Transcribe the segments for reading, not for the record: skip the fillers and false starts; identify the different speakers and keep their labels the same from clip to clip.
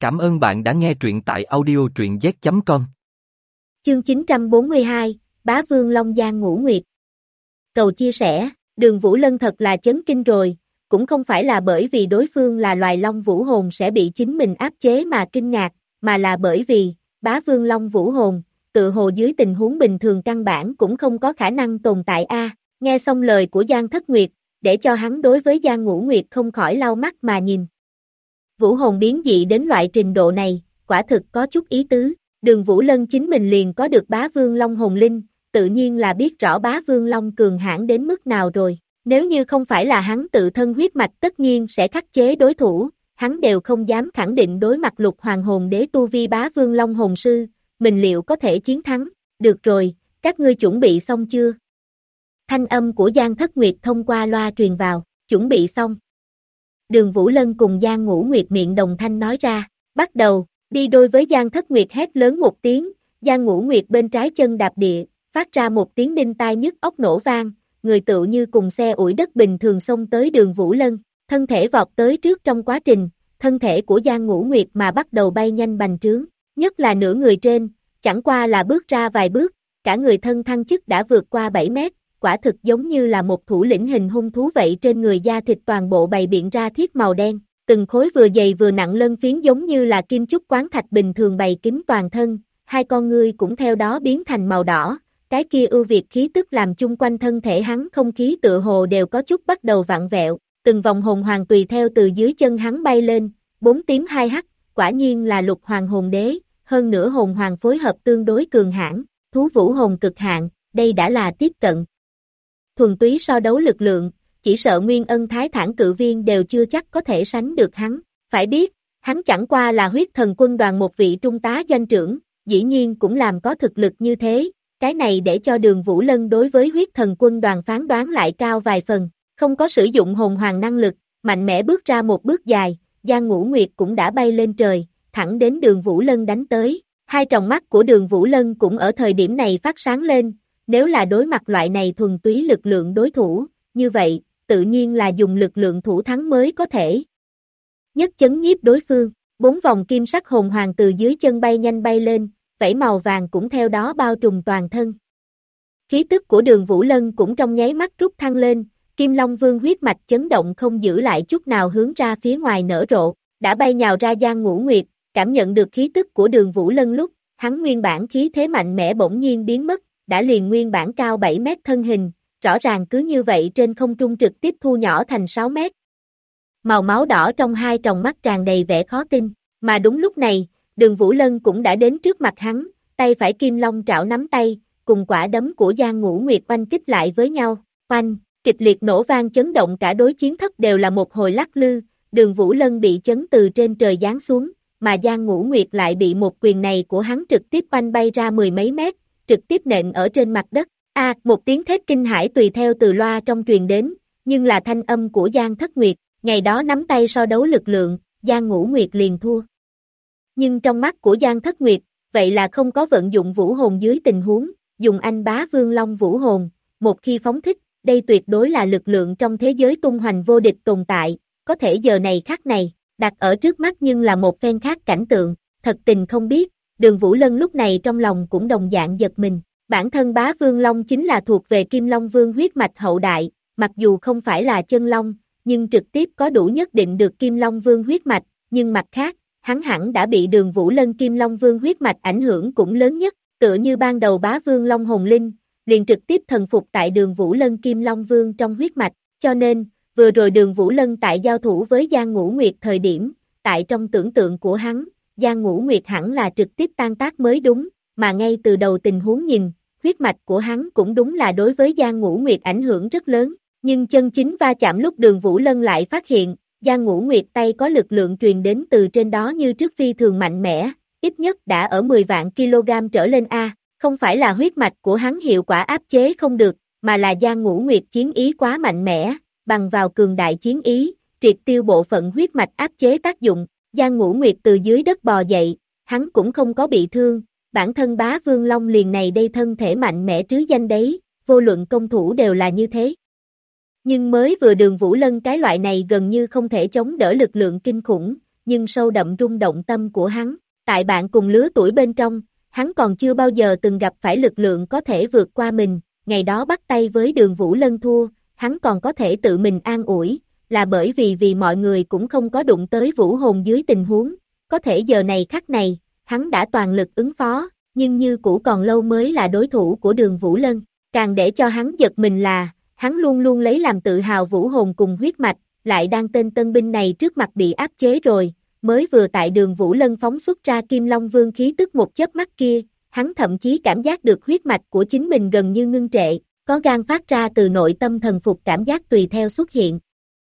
Speaker 1: Cảm ơn bạn đã nghe truyện tại audio truyện z.com.
Speaker 2: Chương 942, Bá Vương Long Giang Ngũ Nguyệt. Cầu chia sẻ, Đường Vũ Lân thật là chấn kinh rồi, cũng không phải là bởi vì đối phương là loài long vũ hồn sẽ bị chính mình áp chế mà kinh ngạc, mà là bởi vì, Bá Vương Long vũ hồn, tự hồ dưới tình huống bình thường căn bản cũng không có khả năng tồn tại a. Nghe xong lời của Giang Thất Nguyệt, để cho hắn đối với Giang Ngũ Nguyệt không khỏi lau mắt mà nhìn. Vũ hồn biến dị đến loại trình độ này, quả thực có chút ý tứ. Đường Vũ Lân chính mình liền có được Bá Vương Long hồn linh, tự nhiên là biết rõ Bá Vương Long cường hãn đến mức nào rồi. Nếu như không phải là hắn tự thân huyết mạch tất nhiên sẽ khắc chế đối thủ, hắn đều không dám khẳng định đối mặt Lục Hoàng hồn đế tu vi Bá Vương Long hồn sư, mình liệu có thể chiến thắng. Được rồi, các ngươi chuẩn bị xong chưa? Thanh âm của Giang Thất Nguyệt thông qua loa truyền vào, chuẩn bị xong. Đường Vũ Lân cùng Giang Ngũ Nguyệt miệng đồng thanh nói ra, bắt đầu, đi đôi với Giang Thất Nguyệt hét lớn một tiếng, Giang Ngũ Nguyệt bên trái chân đạp địa, phát ra một tiếng đinh tai nhức óc nổ vang, người tựu như cùng xe ủi đất bình thường xông tới Đường Vũ Lân, thân thể vọt tới trước trong quá trình, thân thể của Giang Ngũ Nguyệt mà bắt đầu bay nhanh bành trướng, nhất là nửa người trên, chẳng qua là bước ra vài bước, cả người thân thăng chức đã vượt qua 7 mét, quả thực giống như là một thủ lĩnh hình hung thú vậy, trên người da thịt toàn bộ bày biện ra thiết màu đen, từng khối vừa dày vừa nặng lân phiến giống như là kim chúc quán thạch bình thường bày kín toàn thân, hai con ngươi cũng theo đó biến thành màu đỏ, cái kia ưu việt khí tức làm chung quanh thân thể hắn không khí tựa hồ đều có chút bắt đầu vặn vẹo, từng vòng hồn hoàng tùy theo từ dưới chân hắn bay lên, 4 tím 2 hắc, quả nhiên là Lục Hoàng hồn đế, hơn nữa hồn hoàng phối hợp tương đối cường hãn, thú vũ hồn cực hạn, đây đã là tiếp cận thuần túy so đấu lực lượng, chỉ sợ Nguyên Ân Thái Thản cự viên đều chưa chắc có thể sánh được hắn, phải biết, hắn chẳng qua là huyết thần quân đoàn một vị trung tá doanh trưởng, dĩ nhiên cũng làm có thực lực như thế, cái này để cho Đường Vũ Lân đối với huyết thần quân đoàn phán đoán lại cao vài phần, không có sử dụng hồn hoàng năng lực, mạnh mẽ bước ra một bước dài, Giang Ngũ Nguyệt cũng đã bay lên trời, thẳng đến Đường Vũ Lân đánh tới, hai tròng mắt của Đường Vũ Lân cũng ở thời điểm này phát sáng lên. Nếu là đối mặt loại này thuần túy lực lượng đối thủ, như vậy, tự nhiên là dùng lực lượng thủ thắng mới có thể nhất chấn nhiếp đối phương. 4 vòng kim sắc hồn hoàng từ dưới chân bay nhanh bay lên, vảy màu vàng cũng theo đó bao trùm toàn thân. Khí tức của Đường Vũ Lân cũng trong nháy mắt rút thăng lên, Kim Long Vương huyết mạch chấn động không giữ lại chút nào hướng ra phía ngoài nở rộ, đã bay nhào ra Giang Ngũ Nguyệt, cảm nhận được khí tức của Đường Vũ Lân lúc, hắn nguyên bản khí thế mạnh mẽ bỗng nhiên biến mất. Đã liền nguyên bản cao 7 mét thân hình, rõ ràng cứ như vậy trên không trung trực tiếp thu nhỏ thành 6 mét. Màu máu đỏ trong hai tròng mắt tràn đầy vẻ khó tin, mà đúng lúc này, Đường Vũ Lân cũng đã đến trước mặt hắn, tay phải kim long trảo nắm tay, cùng quả đấm của Giang Ngũ Nguyệt oanh kích lại với nhau, oanh, kịch liệt nổ vang chấn động cả đối chiến thất đều là một hồi lắc lư, Đường Vũ Lân bị chấn từ trên trời giáng xuống, mà Giang Ngũ Nguyệt lại bị một quyền này của hắn trực tiếp oanh bay ra mười mấy mét, trực tiếp nện ở trên mặt đất. Một tiếng thét kinh hãi tùy theo từ loa trong truyền đến, nhưng là thanh âm của Giang Thất Nguyệt, ngày đó nắm tay so đấu lực lượng, Giang Ngũ Nguyệt liền thua. Nhưng trong mắt của Giang Thất Nguyệt, vậy là không có vận dụng vũ hồn dưới tình huống, dùng anh Bá Vương Long vũ hồn, một khi phóng thích, đây tuyệt đối là lực lượng trong thế giới tung hoành vô địch tồn tại, có thể giờ này khắc này, đặt ở trước mắt nhưng là một phen khác cảnh tượng, thật tình không biết. Đường Vũ Lân lúc này trong lòng cũng đồng dạng giật mình, bản thân Bá Vương Long chính là thuộc về Kim Long Vương huyết mạch hậu đại, mặc dù không phải là chân long, nhưng trực tiếp có đủ nhất định được Kim Long Vương huyết mạch, nhưng mặt khác, hắn hẳn đã bị Đường Vũ Lân Kim Long Vương huyết mạch ảnh hưởng cũng lớn nhất, tựa như ban đầu Bá Vương Long hồn linh, liền trực tiếp thần phục tại Đường Vũ Lân Kim Long Vương trong huyết mạch, cho nên, vừa rồi Đường Vũ Lân tại giao thủ với Giang Ngũ Nguyệt thời điểm, tại trong tưởng tượng của hắn, Giang Ngũ Nguyệt hẳn là trực tiếp tan tác mới đúng, mà ngay từ đầu tình huống nhìn, huyết mạch của hắn cũng đúng là đối với Giang Ngũ Nguyệt ảnh hưởng rất lớn, nhưng chân chính va chạm lúc Đường Vũ Lân lại phát hiện, Giang Ngũ Nguyệt tay có lực lượng truyền đến từ trên đó như trước phi thường mạnh mẽ, ít nhất đã ở 10 vạn kg trở lên không phải là huyết mạch của hắn hiệu quả áp chế không được, mà là Giang Ngũ Nguyệt chiến ý quá mạnh mẽ, bằng vào cường đại chiến ý, triệt tiêu bộ phận huyết mạch áp chế tác dụng. Giang Ngũ Nguyệt từ dưới đất bò dậy, hắn cũng không có bị thương, bản thân Bá Vương Long liền này đây thân thể mạnh mẽ trứ danh đấy, vô luận công thủ đều là như thế. Nhưng mới vừa Đường Vũ Lân cái loại này gần như không thể chống đỡ lực lượng kinh khủng, nhưng sâu đậm rung động tâm của hắn. Tại bạn cùng lứa tuổi bên trong, hắn còn chưa bao giờ từng gặp phải lực lượng có thể vượt qua mình, ngày đó bắt tay với Đường Vũ Lân thua, hắn còn có thể tự mình an ủi, là bởi vì mọi người cũng không có đụng tới vũ hồn dưới tình huống, có thể giờ này khắc này, hắn đã toàn lực ứng phó, nhưng như cũ còn lâu mới là đối thủ của Đường Vũ Lân, càng để cho hắn giật mình là, hắn luôn luôn lấy làm tự hào vũ hồn cùng huyết mạch, lại đang tên tân binh này trước mặt bị áp chế rồi, mới vừa tại Đường Vũ Lân phóng xuất ra Kim Long Vương khí tức một chớp mắt kia, hắn thậm chí cảm giác được huyết mạch của chính mình gần như ngưng trệ, có gan phát ra từ nội tâm thần phục cảm giác tùy theo xuất hiện.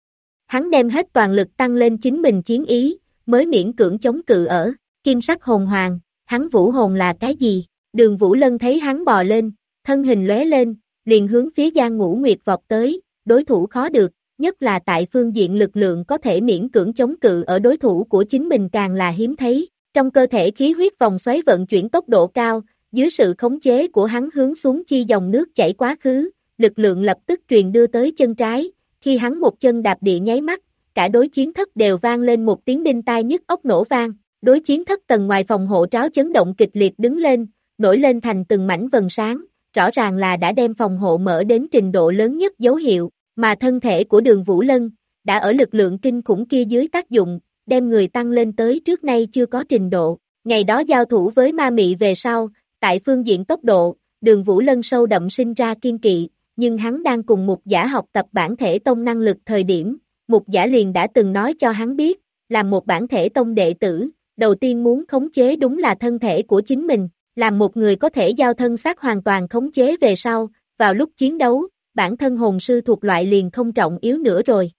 Speaker 2: Hắn đem hết toàn lực tăng lên chính mình chiến ý, mới miễn cưỡng chống cự ở Kim Sắc Hồn Hoàng, hắn vũ hồn là cái gì? Đường Vũ Lân thấy hắn bò lên, thân hình lóe lên, liền hướng phía Giang Ngũ Nguyệt vọt tới, đối thủ khó được, nhất là tại phương diện lực lượng có thể miễn cưỡng chống cự ở đối thủ của chính mình càng là hiếm thấy. Trong cơ thể khí huyết vòng xoáy vận chuyển tốc độ cao, dưới sự khống chế của hắn hướng xuống chi dòng nước chảy quá khứ, lực lượng lập tức truyền đưa tới chân trái, khi hắn một chân đạp địa nháy mắt, cả đối chiến thất đều vang lên một tiếng đinh tai nhức óc nổ vang, đối chiến thất tầng ngoài phòng hộ tráo chấn động kịch liệt đứng lên, nổi lên thành từng mảnh vầng sáng, rõ ràng là đã đem phòng hộ mở đến trình độ lớn nhất dấu hiệu, mà thân thể của Đường Vũ Lân, đã ở lực lượng kinh khủng kia dưới tác dụng, đem người tăng lên tới trước nay chưa có trình độ. Ngày đó giao thủ với ma mị về sau, tại phương diện tốc độ, Đường Vũ Lân sâu đậm sinh ra kiên kỵ, nhưng hắn đang cùng Mục Giả học tập bản thể tông năng lực thời điểm, Mục Giả liền đã từng nói cho hắn biết, làm một bản thể tông đệ tử, đầu tiên muốn khống chế đúng là thân thể của chính mình, làm một người có thể giao thân xác hoàn toàn khống chế về sau, vào lúc chiến đấu, bản thân hồn sư thuộc loại liền không trọng yếu nữa rồi.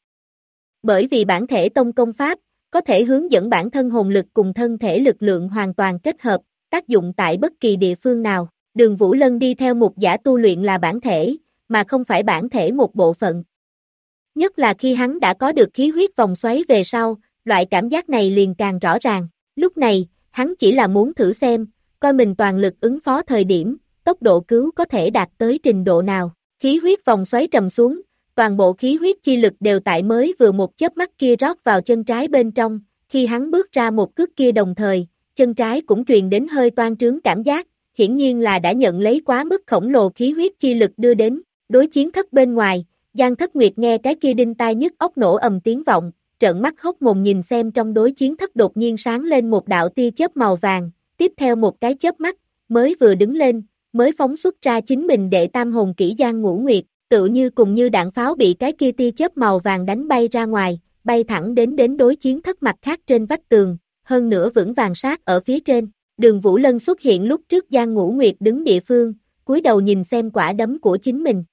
Speaker 2: Bởi vì bản thể tông công pháp, có thể hướng dẫn bản thân hồn lực cùng thân thể lực lượng hoàn toàn kết hợp, tác dụng tại bất kỳ địa phương nào. Đường Vũ Lân đi theo Mục Giả tu luyện là bản thể, mà không phải bản thể một bộ phận. Nhất là khi hắn đã có được khí huyết vòng xoáy về sau, loại cảm giác này liền càng rõ ràng. Lúc này, hắn chỉ là muốn thử xem, coi mình toàn lực ứng phó thời điểm, tốc độ cứu có thể đạt tới trình độ nào. Khí huyết vòng xoáy trầm xuống, toàn bộ khí huyết chi lực đều tại mới vừa một chớp mắt kia rót vào chân trái bên trong, khi hắn bước ra một cước kia đồng thời, chân trái cũng truyền đến hơi toan trướng cảm giác, hiển nhiên là đã nhận lấy quá mức khổng lồ khí huyết chi lực đưa đến, đối chiến thất bên ngoài, Giang Thất Nguyệt nghe cái kia đinh tai nhức óc nổ ầm tiếng vọng, trợn mắt hốc mồm nhìn xem trong đối chiến thất đột nhiên sáng lên một đạo tia chớp màu vàng, tiếp theo một cái chớp mắt, mới vừa đứng lên, mới phóng xuất ra chính mình đệ tam hồn kỹ Giang Ngũ Nguyệt, tựa như cùng như đạn pháo bị cái kia tia chớp màu vàng đánh bay ra ngoài, bay thẳng đến đối chiến thất mặt khác trên vách tường, hơn nữa vững vàng sát ở phía trên. Đường Vũ Lân xuất hiện lúc trước Giang Ngũ Nguyệt đứng địa phương, cúi đầu nhìn xem quả đấm của chính mình.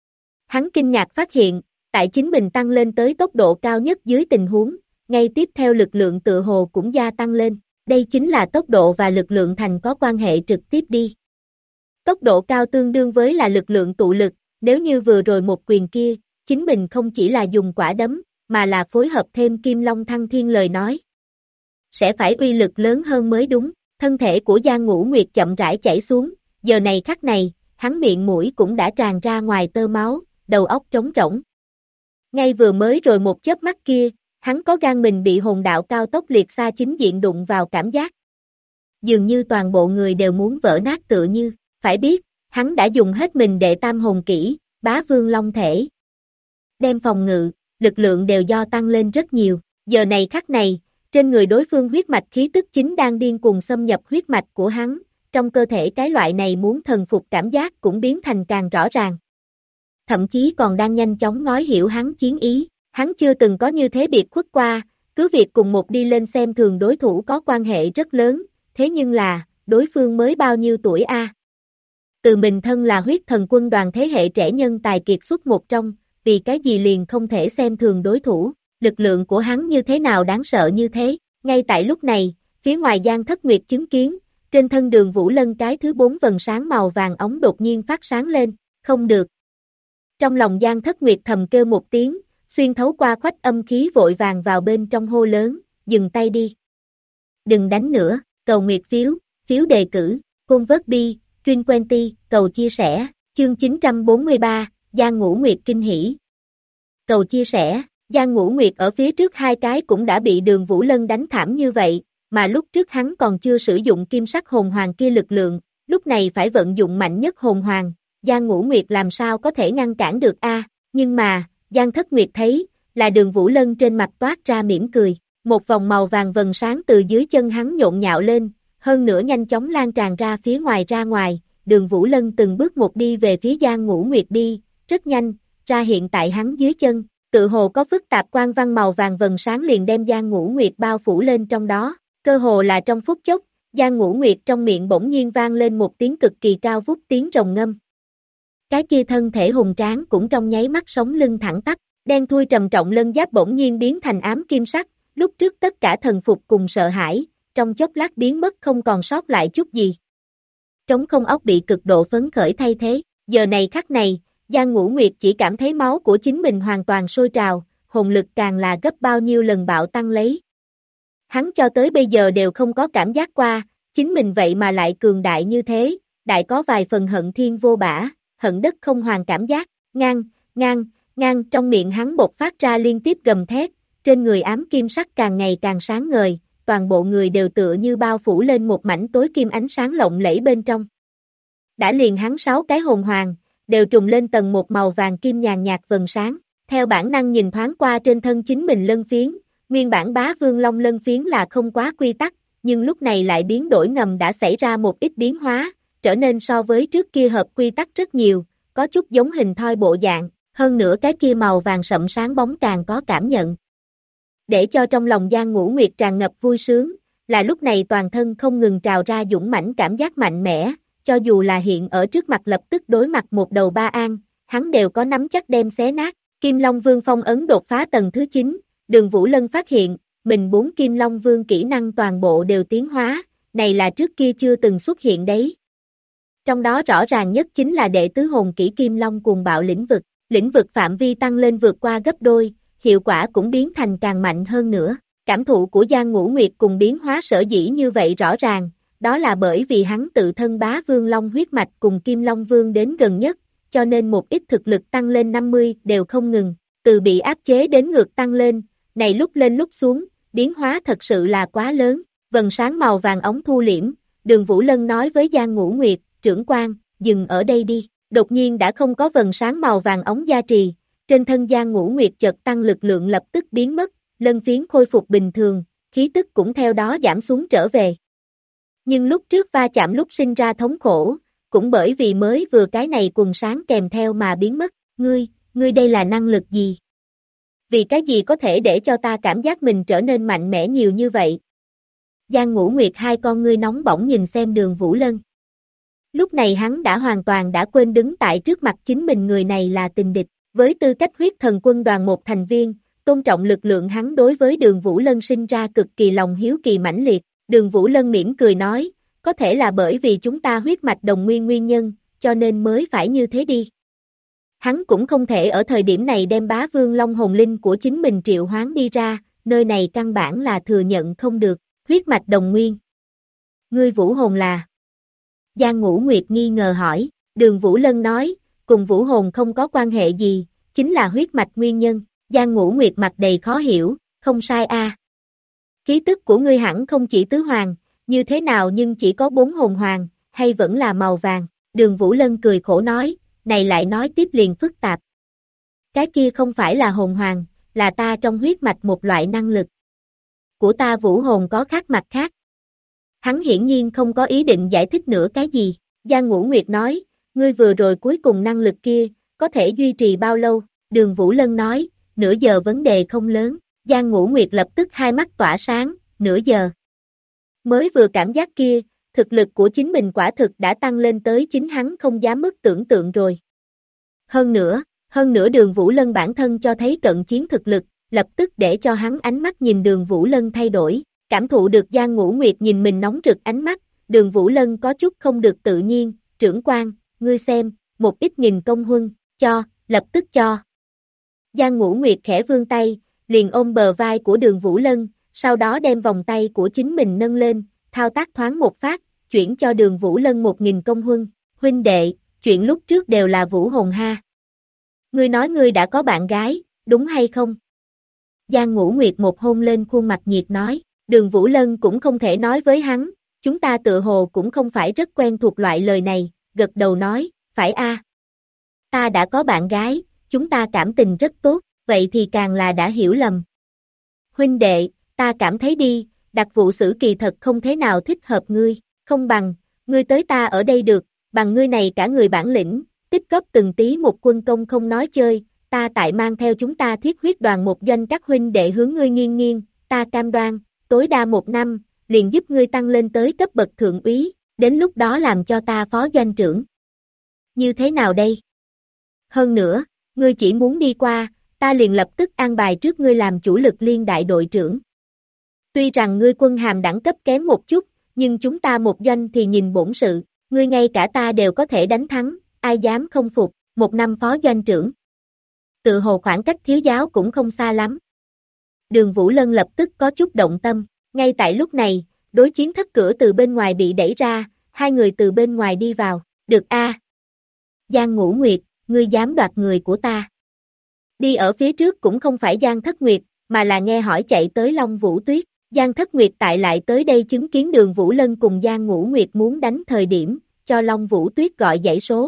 Speaker 2: Hắn kinh ngạc phát hiện, tại chính mình tăng lên tới tốc độ cao nhất dưới tình huống, ngay tiếp theo lực lượng tựa hồ cũng gia tăng lên, đây chính là tốc độ và lực lượng thành có quan hệ trực tiếp đi. Tốc độ cao tương đương với là lực lượng tụ lực, nếu như vừa rồi một quyền kia, chính mình không chỉ là dùng quả đấm, mà là phối hợp thêm Kim Long Thăng Thiên lời nói. Sẽ phải uy lực lớn hơn mới đúng, thân thể của Giang Ngũ Nguyệt chậm rãi chảy xuống, giờ này khắc này, hắn miệng mũi cũng đã tràn ra ngoài tơ máu, đầu óc trống rỗng. Ngay vừa mới rồi một chớp mắt kia, hắn có gan mình bị hồn đạo cao tốc liệt xa chính diện đụng vào cảm giác. Dường như toàn bộ người đều muốn vỡ nát tựa như, phải biết, hắn đã dùng hết mình đệ tam hồn kỹ, Bá Vương Long Thể. Đem phòng ngự, lực lượng đều do tăng lên rất nhiều, giờ này khắc này, trên người đối phương huyết mạch khí tức chính đang điên cuồng xâm nhập huyết mạch của hắn, trong cơ thể cái loại này muốn thần phục cảm giác cũng biến thành càng rõ ràng. Thậm chí còn đang nhanh chóng nói hiểu hắn chiến ý, hắn chưa từng có như thế biệt khuất qua, cứ việc cùng một đi lên xem thường đối thủ có quan hệ rất lớn, thế nhưng là, đối phương mới bao nhiêu tuổi a? Từ mình thân là huyết thần quân đoàn thế hệ trẻ nhân tài kiệt xuất một trong, vì cái gì liền không thể xem thường đối thủ, lực lượng của hắn như thế nào đáng sợ như thế, ngay tại lúc này, phía ngoài Giang Thất Nguyệt chứng kiến, trên thân Đường Vũ Lân cái thứ 4 vầng sáng màu vàng ống đột nhiên phát sáng lên, không được. Trong lòng Giang Thất Nguyệt thầm kêu một tiếng, xuyên thấu qua khoách âm khí vội vàng vào bên trong hô lớn, dừng tay đi. Đừng đánh nữa, cầu nguyệt phiếu, phiếu đề cử, côn vớt bi, Trinh Quenty, cầu chia sẻ, chương 943, Giang Ngũ Nguyệt kinh hỉ. Cầu chia sẻ, Giang Ngũ Nguyệt ở phía trước hai cái cũng đã bị Đường Vũ Lân đánh thảm như vậy, mà lúc trước hắn còn chưa sử dụng kim sắc hồn hoàng kia lực lượng, lúc này phải vận dụng mạnh nhất hồn hoàng, Giang Ngũ Nguyệt làm sao có thể ngăn cản được a? Nhưng mà, Giang Thất Nguyệt thấy, là Đường Vũ Lân trên mặt toát ra mỉm cười, một vòng màu vàng vầng sáng từ dưới chân hắn nhộn nhạo lên, hơn nữa nhanh chóng lan tràn ra phía ngoài, Đường Vũ Lân từng bước một đi về phía Giang Ngũ Nguyệt đi, rất nhanh, ra hiện tại hắn dưới chân, tự hồ có phức tạp quang văn màu vàng vầng sáng liền đem Giang Ngũ Nguyệt bao phủ lên trong đó, cơ hồ là trong phút chốc, Giang Ngũ Nguyệt trong miệng bỗng nhiên vang lên một tiếng cực kỳ cao vút tiếng rồng ngâm. Cái kia thân thể hùng tráng cũng trong nháy mắt sống lưng thẳng tắp, đen thui trầm trọng lân giáp bỗng nhiên biến thành ám kim sắc, lúc trước tất cả thần phục cùng sợ hãi, trong chốc lát biến mất không còn sót lại chút gì. Trống không óc bị cực độ phấn khởi thay thế, giờ này khắc này, Giang Ngũ Nguyệt chỉ cảm thấy máu của chính mình hoàn toàn sôi trào, hồn lực càng là gấp bao nhiêu lần bạo tăng lấy. Hắn cho tới bây giờ đều không có cảm giác qua, chính mình vậy mà lại cường đại như thế, đại có vài phần hận thiên vô bả, hận đất không hoàn cảm giác, ngang, trong miệng hắn bộc phát ra liên tiếp gầm thét, trên người ám kim sắc càng ngày càng sáng ngời, toàn bộ người đều tựa như bao phủ lên một mảnh tối kim ánh sáng lộng lẫy bên trong. Đã liền hắn 6 cái hồn hoàng, đều trùng lên tầng một màu vàng kim nhàn nhạt vầng sáng, theo bản năng nhìn thoáng qua trên thân chính mình lân phiến, nguyên bản Bá Vương Long lân phiến là không quá quy tắc, nhưng lúc này lại biến đổi ngầm đã xảy ra một ít biến hóa, trở nên so với trước kia hợp quy tắc rất nhiều, có chút giống hình thoi bộ dạng, hơn nữa cái kia màu vàng sậm sáng bóng càng có cảm nhận. Để cho trong lòng Giang Ngũ Nguyệt tràn ngập vui sướng, là lúc này toàn thân không ngừng trào ra dũng mãnh cảm giác mạnh mẽ, cho dù là hiện ở trước mặt lập tức đối mặt một đầu ba an, hắn đều có nắm chắc đem xé nát. Kim Long Vương phong ấn đột phá tầng thứ 9, Đường Vũ Lân phát hiện, mình 4 Kim Long Vương kỹ năng toàn bộ đều tiến hóa, này là trước kia chưa từng xuất hiện đấy. Trong đó rõ ràng nhất chính là đệ tứ hồn kỹ Kim Long cuồng bạo lĩnh vực phạm vi tăng lên vượt qua gấp đôi, hiệu quả cũng biến thành càng mạnh hơn nữa. Cảm thụ của Giang Ngũ Nguyệt cùng biến hóa sở dĩ như vậy rõ ràng, đó là bởi vì hắn tự thân Bá Vương Long huyết mạch cùng Kim Long Vương đến gần nhất, cho nên một ít thực lực tăng lên 50 đều không ngừng, từ bị áp chế đến ngược tăng lên lúc xuống, biến hóa thật sự là quá lớn. Vầng sáng màu vàng ống thu liễm, Đường Vũ Lân nói với Giang Ngũ Nguyệt, trưởng quan, dừng ở đây đi, đột nhiên đã không có vầng sáng màu vàng ống gia trì, trên thân Giang Ngũ Nguyệt chợt tăng lực lượng lập tức biến mất, lân phiến khôi phục bình thường, khí tức cũng theo đó giảm xuống trở về. Nhưng lúc trước va chạm lúc sinh ra thống khổ, cũng bởi vì mới vừa cái này quần sáng kèm theo mà biến mất, ngươi đây là năng lực gì? Vì cái gì có thể để cho ta cảm giác mình trở nên mạnh mẽ nhiều như vậy? Giang Ngũ Nguyệt hai con ngươi nóng bỏng nhìn xem Đường Vũ Lân. Lúc này hắn đã hoàn toàn đã quên đứng tại trước mặt chính mình người này là tình địch, với tư cách huyết thần quân đoàn một thành viên, tôn trọng lực lượng hắn đối với Đường Vũ Lân sinh ra cực kỳ lòng hiếu kỳ mãnh liệt. Đường Vũ Lân mỉm cười nói, có thể là bởi vì chúng ta huyết mạch đồng nguyên nhân, cho nên mới phải như thế đi. Hắn cũng không thể ở thời điểm này đem Bá Vương Long hồn linh của chính mình triệu hoán đi ra, nơi này căn bản là thừa nhận không được, huyết mạch đồng nguyên. Ngươi vũ hồn là? Giang Ngũ Nguyệt nghi ngờ hỏi, Đường Vũ Lân nói, cùng vũ hồn không có quan hệ gì, chính là huyết mạch nguyên nhân. Giang Ngũ Nguyệt mặt đầy khó hiểu, không sai a. Khí tức của ngươi hẳn không chỉ tứ hoàng, như thế nào nhưng chỉ có 4 hồn hoàng, hay vẫn là màu vàng? Đường Vũ Lân cười khổ nói, này lại nói tiếp liền phức tạp. Cái kia không phải là hồn hoàng, là ta trong huyết mạch một loại năng lực. Của ta vũ hồn có khác mặt khác. Hắn hiển nhiên không có ý định giải thích nữa cái gì. Giang Ngũ Nguyệt nói, ngươi vừa rồi cuối cùng năng lực kia, có thể duy trì bao lâu? Đường Vũ Lân nói, nửa giờ vấn đề không lớn. Giang Ngũ Nguyệt lập tức hai mắt tỏa sáng, nửa giờ. Mới vừa cảm giác kia, thực lực của chính mình quả thực đã tăng lên tới chính hắn không dám mức tưởng tượng rồi. Hơn nữa Đường Vũ Lân bản thân cho thấy cận chiến thực lực, lập tức để cho hắn ánh mắt nhìn Đường Vũ Lân thay đổi, cảm thụ được Giang Ngũ Nguyệt nhìn mình nóng rực ánh mắt, Đường Vũ Lân có chút không được tự nhiên, trưởng quan, ngươi xem, một ít nghìn công huân, cho, lập tức cho. Giang Ngũ Nguyệt khẽ vươn tay, liền ôm bờ vai của Đường Vũ Lân, sau đó đem vòng tay của chính mình nâng lên, thao tác thoáng một phát, chuyển cho Đường Vũ Lân 1000 công huân. Huynh đệ, chuyện lúc trước đều là vũ hồn ha. Ngươi nói ngươi đã có bạn gái, đúng hay không? Giang Ngũ Nguyệt một hôn lên khuôn mặt nhiệt nói, Đường Vũ Lân cũng không thể nói với hắn, chúng ta tựa hồ cũng không phải rất quen thuộc loại lời này, gật đầu nói, phải a, ta đã có bạn gái, chúng ta cảm tình rất tốt, vậy thì càng là đã hiểu lầm. Huynh đệ, ta cảm thấy đi, đặc vụ sử kỳ thật không thế nào thích hợp ngươi, không bằng, ngươi tới ta ở đây được, bằng ngươi này cả người bản lĩnh, tích góp từng tí một quân công không nói chơi, ta tại mang theo chúng ta thiết huyết đoàn một doanh các huynh đệ hướng ngươi nghiêng nghiêng, ta cam đoan, tối đa 1 năm, liền giúp ngươi tăng lên tới cấp bậc thượng úy, đến lúc đó làm cho ta phó doanh trưởng. Như thế nào đây? Hơn nữa, ngươi chỉ muốn đi qua, ta liền lập tức an bài trước ngươi làm chủ lực liên đại đội trưởng. Tuy rằng ngươi quân hàm đẳng cấp kém một chút, nhưng chúng ta một doanh thì nhìn bổn sự, ngươi ngay cả ta đều có thể đánh thắng, ai dám không phục, 1 năm phó doanh trưởng. Tự hồ khoảng cách thiếu giáo cũng không xa lắm. Đường Vũ Lân lập tức có chút động tâm, ngay tại lúc này, đối chiến thất cửa từ bên ngoài bị đẩy ra, 2 người từ bên ngoài đi vào, được a. Giang Ngũ Nguyệt, ngươi dám đoạt người của ta. Đi ở phía trước cũng không phải Giang Thất Nguyệt, mà là nghe hỏi chạy tới Long Vũ Tuyết. Giang Thất Nguyệt tại lại tới đây chứng kiến Đường Vũ Lân cùng Giang Ngũ Nguyệt muốn đánh thời điểm, cho Long Vũ Tuyết gọi dãy số.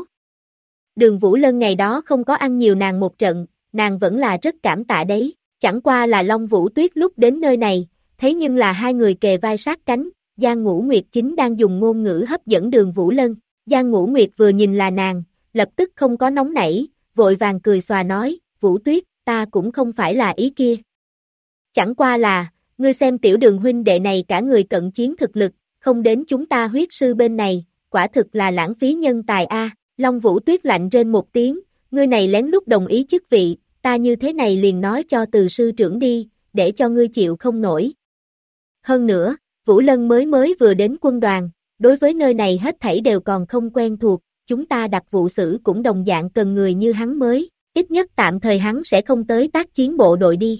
Speaker 2: Đường Vũ Lân ngày đó không có ăn nhiều nàng một trận, nàng vẫn là rất cảm tạ đấy, chẳng qua là Long Vũ Tuyết lúc đến nơi này, thấy nhưng là 2 người kề vai sát cánh, Giang Ngũ Nguyệt chính đang dùng ngôn ngữ hấp dẫn Đường Vũ Lân. Giang Ngũ Nguyệt vừa nhìn là nàng, lập tức không có nóng nảy, vội vàng cười xòa nói, Vũ Tuyết, ta cũng không phải là ý kia. Chẳng qua là, ngươi xem tiểu Đường huynh đệ này cả người cận chiến thực lực, không đến chúng ta huyết sư bên này, quả thực là lãng phí nhân tài a. Long Vũ Tuyết lạnh rên một tiếng, ngươi này lén lút đồng ý chức vị, ta như thế này liền nói cho Từ sư trưởng đi, để cho ngươi chịu không nổi. Hơn nữa, Vũ Lân mới vừa đến quân đoàn, đối với nơi này hết thảy đều còn không quen thuộc, chúng ta đặc vụ sử cũng đồng dạng cần người như hắn mới, ít nhất tạm thời hắn sẽ không tới tác chiến bộ đội đi.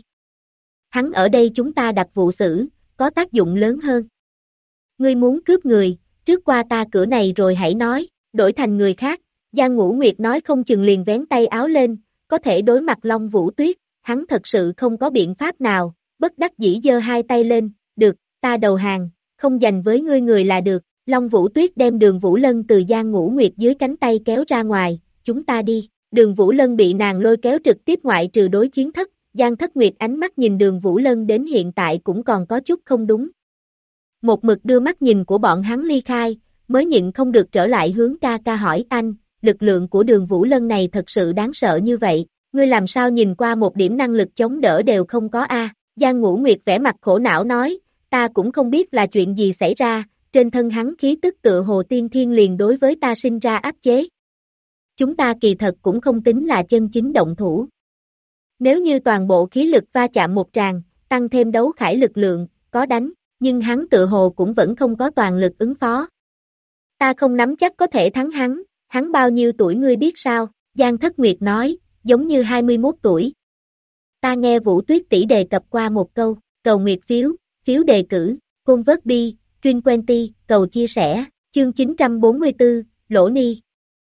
Speaker 2: Hắn ở đây chúng ta đặc vụ sử, có tác dụng lớn hơn. Ngươi muốn cướp người, trước qua ta cửa này rồi hãy nói, đổi thành người khác, Giang Ngũ Nguyệt nói không chừng liền vén tay áo lên, có thể đối mặt Long Vũ Tuyết, hắn thật sự không có biện pháp nào, bất đắc dĩ giơ 2 tay lên, được, ta đầu hàng, không giành với ngươi người là được. Long Vũ Tuyết đem Đường Vũ Lân từ Giang Ngũ Nguyệt dưới cánh tay kéo ra ngoài, chúng ta đi. Đường Vũ Lân bị nàng lôi kéo trực tiếp ngoại trừ đối chiến thất, Giang Thất Nguyệt ánh mắt nhìn Đường Vũ Lân đến hiện tại cũng còn có chút không đúng. Một mực đưa mắt nhìn của bọn hắn ly khai, mới nhịn không được trở lại hướng ca ca hỏi anh, lực lượng của Đường Vũ Lân này thật sự đáng sợ như vậy, ngươi làm sao nhìn qua một điểm năng lực chống đỡ đều không có a? Giang Ngũ Nguyệt vẻ mặt khổ não nói, ta cũng không biết là chuyện gì xảy ra, trên thân hắn khí tức tựa hồ tiên thiên liền đối với ta sinh ra áp chế. Chúng ta kỳ thật cũng không tính là chân chính động thủ. Nếu như toàn bộ khí lực va chạm một tràng, tăng thêm đấu khải lực lượng, có đánh, nhưng hắn tựa hồ cũng vẫn không có toàn lực ứng phó. Ta không nắm chắc có thể thắng hắn bao nhiêu tuổi ngươi biết sao? Giang Thất Nguyệt nói, giống như 21 tuổi. Ta nghe Vũ Tuyết tỷ đề cập qua một câu, cầu nguyệt phiếu, phiếu đề cử, convert Truyền 20, cầu chia sẻ, chương 944, Lỗ Ni.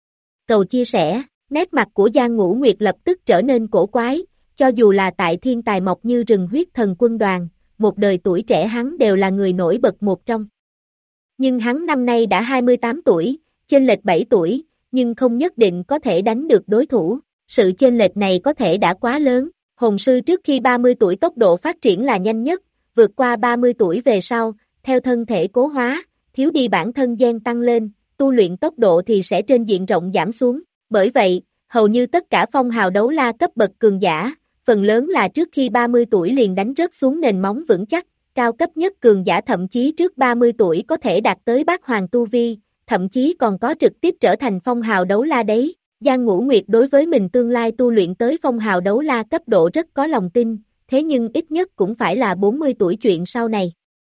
Speaker 2: Cầu chia sẻ, nét mặt của Giang Ngũ Nguyệt lập tức trở nên cổ quái, cho dù là tại thiên tài mọc như rừng huyết thần quân đoàn, một đời tuổi trẻ hắn đều là người nổi bật một trong. Nhưng hắn năm nay đã 28 tuổi, chênh lệch 7 tuổi, nhưng không nhất định có thể đánh được đối thủ, sự chênh lệch này có thể đã quá lớn, hồn sư trước khi 30 tuổi tốc độ phát triển là nhanh nhất, vượt qua 30 tuổi về sau, theo thân thể cố hóa, thiếu đi bản thân gen tăng lên, tu luyện tốc độ thì sẽ trên diện rộng giảm xuống, bởi vậy, hầu như tất cả phong hào đấu la cấp bậc cường giả, phần lớn là trước khi 30 tuổi liền đánh rớt xuống nền móng vững chắc, cao cấp nhất cường giả thậm chí trước 30 tuổi có thể đạt tới bát hoàng tu vi, thậm chí còn có trực tiếp trở thành phong hào đấu la đấy. Giang Ngũ Nguyệt đối với mình tương lai tu luyện tới phong hào đấu la cấp độ rất có lòng tin, thế nhưng ít nhất cũng phải là 40 tuổi chuyện sau này.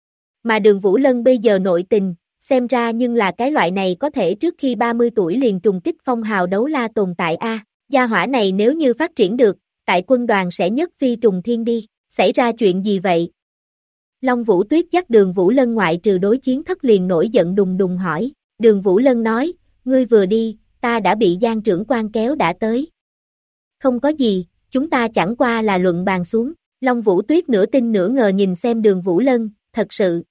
Speaker 2: Mà Đường Vũ Lân bây giờ nội tình, xem ra nhưng là cái loại này có thể trước khi 30 tuổi liền trùng kích phong hào đấu la tồn tại a. Gia hỏa này nếu như phát triển được, tại quân đoàn sẽ nhất phi trùng thiên đi, xảy ra chuyện gì vậy? Long Vũ Tuyết dắt Đường Vũ Lân ngoại trừ đối chiến thất liền nổi giận đùng đùng hỏi, Đường Vũ Lân nói, ngươi vừa đi, ta đã bị Giang trưởng quan kéo đã tới. Không có gì, chúng ta chẳng qua là luận bàn xuống, Long Vũ Tuyết nửa tin nửa ngờ nhìn xem Đường Vũ Lân, thật sự,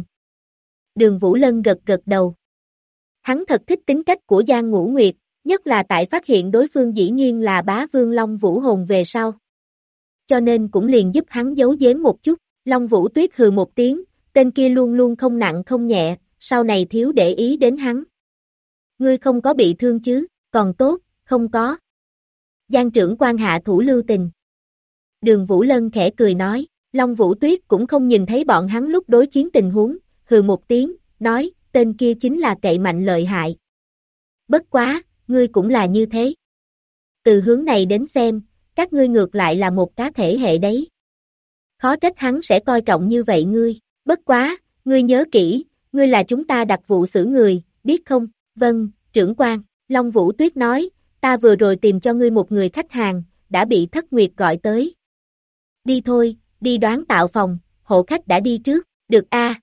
Speaker 2: Đường Vũ Lân gật gật đầu. Hắn thật thích tính cách của Giang Ngũ Nguyệt, nhất là tại phát hiện đối phương dĩ nhiên là bá vương Long Vũ hồn về sau. Cho nên cũng liền giúp hắn giấu giếm một chút, Long Vũ Tuyết hừ một tiếng, tên kia luôn luôn không nặng không nhẹ, sau này thiếu để ý đến hắn. Ngươi không có bị thương chứ, còn tốt, không có. Giang trưởng quan hạ thủ lưu tình. Đường Vũ Lân khẽ cười nói, Long Vũ Tuyết cũng không nhìn thấy bọn hắn lúc đối chiến tình huống, hừ một tiếng, nói, tên kia chính là cậy mạnh lợi hại. Bất quá, ngươi cũng là như thế. Từ hướng này đến xem, các ngươi ngược lại là một cá thể hệ đấy. Khó trách hắn sẽ coi trọng như vậy ngươi, bất quá, ngươi nhớ kỹ, ngươi là chúng ta đặc vụ xử người, biết không? Vâng, trưởng quan, Long Vũ Tuyết nói, ta vừa rồi tìm cho ngươi một người khách hàng, đã bị Thất Nguyệt gọi tới. Đi thôi, đi đoán tạo phòng, hộ khách đã đi trước, được a.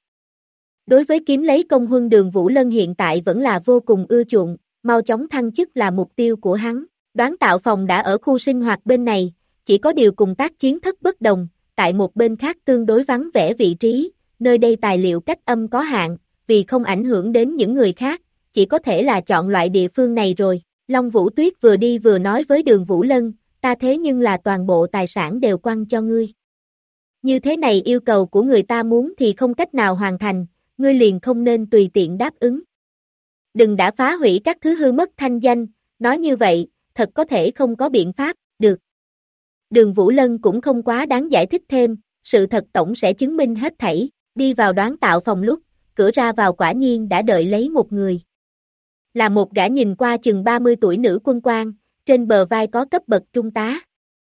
Speaker 2: Đối với kiếm lấy công huân Đường Vũ Lân hiện tại vẫn là vô cùng ưa chuộng, mau chóng thăng chức là mục tiêu của hắn. Đoán tạo phòng đã ở khu sinh hoạt bên này, chỉ có điều cùng tác chiến thất bất đồng, tại một bên khác tương đối vắng vẻ vị trí, nơi đây tài liệu cách âm có hạn, vì không ảnh hưởng đến những người khác, chỉ có thể là chọn loại địa phương này rồi. Long Vũ Tuyết vừa đi vừa nói với Đường Vũ Lân, ta thế nhưng là toàn bộ tài sản đều quăng cho ngươi. Như thế này yêu cầu của người ta muốn thì không cách nào hoàn thành, ngươi liền không nên tùy tiện đáp ứng. Đừng đã phá hủy các thứ hư mất thanh danh, nói như vậy, thật có thể không có biện pháp, được. Đường Vũ Lân cũng không quá đáng giải thích thêm, sự thật tổng sẽ chứng minh hết thảy, đi vào đoán tạo phòng lúc, cửa ra vào quả nhiên đã đợi lấy một người. Là một gã nhìn qua chừng 30 tuổi nữ quân quan, trên bờ vai có cấp bậc trung tá.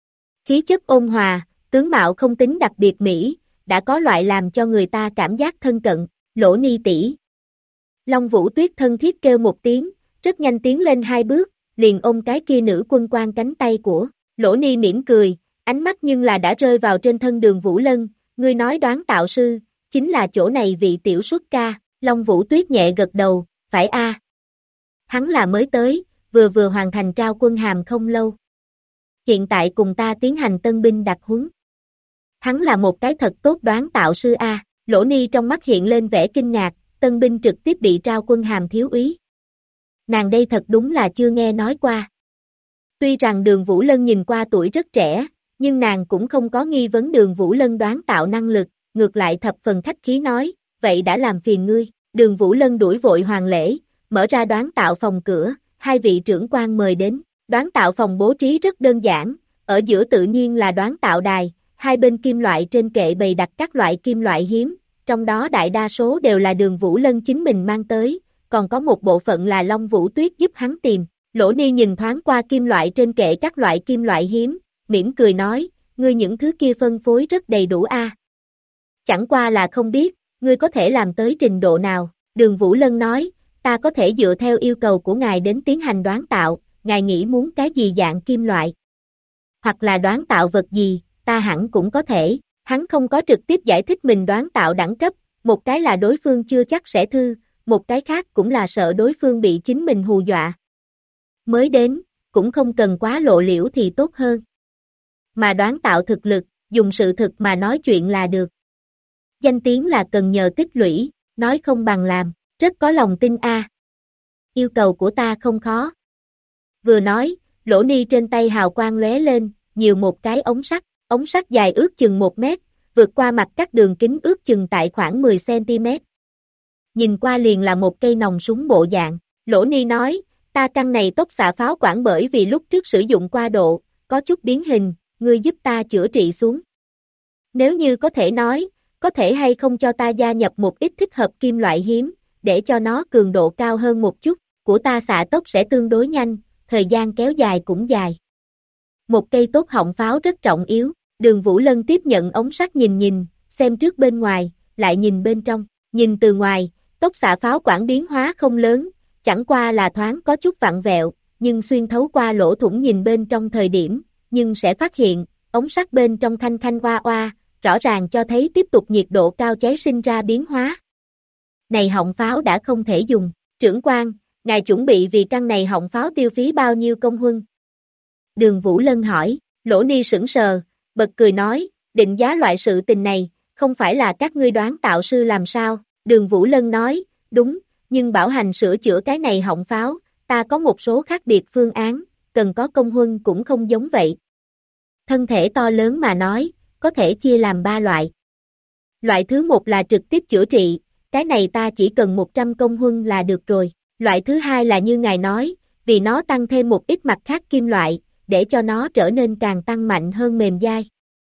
Speaker 2: Khí chất ôn hòa, tướng mạo không tính đặc biệt mỹ, đã có loại làm cho người ta cảm giác thân cận, Lỗ Ni tỷ. Long Vũ Tuyết thân thiết kêu một tiếng, rất nhanh tiến lên 2 bước, liền ôm cái kia nữ quân quan cánh tay của, Lỗ Ni mỉm cười, ánh mắt nhưng là đã rơi vào trên thân Đường Vũ Lân, ngươi nói đoán tạo sư, chính là chỗ này vị tiểu xuất ca, Long Vũ Tuyết nhẹ gật đầu, phải a. Hắn là mới tới, vừa hoàn thành trao quân hàm không lâu. Hiện tại cùng ta tiến hành tân binh đặc huấn. Hắn là một cái thật tốt đoán tạo sư a. Lỗ Ni trong mắt hiện lên vẻ kinh ngạc, tân binh trực tiếp bị trao quân hàm thiếu úy. Nàng đây thật đúng là chưa nghe nói qua. Tuy rằng Đường Vũ Lân nhìn qua tuổi rất trẻ, nhưng nàng cũng không có nghi vấn Đường Vũ Lân đoán tạo năng lực, ngược lại thập phần khách khí nói, vậy đã làm phiền ngươi. Đường Vũ Lân đuổi vội hoàng lễ, mở ra đoán tạo phòng cửa, 2 vị trưởng quan mời đến. Đoán tạo phòng bố trí rất đơn giản, ở giữa tự nhiên là đoán tạo đài, 2 bên kim loại trên kệ bày đặt các loại kim loại hiếm, trong đó đại đa số đều là Đường Vũ Lân chính mình mang tới, còn có một bộ phận là Long Vũ Tuyết giúp hắn tìm. Lỗ Ni nhìn thoáng qua kim loại trên kệ các loại kim loại hiếm, mỉm cười nói, ngươi những thứ kia phân phối rất đầy đủ a. Chẳng qua là không biết, ngươi có thể làm tới trình độ nào, Đường Vũ Lân nói, ta có thể dựa theo yêu cầu của ngài đến tiến hành đoán tạo, ngài nghĩ muốn cái gì dạng kim loại, hoặc là đoán tạo vật gì, ta hẳn cũng có thể. Hắn không có trực tiếp giải thích mình đoán tạo đẳng cấp, một cái là đối phương chưa chắc sẽ thư, một cái khác cũng là sợ đối phương bị chính mình hù dọa. Mới đến, cũng không cần quá lộ liễu thì tốt hơn. Mà đoán tạo thực lực, dùng sự thực mà nói chuyện là được. Danh tiếng là cần nhờ tích lũy, nói không bằng làm, rất có lòng tin a. Yêu cầu của ta không khó. Vừa nói, Lỗ Ni trên tay hào quang lóe lên, nhiều một cái ống sắt dài ước chừng 1 mét, vượt qua mặt các đường kính ước chừng tại khoảng 10 cm. Nhìn qua liền là một cây nòng súng bộ dạng, Lỗ Ni nói, ta căn này tốc xạ pháo quản bởi vì lúc trước sử dụng qua độ, có chút biến hình, ngươi giúp ta chữa trị xuống. Nếu như có thể nói, có thể hay không cho ta gia nhập một ít thích hợp kim loại hiếm, để cho nó cường độ cao hơn một chút, của ta xạ tốc sẽ tương đối nhanh, thời gian kéo dài cũng dài. Một cây tốt họng pháo rất trọng yếu, Đường Vũ Lân tiếp nhận ống sắt nhìn, xem trước bên ngoài, lại nhìn bên trong, nhìn từ ngoài, tốc xạ pháo quản biến hóa không lớn, chẳng qua là thoáng có chút vặn vẹo, nhưng xuyên thấu qua lỗ thủng nhìn bên trong thời điểm, nhưng sẽ phát hiện, ống sắt bên trong khanh oa oa, rõ ràng cho thấy tiếp tục nhiệt độ cao cháy sinh ra biến hóa. Này họng pháo đã không thể dùng, trưởng quan, ngài chuẩn bị vì căn này họng pháo tiêu phí bao nhiêu công huân? Đường Vũ Lân hỏi, Lỗ Ni sững sờ, bật cười nói, định giá loại sự tình này, không phải là các ngươi đoán tạo sư làm sao, Đường Vũ Lân nói, đúng, nhưng bảo hành sửa chữa cái này họng pháo, ta có một số khác biệt phương án, cần có công huân cũng không giống vậy. Thân thể to lớn mà nói, có thể chia làm 3 loại. Loại thứ 1 là trực tiếp chữa trị, cái này ta chỉ cần 100 công huân là được rồi. Loại thứ 2 là như ngài nói, vì nó tăng thêm một ít mặt khác kim loại, để cho nó trở nên càng tăng mạnh hơn mềm dai.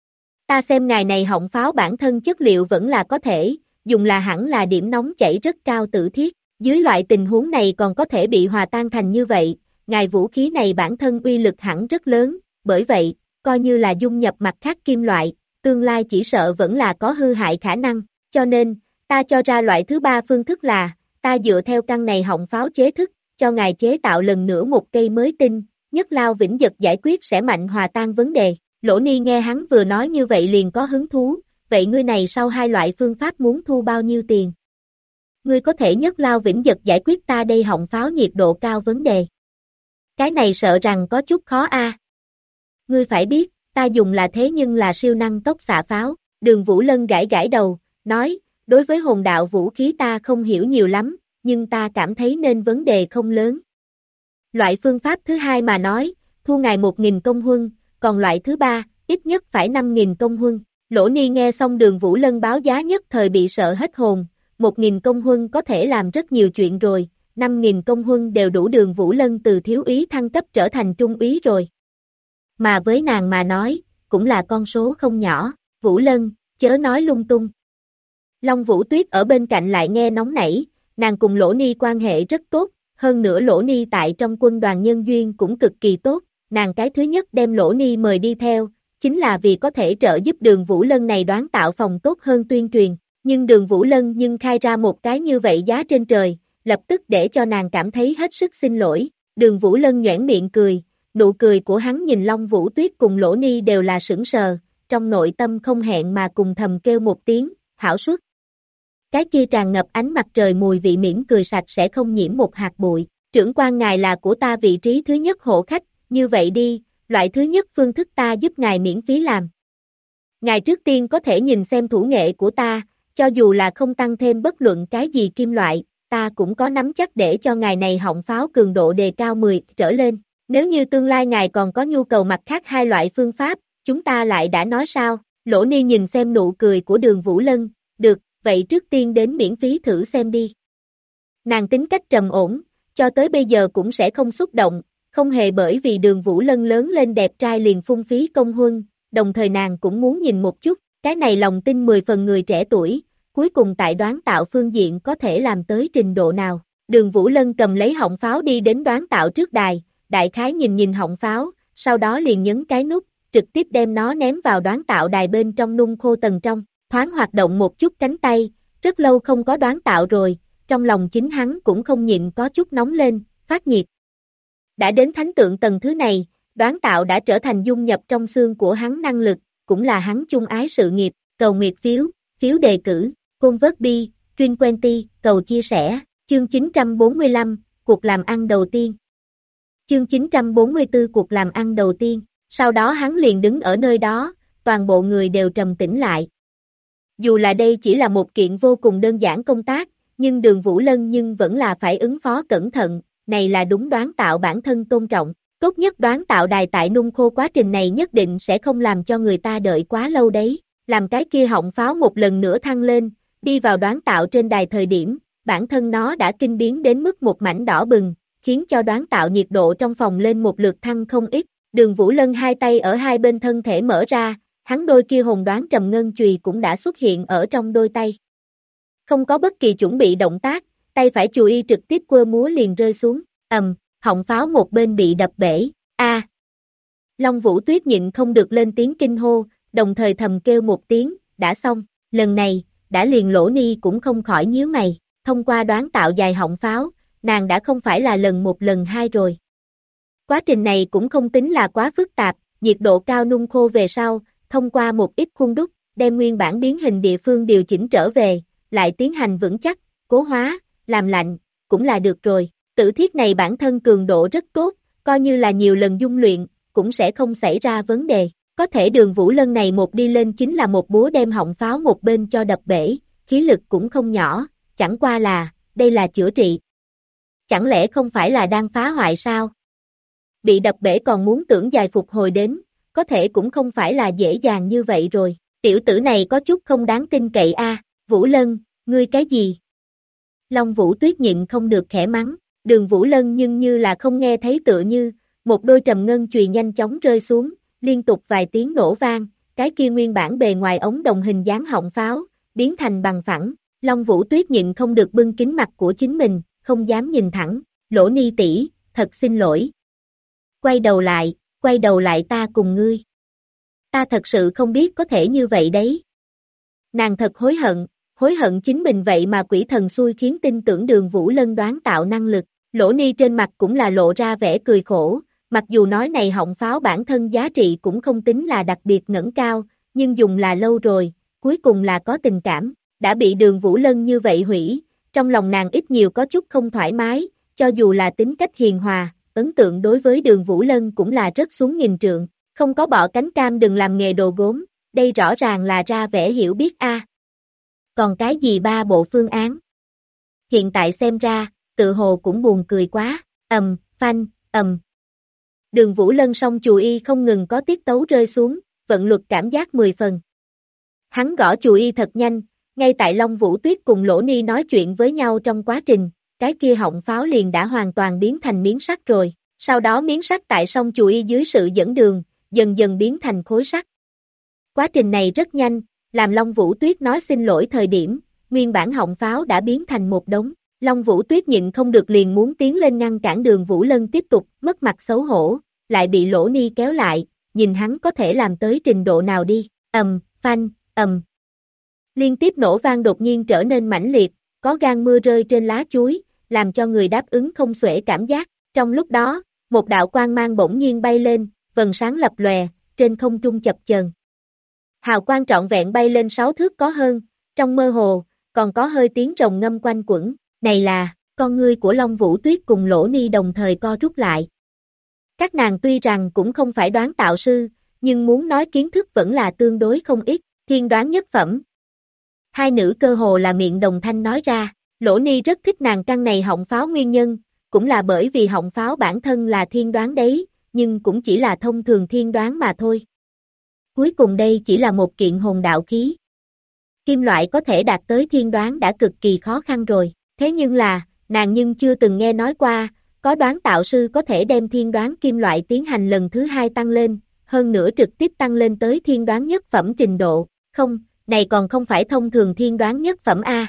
Speaker 2: Ta xem ngài này họng pháo bản thân chất liệu vẫn là có thể, dùng là hẳn là điểm nóng chảy rất cao tử thiết. Dưới loại tình huống này còn có thể bị hòa tan thành như vậy, ngài vũ khí này bản thân uy lực hẳn rất lớn, bởi vậy, coi như là dung nhập mặt khác kim loại, tương lai chỉ sợ vẫn là có hư hại khả năng, cho nên, ta cho ra loại thứ 3 phương thức là, ta dựa theo căn này họng pháo chế thức, cho ngài chế tạo lần nữa một cây mới tinh, nhất lao vĩnh giật giải quyết sẽ mạnh hòa tan vấn đề. Lỗ Ni nghe hắn vừa nói như vậy liền có hứng thú, vậy ngươi này sau 2 loại phương pháp muốn thu bao nhiêu tiền? Ngươi có thể nhất lao vĩnh giật giải quyết ta đây họng pháo nhiệt độ cao vấn đề. Cái này sợ rằng có chút khó a. Ngươi phải biết, ta dùng là thế nhưng là siêu năng tốc xạ pháo, Đường Vũ Lân gãi gãi đầu, nói, đối với hồn đạo vũ khí ta không hiểu nhiều lắm, nhưng ta cảm thấy nên vấn đề không lớn. Loại phương pháp thứ 2 mà nói, thu ngài 1.000 công huân, còn loại thứ 3, ít nhất phải 5.000 công huân. Lỗ Ni nghe xong Đường Vũ Lân báo giá nhất thời bị sợ hết hồn, 1.000 công huân có thể làm rất nhiều chuyện rồi, 5.000 công huân đều đủ Đường Vũ Lân từ thiếu úy thăng cấp trở thành trung úy rồi. Mà với nàng mà nói, cũng là con số không nhỏ, Vũ Lân, chớ nói lung tung. Long Vũ Tuyết ở bên cạnh lại nghe nóng nảy, nàng cùng Lỗ Ni quan hệ rất tốt, hơn nữa Lỗ Ni tại trong quân đoàn nhân duyên cũng cực kỳ tốt, nàng cái thứ nhất đem Lỗ Ni mời đi theo, chính là vì có thể trợ giúp Đường Vũ Lân này đoán tạo phòng tốt hơn tuyên truyền, nhưng Đường Vũ Lân nhưng khai ra một cái như vậy giá trên trời, lập tức để cho nàng cảm thấy hết sức xin lỗi, Đường Vũ Lân nhoẻn miệng cười, nụ cười của hắn nhìn Long Vũ Tuyết cùng Lỗ Ni đều là sững sờ, trong nội tâm không hẹn mà cùng thầm kêu một tiếng, hảo suất. Cái kia tràn ngập ánh mặt trời mùi vị mỉm cười sạch sẽ không nhiễm một hạt bụi, trưởng quan ngài là của ta vị trí thứ nhất hộ khách, như vậy đi, loại thứ nhất phương thức ta giúp ngài miễn phí làm. Ngài trước tiên có thể nhìn xem thủ nghệ của ta, cho dù là không tăng thêm bất luận cái gì kim loại, ta cũng có nắm chắc để cho ngài này họng pháo cường độ đề cao 10 trở lên. Nếu như tương lai ngài còn có nhu cầu mặt khác 2 loại phương pháp, chúng ta lại đã nói sao? Lỗ Ni nhìn xem nụ cười của Đường Vũ Lân, được, vậy trước tiên đến miễn phí thử xem đi. Nàng tính cách trầm ổn, cho tới bây giờ cũng sẽ không xúc động, không hề bởi vì Đường Vũ Lân lớn lên đẹp trai liền phung phí công huân, đồng thời nàng cũng muốn nhìn một chút, cái này lòng tin 10 phần người trẻ tuổi, cuối cùng tại đoán tạo phương diện có thể làm tới trình độ nào. Đường Vũ Lân cầm lấy họng pháo đi đến đoán tạo trước đài, đại khái nhìn họng pháo, sau đó liền nhấn cái nút, trực tiếp đem nó ném vào đoán tạo đài bên trong nung khô tầng trong, thoáng hoạt động một chút cánh tay, rất lâu không có đoán tạo rồi, trong lòng chính hắn cũng không nhịn có chút nóng lên, phát nhiệt. Đã đến thánh tượng tầng thứ này, đoán tạo đã trở thành dung nhập trong xương của hắn năng lực, cũng là hắn chung ái sự nghiệp, cầu nguyệt phiếu, phiếu đề cử, convert bi, Trin Quenty, cầu chia sẻ, chương 945, cuộc làm ăn đầu tiên. Chương 944 cuộc làm ăn đầu tiên, sau đó hắn liền đứng ở nơi đó, toàn bộ người đều trầm tĩnh lại. Dù là đây chỉ là một kiện vô cùng đơn giản công tác, nhưng Đường Vũ Lân nhưng vẫn là phải ứng phó cẩn thận, này là đúng đoán tạo bản thân tôn trọng. Tốt nhất đoán tạo đài tại nung khô quá trình này nhất định sẽ không làm cho người ta đợi quá lâu đấy, làm cái kia họng pháo một lần nữa thăng lên, đi vào đoán tạo trên đài thời điểm, bản thân nó đã kinh biến đến mức một mảnh đỏ bừng, khiến cho đoán tạo nhiệt độ trong phòng lên một lượt thăng không ít. Đường Vũ Lân hai tay ở hai bên thân thể mở ra, hắn đôi kia hồn đoán trầm ngân chùy cũng đã xuất hiện ở trong đôi tay. Không có bất kỳ chuẩn bị động tác, tay phải chùy trực tiếp quơ múa liền rơi xuống, họng pháo một bên bị đập bể, Long Vũ Tuyết nhịn không được lên tiếng kinh hô, đồng thời thầm kêu một tiếng, đã xong, lần này, đã liền Lỗ Ni cũng không khỏi nhíu mày, thông qua đoán tạo dài họng pháo, nàng đã không phải là lần một lần hai rồi. Quá trình này cũng không tính là quá phức tạp, nhiệt độ cao nung khô về sau, thông qua một ít khuôn đúc, đem nguyên bản biến hình địa phương điều chỉnh trở về, lại tiến hành vững chắc, cố hóa, làm lạnh, cũng là được rồi. Tử thiết này bản thân cường độ rất tốt, coi như là nhiều lần dung luyện, cũng sẽ không xảy ra vấn đề. Có thể Đường Vũ Lân này một đi lên chính là một búa đem họng pháo một bên cho đập bể, khí lực cũng không nhỏ, chẳng qua là, đây là chữa trị. Chẳng lẽ không phải là đang phá hoại sao? Bị đập bể còn muốn tưởng dài phục hồi đến, có thể cũng không phải là dễ dàng như vậy rồi. Tiểu tử này có chút không đáng tin cậy a. Vũ Lân, ngươi cái gì? Long Vũ Tuyết nhịn không được khẽ mắng, Đường Vũ Lân nhưng như là không nghe thấy tựa như, một đôi trầm ngân chùy nhanh chóng rơi xuống, liên tục vài tiếng nổ vang, cái kia nguyên bản bề ngoài ống đồng hình dáng họng pháo, biến thành bằng phẳng. Long Vũ Tuyết nhịn không được bưng kính mặt của chính mình, không dám nhìn thẳng, Lỗ Ni tỷ, thật xin lỗi. Quay đầu lại ta cùng ngươi. Ta thật sự không biết có thể như vậy đấy. Nàng thật hối hận chính mình vậy mà quỷ thần xui khiến tin tưởng Đường Vũ Lân đoán tạo năng lực. Lỗ Ni trên mặt cũng là lộ ra vẻ cười khổ, mặc dù nói này họng pháo bản thân giá trị cũng không tính là đặc biệt ngẩng cao, nhưng dùng là lâu rồi, cuối cùng là có tình cảm, đã bị Đường Vũ Lân như vậy hủy, trong lòng nàng ít nhiều có chút không thoải mái, cho dù là tính cách hiền hòa, ấn tượng đối với Đường Vũ Lân cũng là rất xuống nghìn trượng, không có bọ cánh cam đừng làm nghề đồ gốm, đây rõ ràng là ra vẻ hiểu biết a. Còn cái gì ba bộ phương án? Hiện tại xem ra, tự hồ cũng buồn cười quá, phanh, Đường Vũ Lân song chù y không ngừng có tiết tấu rơi xuống, vận luật cảm giác 10 phần. Hắn gõ chù y thật nhanh, ngay tại Long Vũ Tuyết cùng Lỗ Ni nói chuyện với nhau trong quá trình, cái kia họng pháo liền đã hoàn toàn biến thành miếng sắt rồi, sau đó miếng sắt tại song chù y dưới sự dẫn đường, dần dần biến thành khối sắt. Quá trình này rất nhanh, làm Long Vũ Tuyết nói xin lỗi thời điểm, nguyên bản họng pháo đã biến thành một đống. Long Vũ Tuyết nhịn không được liền muốn tiến lên ngăn cản Đường Vũ Lân tiếp tục, mất mặt xấu hổ, lại bị Lỗ Ni kéo lại, nhìn hắn có thể làm tới trình độ nào đi, phanh. Liên tiếp nổ vang đột nhiên trở nên mãnh liệt, có gang mưa rơi trên lá chuối, làm cho người đáp ứng không xuể cảm giác. Trong lúc đó, một đạo quang mang bỗng nhiên bay lên, vầng sáng lập lòe, trên không trung chập chờn. Hào quang trọn vẹn bay lên 6 thước có hơn, trong mơ hồ, còn có hơi tiếng rồng ngâm quanh quẩn. Này là, con ngươi của Long Vũ Tuyết cùng Lỗ Ni đồng thời co rút lại. Các nàng tuy rằng cũng không phải đoán tạo sư, nhưng muốn nói kiến thức vẫn là tương đối không ít, thiên đoán nhất phẩm. Hai nữ cơ hồ là miệng đồng thanh nói ra, Lỗ Ni rất thích nàng căn này họng pháo nguyên nhân, cũng là bởi vì họng pháo bản thân là thiên đoán đấy, nhưng cũng chỉ là thông thường thiên đoán mà thôi. Cuối cùng đây chỉ là một kiện hồn đạo khí. Kim loại có thể đạt tới thiên đoán đã cực kỳ khó khăn rồi. Thế nhưng là, nàng nhưng chưa từng nghe nói qua, có đoán tạo sư có thể đem thiên đoán kim loại tiến hành lần thứ 2 tăng lên, hơn nữa trực tiếp tăng lên tới thiên đoán nhất phẩm trình độ. Không, này còn không phải thông thường thiên đoán nhất phẩm A.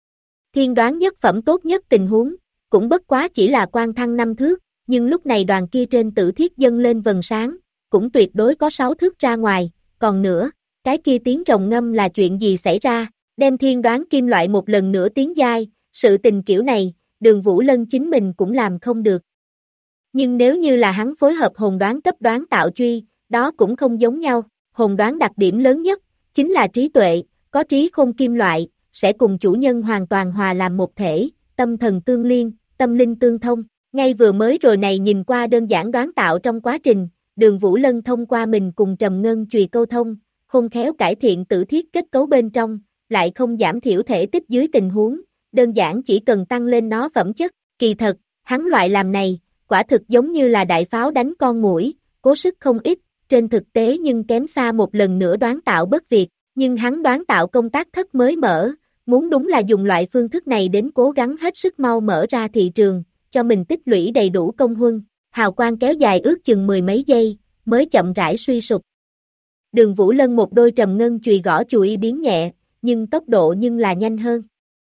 Speaker 2: Thiên đoán nhất phẩm tốt nhất tình huống, cũng bất quá chỉ là quan thăng 5 thước, nhưng lúc này đoàn kia trên tử thiết dâng lên vầng sáng, cũng tuyệt đối có 6 thước ra ngoài, còn nữa, cái kia tiếng rồng ngâm là chuyện gì xảy ra, đem thiên đoán kim loại một lần nữa tiến giai. Sự tình kiểu này, Đường Vũ Lân chính mình cũng làm không được. Nhưng nếu như là hắn phối hợp hồn đoán cấp đoán tạo truy, đó cũng không giống nhau. Hồn đoán đặc điểm lớn nhất, chính là trí tuệ, có trí khôn kim loại, sẽ cùng chủ nhân hoàn toàn hòa làm một thể, tâm thần tương liên, tâm linh tương thông. Ngay vừa mới rồi này nhìn qua đơn giản đoán tạo trong quá trình, Đường Vũ Lân thông qua mình cùng Trầm Ngân chùy câu thông, khôn khéo cải thiện tử thiết kết cấu bên trong, lại không giảm thiểu thể tích dưới tình huống. Đơn giản chỉ cần tăng lên nó phẩm chất, kỳ thật, hắn loại làm này, quả thực giống như là đại pháo đánh con muỗi, cố sức không ít, trên thực tế nhưng kém xa một lần nữa đoán tạo bất việt, nhưng hắn đoán tạo công tác thất mới mở, muốn đúng là dùng loại phương thức này đến cố gắng hết sức mau mở ra thị trường, cho mình tích lũy đầy đủ công huân, hào quang kéo dài ước chừng 10 mấy giây, mới chậm rãi suy sụp. Đường Vũ Lân một đôi trầm ngân chùy gõ chùy biến nhẹ, nhưng tốc độ nhưng là nhanh hơn.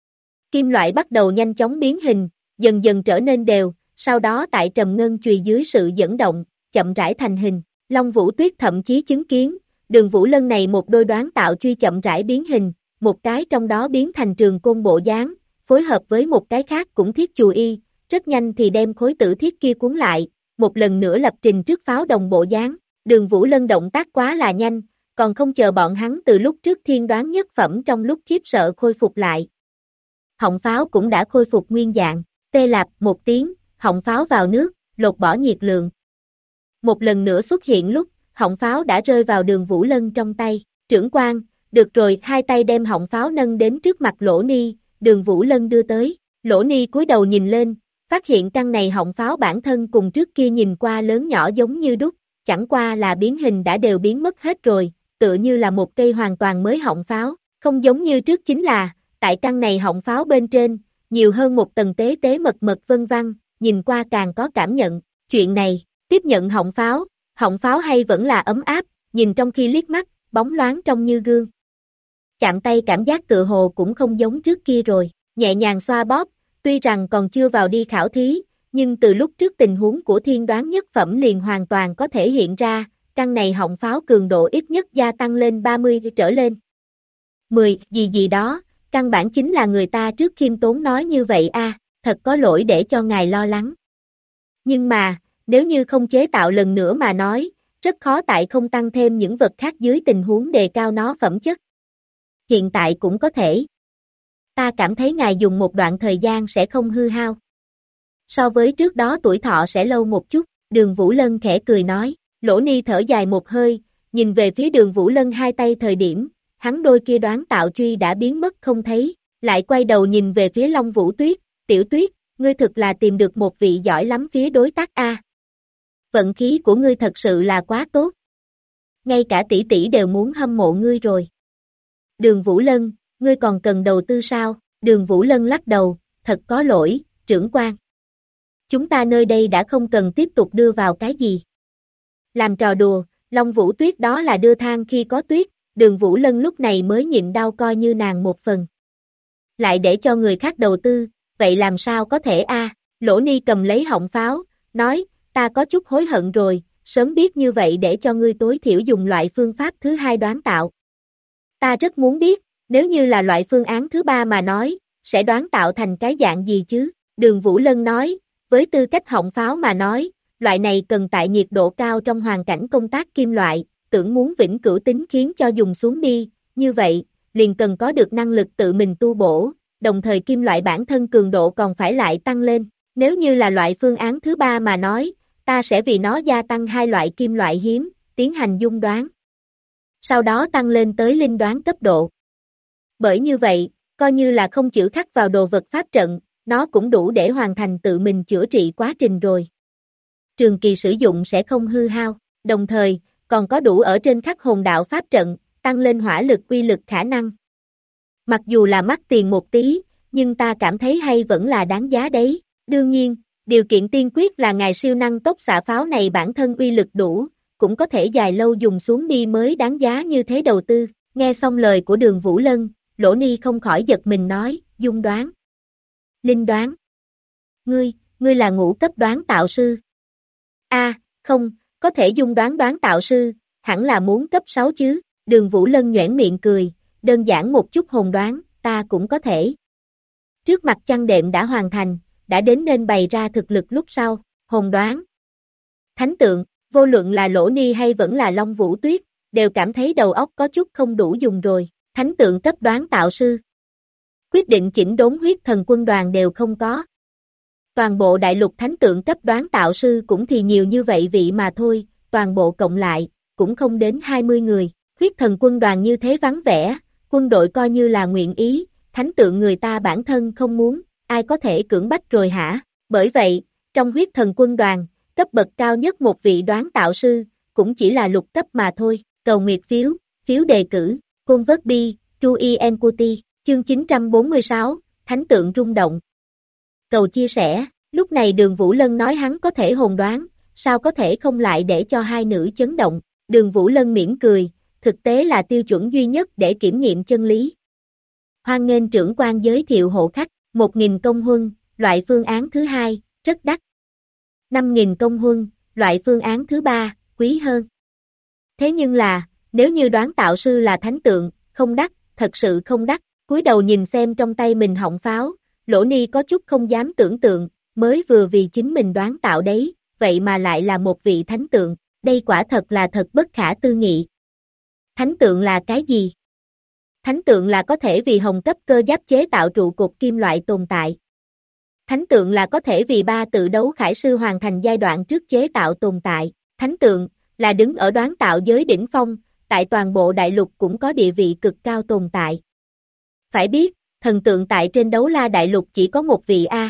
Speaker 2: Kim loại bắt đầu nhanh chóng biến hình, dần dần trở nên đều, sau đó tại trầm ngân chùy dưới sự dẫn động, chậm rãi thành hình. Long Vũ Tuyết thậm chí chứng kiến, Đường Vũ Lân này một đôi đoán tạo truy chậm rãi biến hình, một cái trong đó biến thành trường côn bộ dáng, phối hợp với một cái khác cũng thiết chù y, rất nhanh thì đem khối tử thiết kia cuốn lại, một lần nữa lập trình trước pháo đồng bộ dáng. Đường Vũ Lân động tác quá là nhanh, còn không chờ bọn hắn từ lúc trước thiên đoán nhất phẩm trong lúc khiếp sợ khôi phục lại. Họng pháo cũng đã khôi phục nguyên dạng, tê lạp một tiếng, họng pháo vào nước, lột bỏ nhiệt lượng. Một lần nữa xuất hiện lúc, họng pháo đã rơi vào Đường Vũ Lân trong tay. Trưởng quan, được rồi, hai tay đem họng pháo nâng đến trước mặt Lỗ Ni, Đường Vũ Lân đưa tới. Lỗ Ni cúi đầu nhìn lên, phát hiện căn này họng pháo bản thân cùng trước kia nhìn qua lớn nhỏ giống như đúc, chẳng qua là biến hình đã đều biến mất hết rồi, tựa như là một cây hoàn toàn mới họng pháo, không giống như trước chính là, tại căn này họng pháo bên trên, nhiều hơn một tầng tế tế mật mật vân vân, nhìn qua càng có cảm nhận, chuyện này, tiếp nhận họng pháo hay vẫn là ấm áp, nhìn trong khi liếc mắt, bóng loáng trông như gương. Chạm tay cảm giác tựa hồ cũng không giống trước kia rồi, nhẹ nhàng xoa bóp, tuy rằng còn chưa vào đi khảo thí, nhưng từ lúc trước tình huống của thiên đoán nhất phẩm liền hoàn toàn có thể hiện ra, căn này họng pháo cường độ ít nhất gia tăng lên 30 trở lên. 10, gì đó, căn bản chính là người ta trước khiêm tốn nói như vậy a, thật có lỗi để cho ngài lo lắng. Nhưng mà, nếu như không chế tạo lần nữa mà nói, rất khó tại không tăng thêm những vật khác dưới tình huống đề cao nó phẩm chất. Hiện tại cũng có thể. Ta cảm thấy ngài dùng một đoạn thời gian sẽ không hư hao. So với trước đó tuổi thọ sẽ lâu một chút, Đường Vũ Lân khẽ cười nói, Lỗ Ni thở dài một hơi, nhìn về phía Đường Vũ Lân hai tay thời điểm, hắn đôi kia đoán tạo truy đã biến mất không thấy, lại quay đầu nhìn về phía Long Vũ Tuyết, Tiểu Tuyết, ngươi thực là tìm được một vị giỏi lắm phía đối tác a. Vận khí của ngươi thật sự là quá tốt. Ngay cả tỷ tỷ đều muốn hâm mộ ngươi rồi. Đường Vũ Lân, ngươi còn cần đầu tư sao? Đường Vũ Lân lắc đầu, thật có lỗi, trưởng quan. Chúng ta nơi đây đã không cần tiếp tục đưa vào cái gì. Làm trò đùa, Long Vũ Tuyết đó là đưa than khi có tuyết, Đường Vũ Lân lúc này mới nhịn đau coi như nàng một phần. Lại để cho người khác đầu tư, vậy làm sao có thể a? Lỗ Ni cầm lấy họng pháo, nói, ta có chút hối hận rồi, sớm biết như vậy để cho ngươi tối thiểu dùng loại phương pháp thứ hai đoán tạo. Ta rất muốn biết, nếu như là loại phương án thứ ba mà nói, sẽ đoán tạo thành cái dạng gì chứ? Đường Vũ Lân nói, với tư cách họng pháo mà nói, loại này cần tại nhiệt độ cao trong hoàn cảnh công tác kim loại, tưởng muốn vĩnh cửu tính khiến cho dùng xuống đi, như vậy, liền cần có được năng lực tự mình tu bổ, đồng thời kim loại bản thân cường độ còn phải lại tăng lên. Nếu như là loại phương án thứ ba mà nói, ta sẽ vì nó gia tăng hai loại kim loại hiếm, tiến hành dung đoán. Sau đó tăng lên tới linh đoán cấp độ. Bởi như vậy, coi như là không chữ khắc vào đồ vật pháp trận, nó cũng đủ để hoàn thành tự mình chữa trị quá trình rồi. Trường kỳ sử dụng sẽ không hư hao, đồng thời, còn có đủ ở trên khắc hồn đạo pháp trận, tăng lên hỏa lực uy lực khả năng. Mặc dù là mắc tiền một tí, nhưng ta cảm thấy hay vẫn là đáng giá đấy. Đương nhiên, điều kiện tiên quyết là ngài siêu năng tốc xạ pháo này bản thân uy lực đủ, cũng có thể dài lâu dùng xuống đi mới đáng giá như thế đầu tư. Nghe xong lời của Đường Vũ Lân, Lỗ Ni không khỏi giật mình nói, dung đoán. Linh đoán. Ngươi là ngũ cấp đoán tạo sư. Không, có thể dung đoán đoán tạo sư, hẳn là muốn cấp 6 chứ. Đường Vũ Lân nhoẻn miệng cười, đơn giản một chút hồn đoán, ta cũng có thể. Trước mặt chăn đệm đã hoàn thành, đã đến nên bày ra thực lực lúc sau, hồn đoán. Thánh tượng, vô luận là Lỗ Ni hay vẫn là Long Vũ Tuyết, đều cảm thấy đầu óc có chút không đủ dùng rồi, thánh tượng cấp đoán tạo sư. Quyết định chỉnh đốn huyết thần quân đoàn đều không có. Toàn bộ đại lục thánh tượng cấp đoán tạo sư cũng thì nhiều như vậy vị mà thôi, toàn bộ cộng lại, cũng không đến 20 người. Huyết thần quân đoàn như thế vắng vẻ, quân đội coi như là nguyện ý, thánh tượng người ta bản thân không muốn, ai có thể cưỡng bách rồi hả? Bởi vậy, trong huyết thần quân đoàn, cấp bậc cao nhất một vị đoán tạo sư, cũng chỉ là lục cấp mà thôi. Cầu nguyệt phiếu đề cử, Convert Bi, Rui Encuti, chương 946, Thánh tượng rung động. Cầu chia sẻ, lúc này Đường Vũ Lân nói hắn có thể hồn đoán, sao có thể không lại để cho hai nữ chấn động. Đường Vũ Lân mỉm cười, thực tế là tiêu chuẩn duy nhất để kiểm nghiệm chân lý. Hoan nghênh trưởng quan giới thiệu hộ khách, 1.000 công huân, loại phương án thứ hai, rất đắt. 5.000 công huân, loại phương án thứ ba, quý hơn. Thế nhưng là, nếu như đoán tạo sư là thánh tượng, không đắt, thật sự không đắt. Cúi đầu nhìn xem trong tay mình họng pháo, Lỗ Ni có chút không dám tưởng tượng, mới vừa vì chính mình đoán tạo đấy, vậy mà lại là một vị thánh tượng, đây quả thật là thật bất khả tư nghị. Thánh tượng là cái gì? Thánh tượng là có thể vì hồng cấp cơ giáp chế tạo trụ cột kim loại tồn tại. Thánh tượng là có thể vì ba tự đấu khải sư hoàn thành giai đoạn trước chế tạo tồn tại. Thánh tượng, là đứng ở đoán tạo giới đỉnh phong, tại toàn bộ đại lục cũng có địa vị cực cao tồn tại. Phải biết, thần tượng tại trên đấu la đại lục chỉ có một vị A.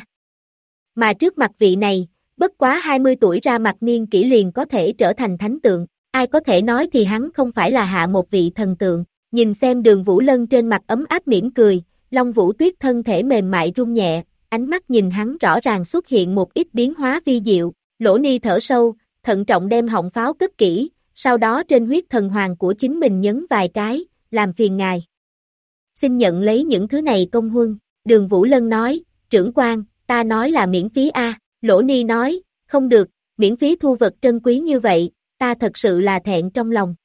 Speaker 2: Mà trước mặt vị này, bất quá 20 tuổi ra mặt niên kỷ liền có thể trở thành thánh tượng, ai có thể nói thì hắn không phải là hạ một vị thần tượng. Nhìn xem Đường Vũ Lân trên mặt ấm áp mỉm cười, Long Vũ Tuyết thân thể mềm mại rung nhẹ, ánh mắt nhìn hắn rõ ràng xuất hiện một ít biến hóa vi diệu, Lỗ Ni thở sâu, thận trọng đem họng pháo cất kỹ, sau đó trên huyết thần hoàng của chính mình nhấn vài cái, làm phiền ngài. Xin nhận lấy những thứ này công huân, Đường Vũ Lân nói, trưởng quan, ta nói là miễn phí a. Lỗ Ni nói, không được, miễn phí thu vật trân quý như vậy, ta thật sự là thẹn trong lòng.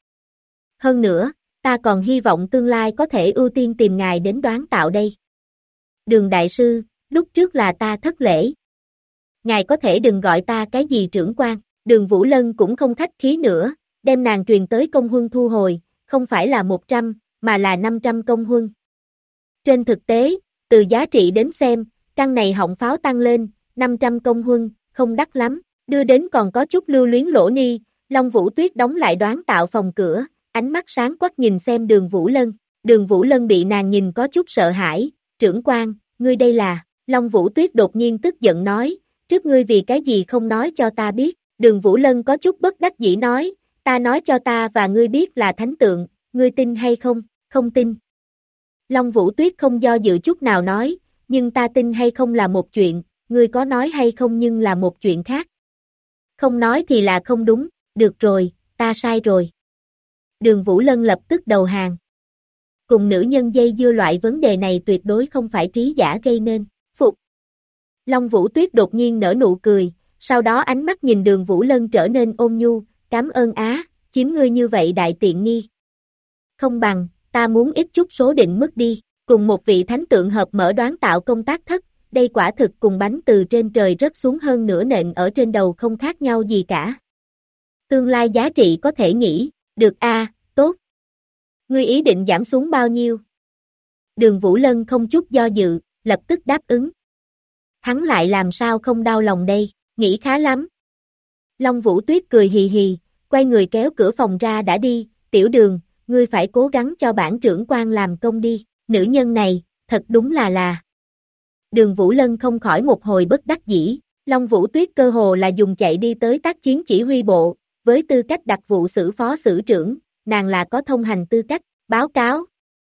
Speaker 2: Hơn nữa, ta còn hy vọng tương lai có thể ưu tiên tìm ngài đến đoán tạo đây. Đường đại sư, lúc trước là ta thất lễ. Ngài có thể đừng gọi ta cái gì trưởng quan. Đường Vũ Lân cũng không khách khí nữa, đem nàng truyền tới công huân thu hồi, không phải là 100, mà là 500 công huân. Trên thực tế, từ giá trị đến xem, căn này họng pháo tăng lên, 500 công huân, không đắt lắm, đưa đến còn có chút lưu luyến. Lỗ Ni. Long Vũ Tuyết đóng lại đoán tạo phòng cửa, ánh mắt sáng quắc nhìn xem Đường Vũ Lân. Đường Vũ Lân bị nàng nhìn có chút sợ hãi, trưởng quan, ngươi đây là, Long Vũ Tuyết đột nhiên tức giận nói, trước ngươi vì cái gì không nói cho ta biết. Đường Vũ Lân có chút bất đắc dĩ nói, ta nói cho ta và ngươi biết là thánh tượng, ngươi tin hay không, không tin. Long Vũ Tuyết không do dự chút nào nói, nhưng ta tin hay không là một chuyện, ngươi có nói hay không nhưng là một chuyện khác. Không nói thì là không đúng, được rồi, ta sai rồi. Đường Vũ Lân lập tức đầu hàng. Cùng nữ nhân dây dưa loại vấn đề này tuyệt đối không phải trí giả gây nên, phục. Long Vũ Tuyết đột nhiên nở nụ cười, sau đó ánh mắt nhìn Đường Vũ Lân trở nên ôn nhu, cảm ơn á, chiếm ngươi như vậy đại tiện nghi. Không bằng, ta muốn ít chút số định mức đi, cùng một vị thánh tượng hợp mở đoán tạo công tác thất, đây quả thực cùng bánh từ trên trời rớt xuống hơn nửa nện ở trên đầu không khác nhau gì cả. Tương lai giá trị có thể nghĩ, được a, tốt. Ngươi ý định giảm xuống bao nhiêu? Đường Vũ Lân không chút do dự, lập tức đáp ứng. Hắn lại làm sao không đau lòng đây, nghĩ khá lắm. Long Vũ Tuyết cười hì hì, quay người kéo cửa phòng ra đã đi, Tiểu Đường, ngươi phải cố gắng cho bản trưởng quan làm công đi, nữ nhân này, thật đúng là. Đường Vũ Lân không khỏi một hồi bất đắc dĩ, Long Vũ Tuyết cơ hồ là dùng chạy đi tới tác chiến chỉ huy bộ, với tư cách đặc vụ sử phó sử trưởng, nàng là có thông hành tư cách, báo cáo.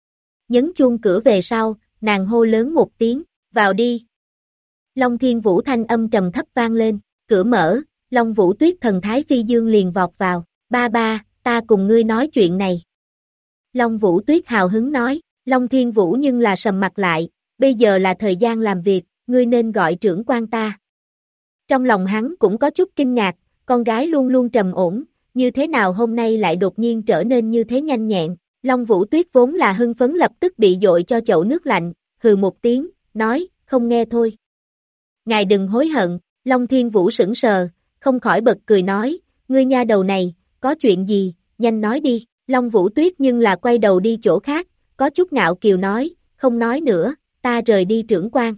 Speaker 2: Nhấn chuông cửa về sau, nàng hô lớn một tiếng, vào đi. Long Thiên Vũ thanh âm trầm thấp vang lên, cửa mở, Long Vũ Tuyết thần thái phi dương liền vọt vào, ba, ta cùng ngươi nói chuyện này. Long Vũ Tuyết hào hứng nói, Long Thiên Vũ nhưng là sầm mặt lại, bây giờ là thời gian làm việc, ngươi nên gọi trưởng quan ta. Trong lòng hắn cũng có chút kinh ngạc, con gái luôn luôn trầm ổn, như thế nào hôm nay lại đột nhiên trở nên như thế nhanh nhẹn. Long Vũ Tuyết vốn là hưng phấn lập tức bị dội cho chậu nước lạnh, hừ một tiếng, nói, không nghe thôi. Ngài đừng hối hận, Long Thiên Vũ sững sờ, không khỏi bật cười nói, ngươi nha đầu này, có chuyện gì, nhanh nói đi. Long Vũ Tuyết nhưng là quay đầu đi chỗ khác, có chút ngạo kiều nói, không nói nữa, ta rời đi trưởng quan.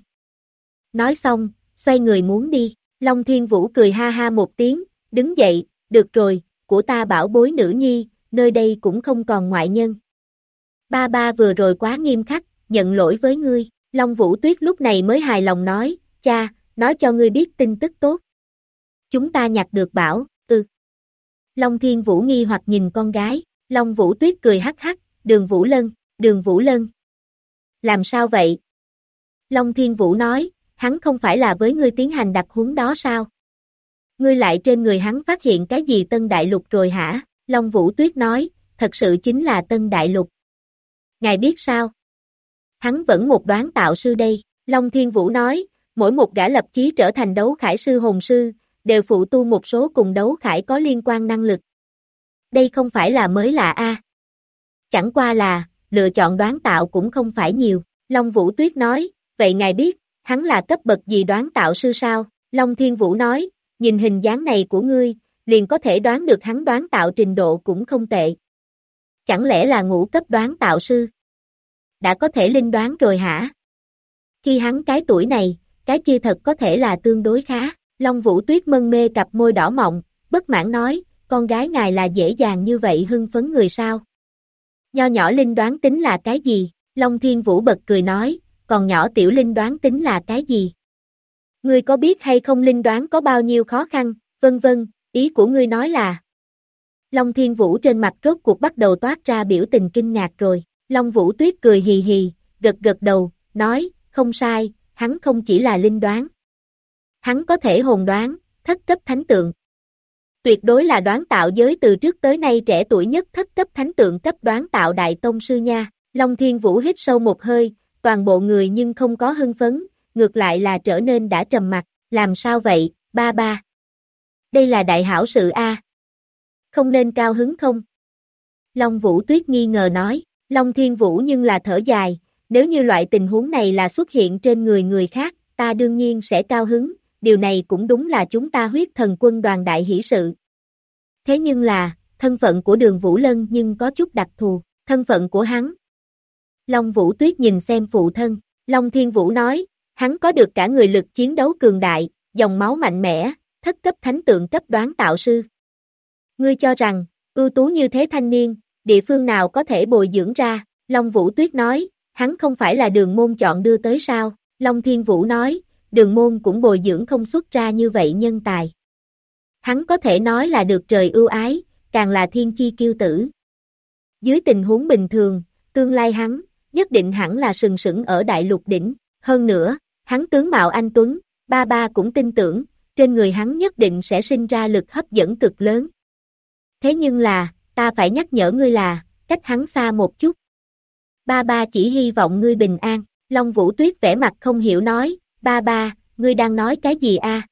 Speaker 2: Nói xong, xoay người muốn đi, Long Thiên Vũ cười ha ha một tiếng, đứng dậy, được rồi, của ta bảo bối nữ nhi, nơi đây cũng không còn ngoại nhân. Ba vừa rồi quá nghiêm khắc, nhận lỗi với ngươi, Long Vũ Tuyết lúc này mới hài lòng nói, cha, nói cho ngươi biết tin tức tốt. Chúng ta nhặt được bảo, Long Thiên Vũ nghi hoặc nhìn con gái, Long Vũ Tuyết cười hắc hắc, Đường Vũ Lân. Làm sao vậy? Long Thiên Vũ nói, hắn không phải là với ngươi tiến hành đặc huấn đó sao? Ngươi lại trên người hắn phát hiện cái gì Tân Đại Lục rồi hả? Long Vũ Tuyết nói, thật sự chính là Tân Đại Lục. Ngài biết sao? Hắn vẫn một đoán tạo sư đây. Long Thiên Vũ nói, mỗi một gã lập chí trở thành đấu khải sư hồn sư, đều phụ tu một số cùng đấu khải có liên quan năng lực. Đây không phải là mới lạ a. Chẳng qua là, lựa chọn đoán tạo cũng không phải nhiều. Long Vũ Tuyết nói, vậy ngài biết, hắn là cấp bậc gì đoán tạo sư sao? Long Thiên Vũ nói, nhìn hình dáng này của ngươi, liền có thể đoán được hắn đoán tạo trình độ cũng không tệ. Chẳng lẽ là ngũ cấp đoán tạo sư? Đã có thể linh đoán rồi hả? Khi hắn cái tuổi này, cái kia thật có thể là tương đối khá. Long Vũ Tuyết mân mê cặp môi đỏ mọng, bất mãn nói, con gái ngài là dễ dàng như vậy hưng phấn người sao? Nho nhỏ linh đoán tính là cái gì? Long Thiên Vũ bật cười nói, còn nhỏ tiểu linh đoán tính là cái gì? Ngươi có biết hay không linh đoán có bao nhiêu khó khăn, vân vân, ý của ngươi nói là... Long Thiên Vũ trên mặt rốt cuộc bắt đầu toát ra biểu tình kinh ngạc rồi. Long Vũ Tuyết cười hì hì, gật gật đầu, nói, không sai, hắn không chỉ là linh đoán. Hắn có thể hồn đoán, thất cấp thánh tượng. Tuyệt đối là đoán tạo giới từ trước tới nay trẻ tuổi nhất thất cấp thánh tượng cấp đoán tạo đại tông sư nha. Long Thiên Vũ hít sâu một hơi, toàn bộ người nhưng không có hưng phấn, ngược lại là trở nên đã trầm mặc, làm sao vậy, ba ba? Đây là đại hảo sự a. Không nên cao hứng không? Long Vũ Tuyết nghi ngờ nói, Long Thiên Vũ nhưng là thở dài, nếu như loại tình huống này là xuất hiện trên người khác, ta đương nhiên sẽ cao hứng, điều này cũng đúng là chúng ta huyết thần quân đoàn đại hỷ sự. Thế nhưng là, thân phận của Đường Vũ Lân nhưng có chút đặc thù, thân phận của hắn. Long Vũ Tuyết nhìn xem phụ thân, Long Thiên Vũ nói, hắn có được cả người lực chiến đấu cường đại, dòng máu mạnh mẽ, thất cấp thánh tượng cấp đoán tạo sư. Ngươi cho rằng, ưu tú như thế thanh niên, địa phương nào có thể bồi dưỡng ra, Long Vũ Tuyết nói, hắn không phải là Đường môn chọn đưa tới sao, Long Thiên Vũ nói, Đường môn cũng bồi dưỡng không xuất ra như vậy nhân tài. Hắn có thể nói là được trời ưu ái, càng là thiên chi kiêu tử. Dưới tình huống bình thường, tương lai hắn, nhất định hẳn là sừng sững ở đại lục đỉnh, hơn nữa, hắn tướng mạo anh tuấn, ba ba cũng tin tưởng, trên người hắn nhất định sẽ sinh ra lực hấp dẫn cực lớn. Thế nhưng là, ta phải nhắc nhở ngươi là, cách hắn xa một chút. Ba ba chỉ hy vọng ngươi bình an, Long Vũ Tuyết vẻ mặt không hiểu nói, ba ba, ngươi đang nói cái gì a?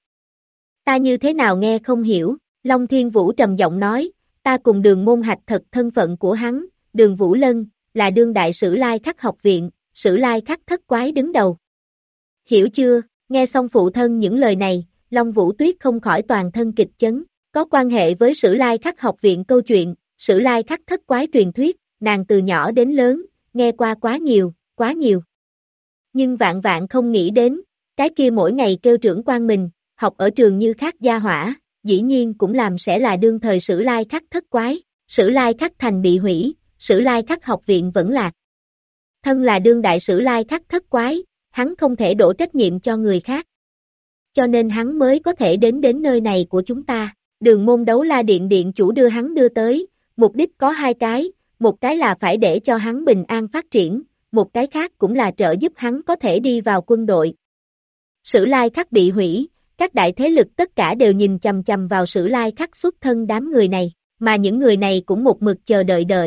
Speaker 2: Ta như thế nào nghe không hiểu, Long Thiên Vũ trầm giọng nói, ta cùng Đường môn hạch thật thân phận của hắn, Đường Vũ Lân, là đương đại Sử Lai Khắc học viện, Sử Lai Khắc thất quái đứng đầu. Hiểu chưa, nghe xong phụ thân những lời này, Long Vũ Tuyết không khỏi toàn thân kịch chấn, có quan hệ với Sử Lai Khắc học viện câu chuyện, Sử Lai Khắc thất quái truyền thuyết, nàng từ nhỏ đến lớn, nghe qua quá nhiều, quá nhiều. Nhưng vạn vạn không nghĩ đến, cái kia mỗi ngày kêu trưởng quan mình, học ở trường như Khắc gia hỏa, dĩ nhiên cũng làm sẽ là đương thời Sử Lai Khắc thất quái, Sử Lai Khắc thành bị hủy, Sử Lai Khắc học viện vẫn lạc. Thân là đương đại Sử Lai Khắc thất quái, hắn không thể đổ trách nhiệm cho người khác. Cho nên hắn mới có thể đến nơi này của chúng ta. Đường môn đấu la điện điện chủ đưa hắn đưa tới, mục đích có hai cái, một cái là phải để cho hắn bình an phát triển, một cái khác cũng là trợ giúp hắn có thể đi vào quân đội. Sử Lai Khắc bị hủy, các đại thế lực tất cả đều nhìn chằm chằm vào Sử Lai Khắc xuất thân đám người này, mà những người này cũng một mực chờ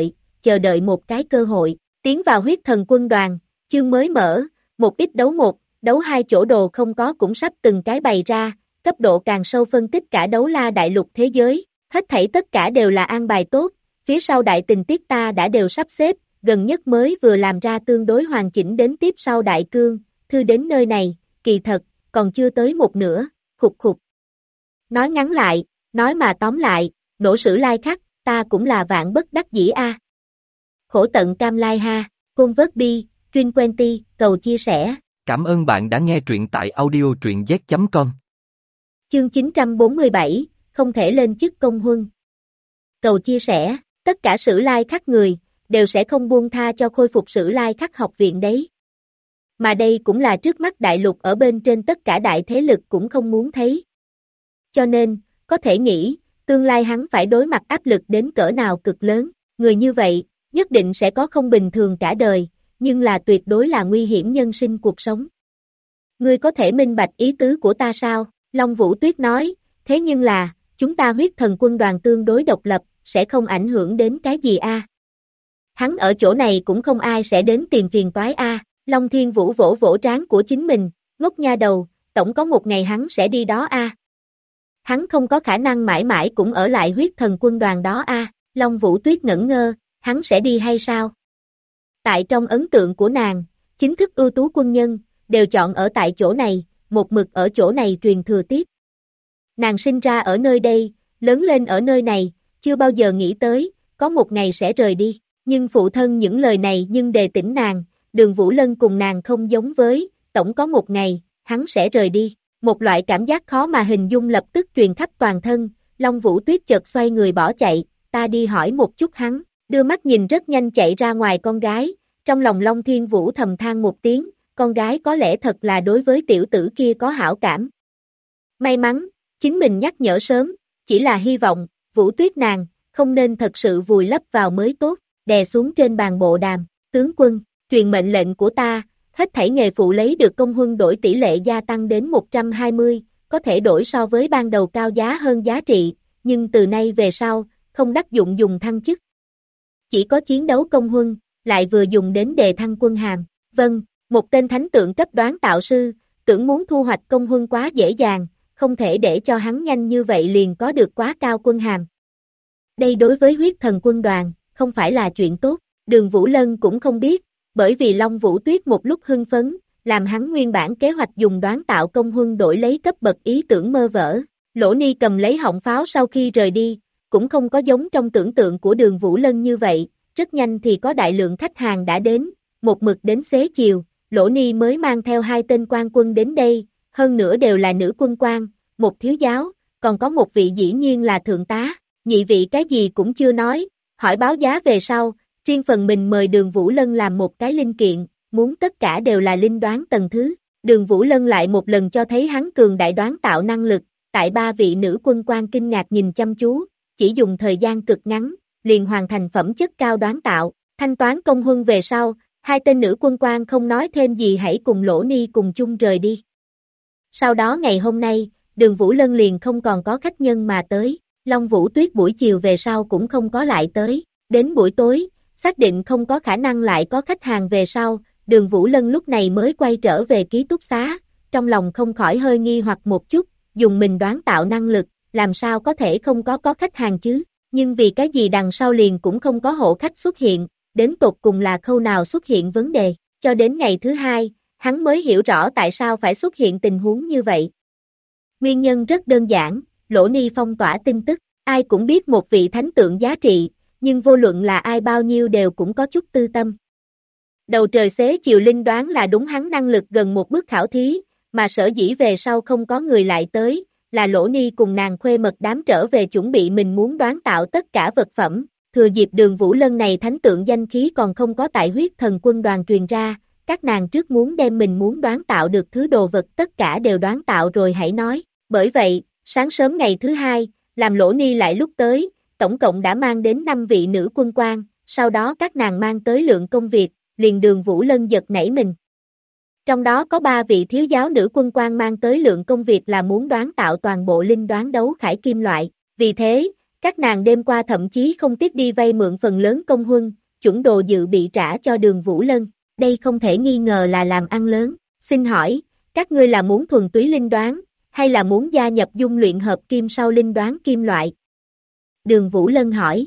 Speaker 2: đợi một cái cơ hội, tiến vào huyết thần quân đoàn, chương mới mở, một ít đấu đấu hai chỗ đồ không có cũng sắp từng cái bày ra, cấp độ càng sâu phân tích cả đấu la đại lục thế giới, hết thảy tất cả đều là an bài tốt, phía sau đại tình tiết ta đã đều sắp xếp, gần nhất mới vừa làm ra tương đối hoàn chỉnh đến tiếp sau đại cương, thư đến nơi này, kỳ thật, còn chưa tới một nửa, khục khục. Nói ngắn lại, nói mà tóm lại, nổ Sử Lai Khắc, ta cũng là vạn bất đắc dĩ a. Khổ tận cam lai ha, Côn vớt bi, Truyên Quenty, cầu chia sẻ.
Speaker 1: Cảm ơn bạn đã nghe truyện tại audio truyện z.com.
Speaker 2: Chương 947, không thể lên chức công huân. Cầu chia sẻ, tất cả Sử Lai Khắc người, đều sẽ không buông tha cho khôi phục Sử Lai Khắc học viện đấy. Mà đây cũng là trước mắt đại lục ở bên trên tất cả đại thế lực cũng không muốn thấy. Cho nên, có thể nghĩ, tương lai hắn phải đối mặt áp lực đến cỡ nào cực lớn, người như vậy, nhất định sẽ có không bình thường cả đời, nhưng là tuyệt đối là nguy hiểm nhân sinh cuộc sống. Ngươi có thể minh bạch ý tứ của ta sao? Long Vũ Tuyết nói, thế nhưng là, chúng ta huyết thần quân đoàn tương đối độc lập, sẽ không ảnh hưởng đến cái gì a? Hắn ở chỗ này cũng không ai sẽ đến tìm phiền toái a. Long Thiên Vũ vỗ vỗ trán của chính mình, ngốc nha đầu, tổng có một ngày hắn sẽ đi đó a. Hắn không có khả năng mãi mãi cũng ở lại huyết thần quân đoàn đó a. Long Vũ Tuyết ngẩn ngơ, hắn sẽ đi hay sao? Tại trong ấn tượng của nàng, chính thức ưu tú quân nhân, đều chọn ở tại chỗ này, một mực ở chỗ này truyền thừa tiếp. Nàng sinh ra ở nơi đây, lớn lên ở nơi này, chưa bao giờ nghĩ tới, có một ngày sẽ rời đi. Nhưng phụ thân những lời này nhưng đề tỉnh nàng, Đường Vũ Lân cùng nàng không giống với, tổng có một ngày, hắn sẽ rời đi. Một loại cảm giác khó mà hình dung lập tức truyền khắp toàn thân, Long Vũ Tuyết chợt xoay người bỏ chạy, ta đi hỏi một chút hắn, đưa mắt nhìn rất nhanh chạy ra ngoài con gái, trong lòng Long Thiên Vũ thầm than một tiếng, con gái có lẽ thật là đối với tiểu tử kia có hảo cảm. May mắn, chính mình nhắc nhở sớm, chỉ là hy vọng, Vũ Tuyết nàng, không nên thật sự vùi lấp vào mới tốt, đè xuống trên bàn bộ đàm, tướng quân, truyền mệnh lệnh của ta, hết thảy nghề phụ lấy được công huân đổi tỷ lệ gia tăng đến 120, có thể đổi so với ban đầu cao giá hơn giá trị, nhưng từ nay về sau, không đắc dụng dùng thăng chức. Chỉ có chiến đấu công huân, lại vừa dùng đến đề thăng quân hàm. Vâng, một tên thánh tượng cấp đoán tạo sư, tưởng muốn thu hoạch công huân quá dễ dàng, không thể để cho hắn nhanh như vậy liền có được quá cao quân hàm. Đây đối với huyết thần quân đoàn, không phải là chuyện tốt, Đường Vũ Lân cũng không biết, bởi vì Long Vũ Tuyết một lúc hưng phấn, làm hắn nguyên bản kế hoạch dùng đoán tạo công huân đổi lấy cấp bậc ý tưởng mơ vỡ. Lỗ Ni cầm lấy họng pháo sau khi rời đi, cũng không có giống trong tưởng tượng của Đường Vũ Lân như vậy, rất nhanh thì có đại lượng khách hàng đã đến, một mực đến xế chiều, Lỗ Ni mới mang theo 2 tên quan quân đến đây, hơn nữa đều là nữ quân quan, một thiếu giáo, còn có một vị dĩ nhiên là thượng tá, nhị vị cái gì cũng chưa nói, hỏi báo giá về sau, riêng phần mình mời Đường Vũ Lân làm một cái linh kiện, muốn tất cả đều là linh đoán tầng thứ. Đường Vũ Lân lại một lần cho thấy hắn cường đại đoán tạo năng lực, tại 3 vị nữ quân quan kinh ngạc nhìn chăm chú, chỉ dùng thời gian cực ngắn, liền hoàn thành phẩm chất cao đoán tạo, thanh toán công huân về sau, 2 tên nữ quân quan không nói thêm gì hãy cùng Lỗ Ni cùng chung rời đi. Sau đó ngày hôm nay, Đường Vũ Lân liền không còn có khách nhân mà tới, Long Vũ Tuyết buổi chiều về sau cũng không có lại tới, đến buổi tối, xác định không có khả năng lại có khách hàng về sau, Đường Vũ Lân lúc này mới quay trở về ký túc xá, trong lòng không khỏi hơi nghi hoặc một chút, dùng mình đoán tạo năng lực, làm sao có thể không có khách hàng chứ, nhưng vì cái gì đằng sau liền cũng không có hộ khách xuất hiện, đến tột cùng là khâu nào xuất hiện vấn đề, cho đến ngày thứ 2, hắn mới hiểu rõ tại sao phải xuất hiện tình huống như vậy. Nguyên nhân rất đơn giản, Lỗ Ni phong tỏa tin tức, ai cũng biết một vị thánh tượng giá trị, nhưng vô luận là ai bao nhiêu đều cũng có chút tư tâm. Đầu trời xế chiều linh đoán là đúng hắn năng lực gần một bước khảo thí, mà sở dĩ về sau không có người lại tới, là Lỗ Ni cùng nàng khuê mật đám trở về chuẩn bị mình muốn đoán tạo tất cả vật phẩm, thừa dịp Đường Vũ Lân này thánh tượng danh khí còn không có tại huyết thần quân đoàn truyền ra, các nàng trước muốn đem mình muốn đoán tạo được thứ đồ vật tất cả đều đoán tạo rồi hãy nói, bởi vậy, sáng sớm ngày thứ 2, làm Lỗ Ni lại lúc tới, tổng cộng đã mang đến 5 vị nữ quân quan, sau đó các nàng mang tới lượng công việc, liền Đường Vũ Lân giật nảy mình. Trong đó có 3 vị thiếu giáo nữ quân quan mang tới lượng công việc là muốn đoán tạo toàn bộ linh đoán đấu khải kim loại, vì thế, các nàng đêm qua thậm chí không tiếc đi vay mượn phần lớn công huân, chuẩn đồ dự bị trả cho Đường Vũ Lân, đây không thể nghi ngờ là làm ăn lớn, xin hỏi, các ngươi là muốn thuần túy linh đoán, hay là muốn gia nhập dung luyện hợp kim sau linh đoán kim loại? Đường Vũ Lân hỏi.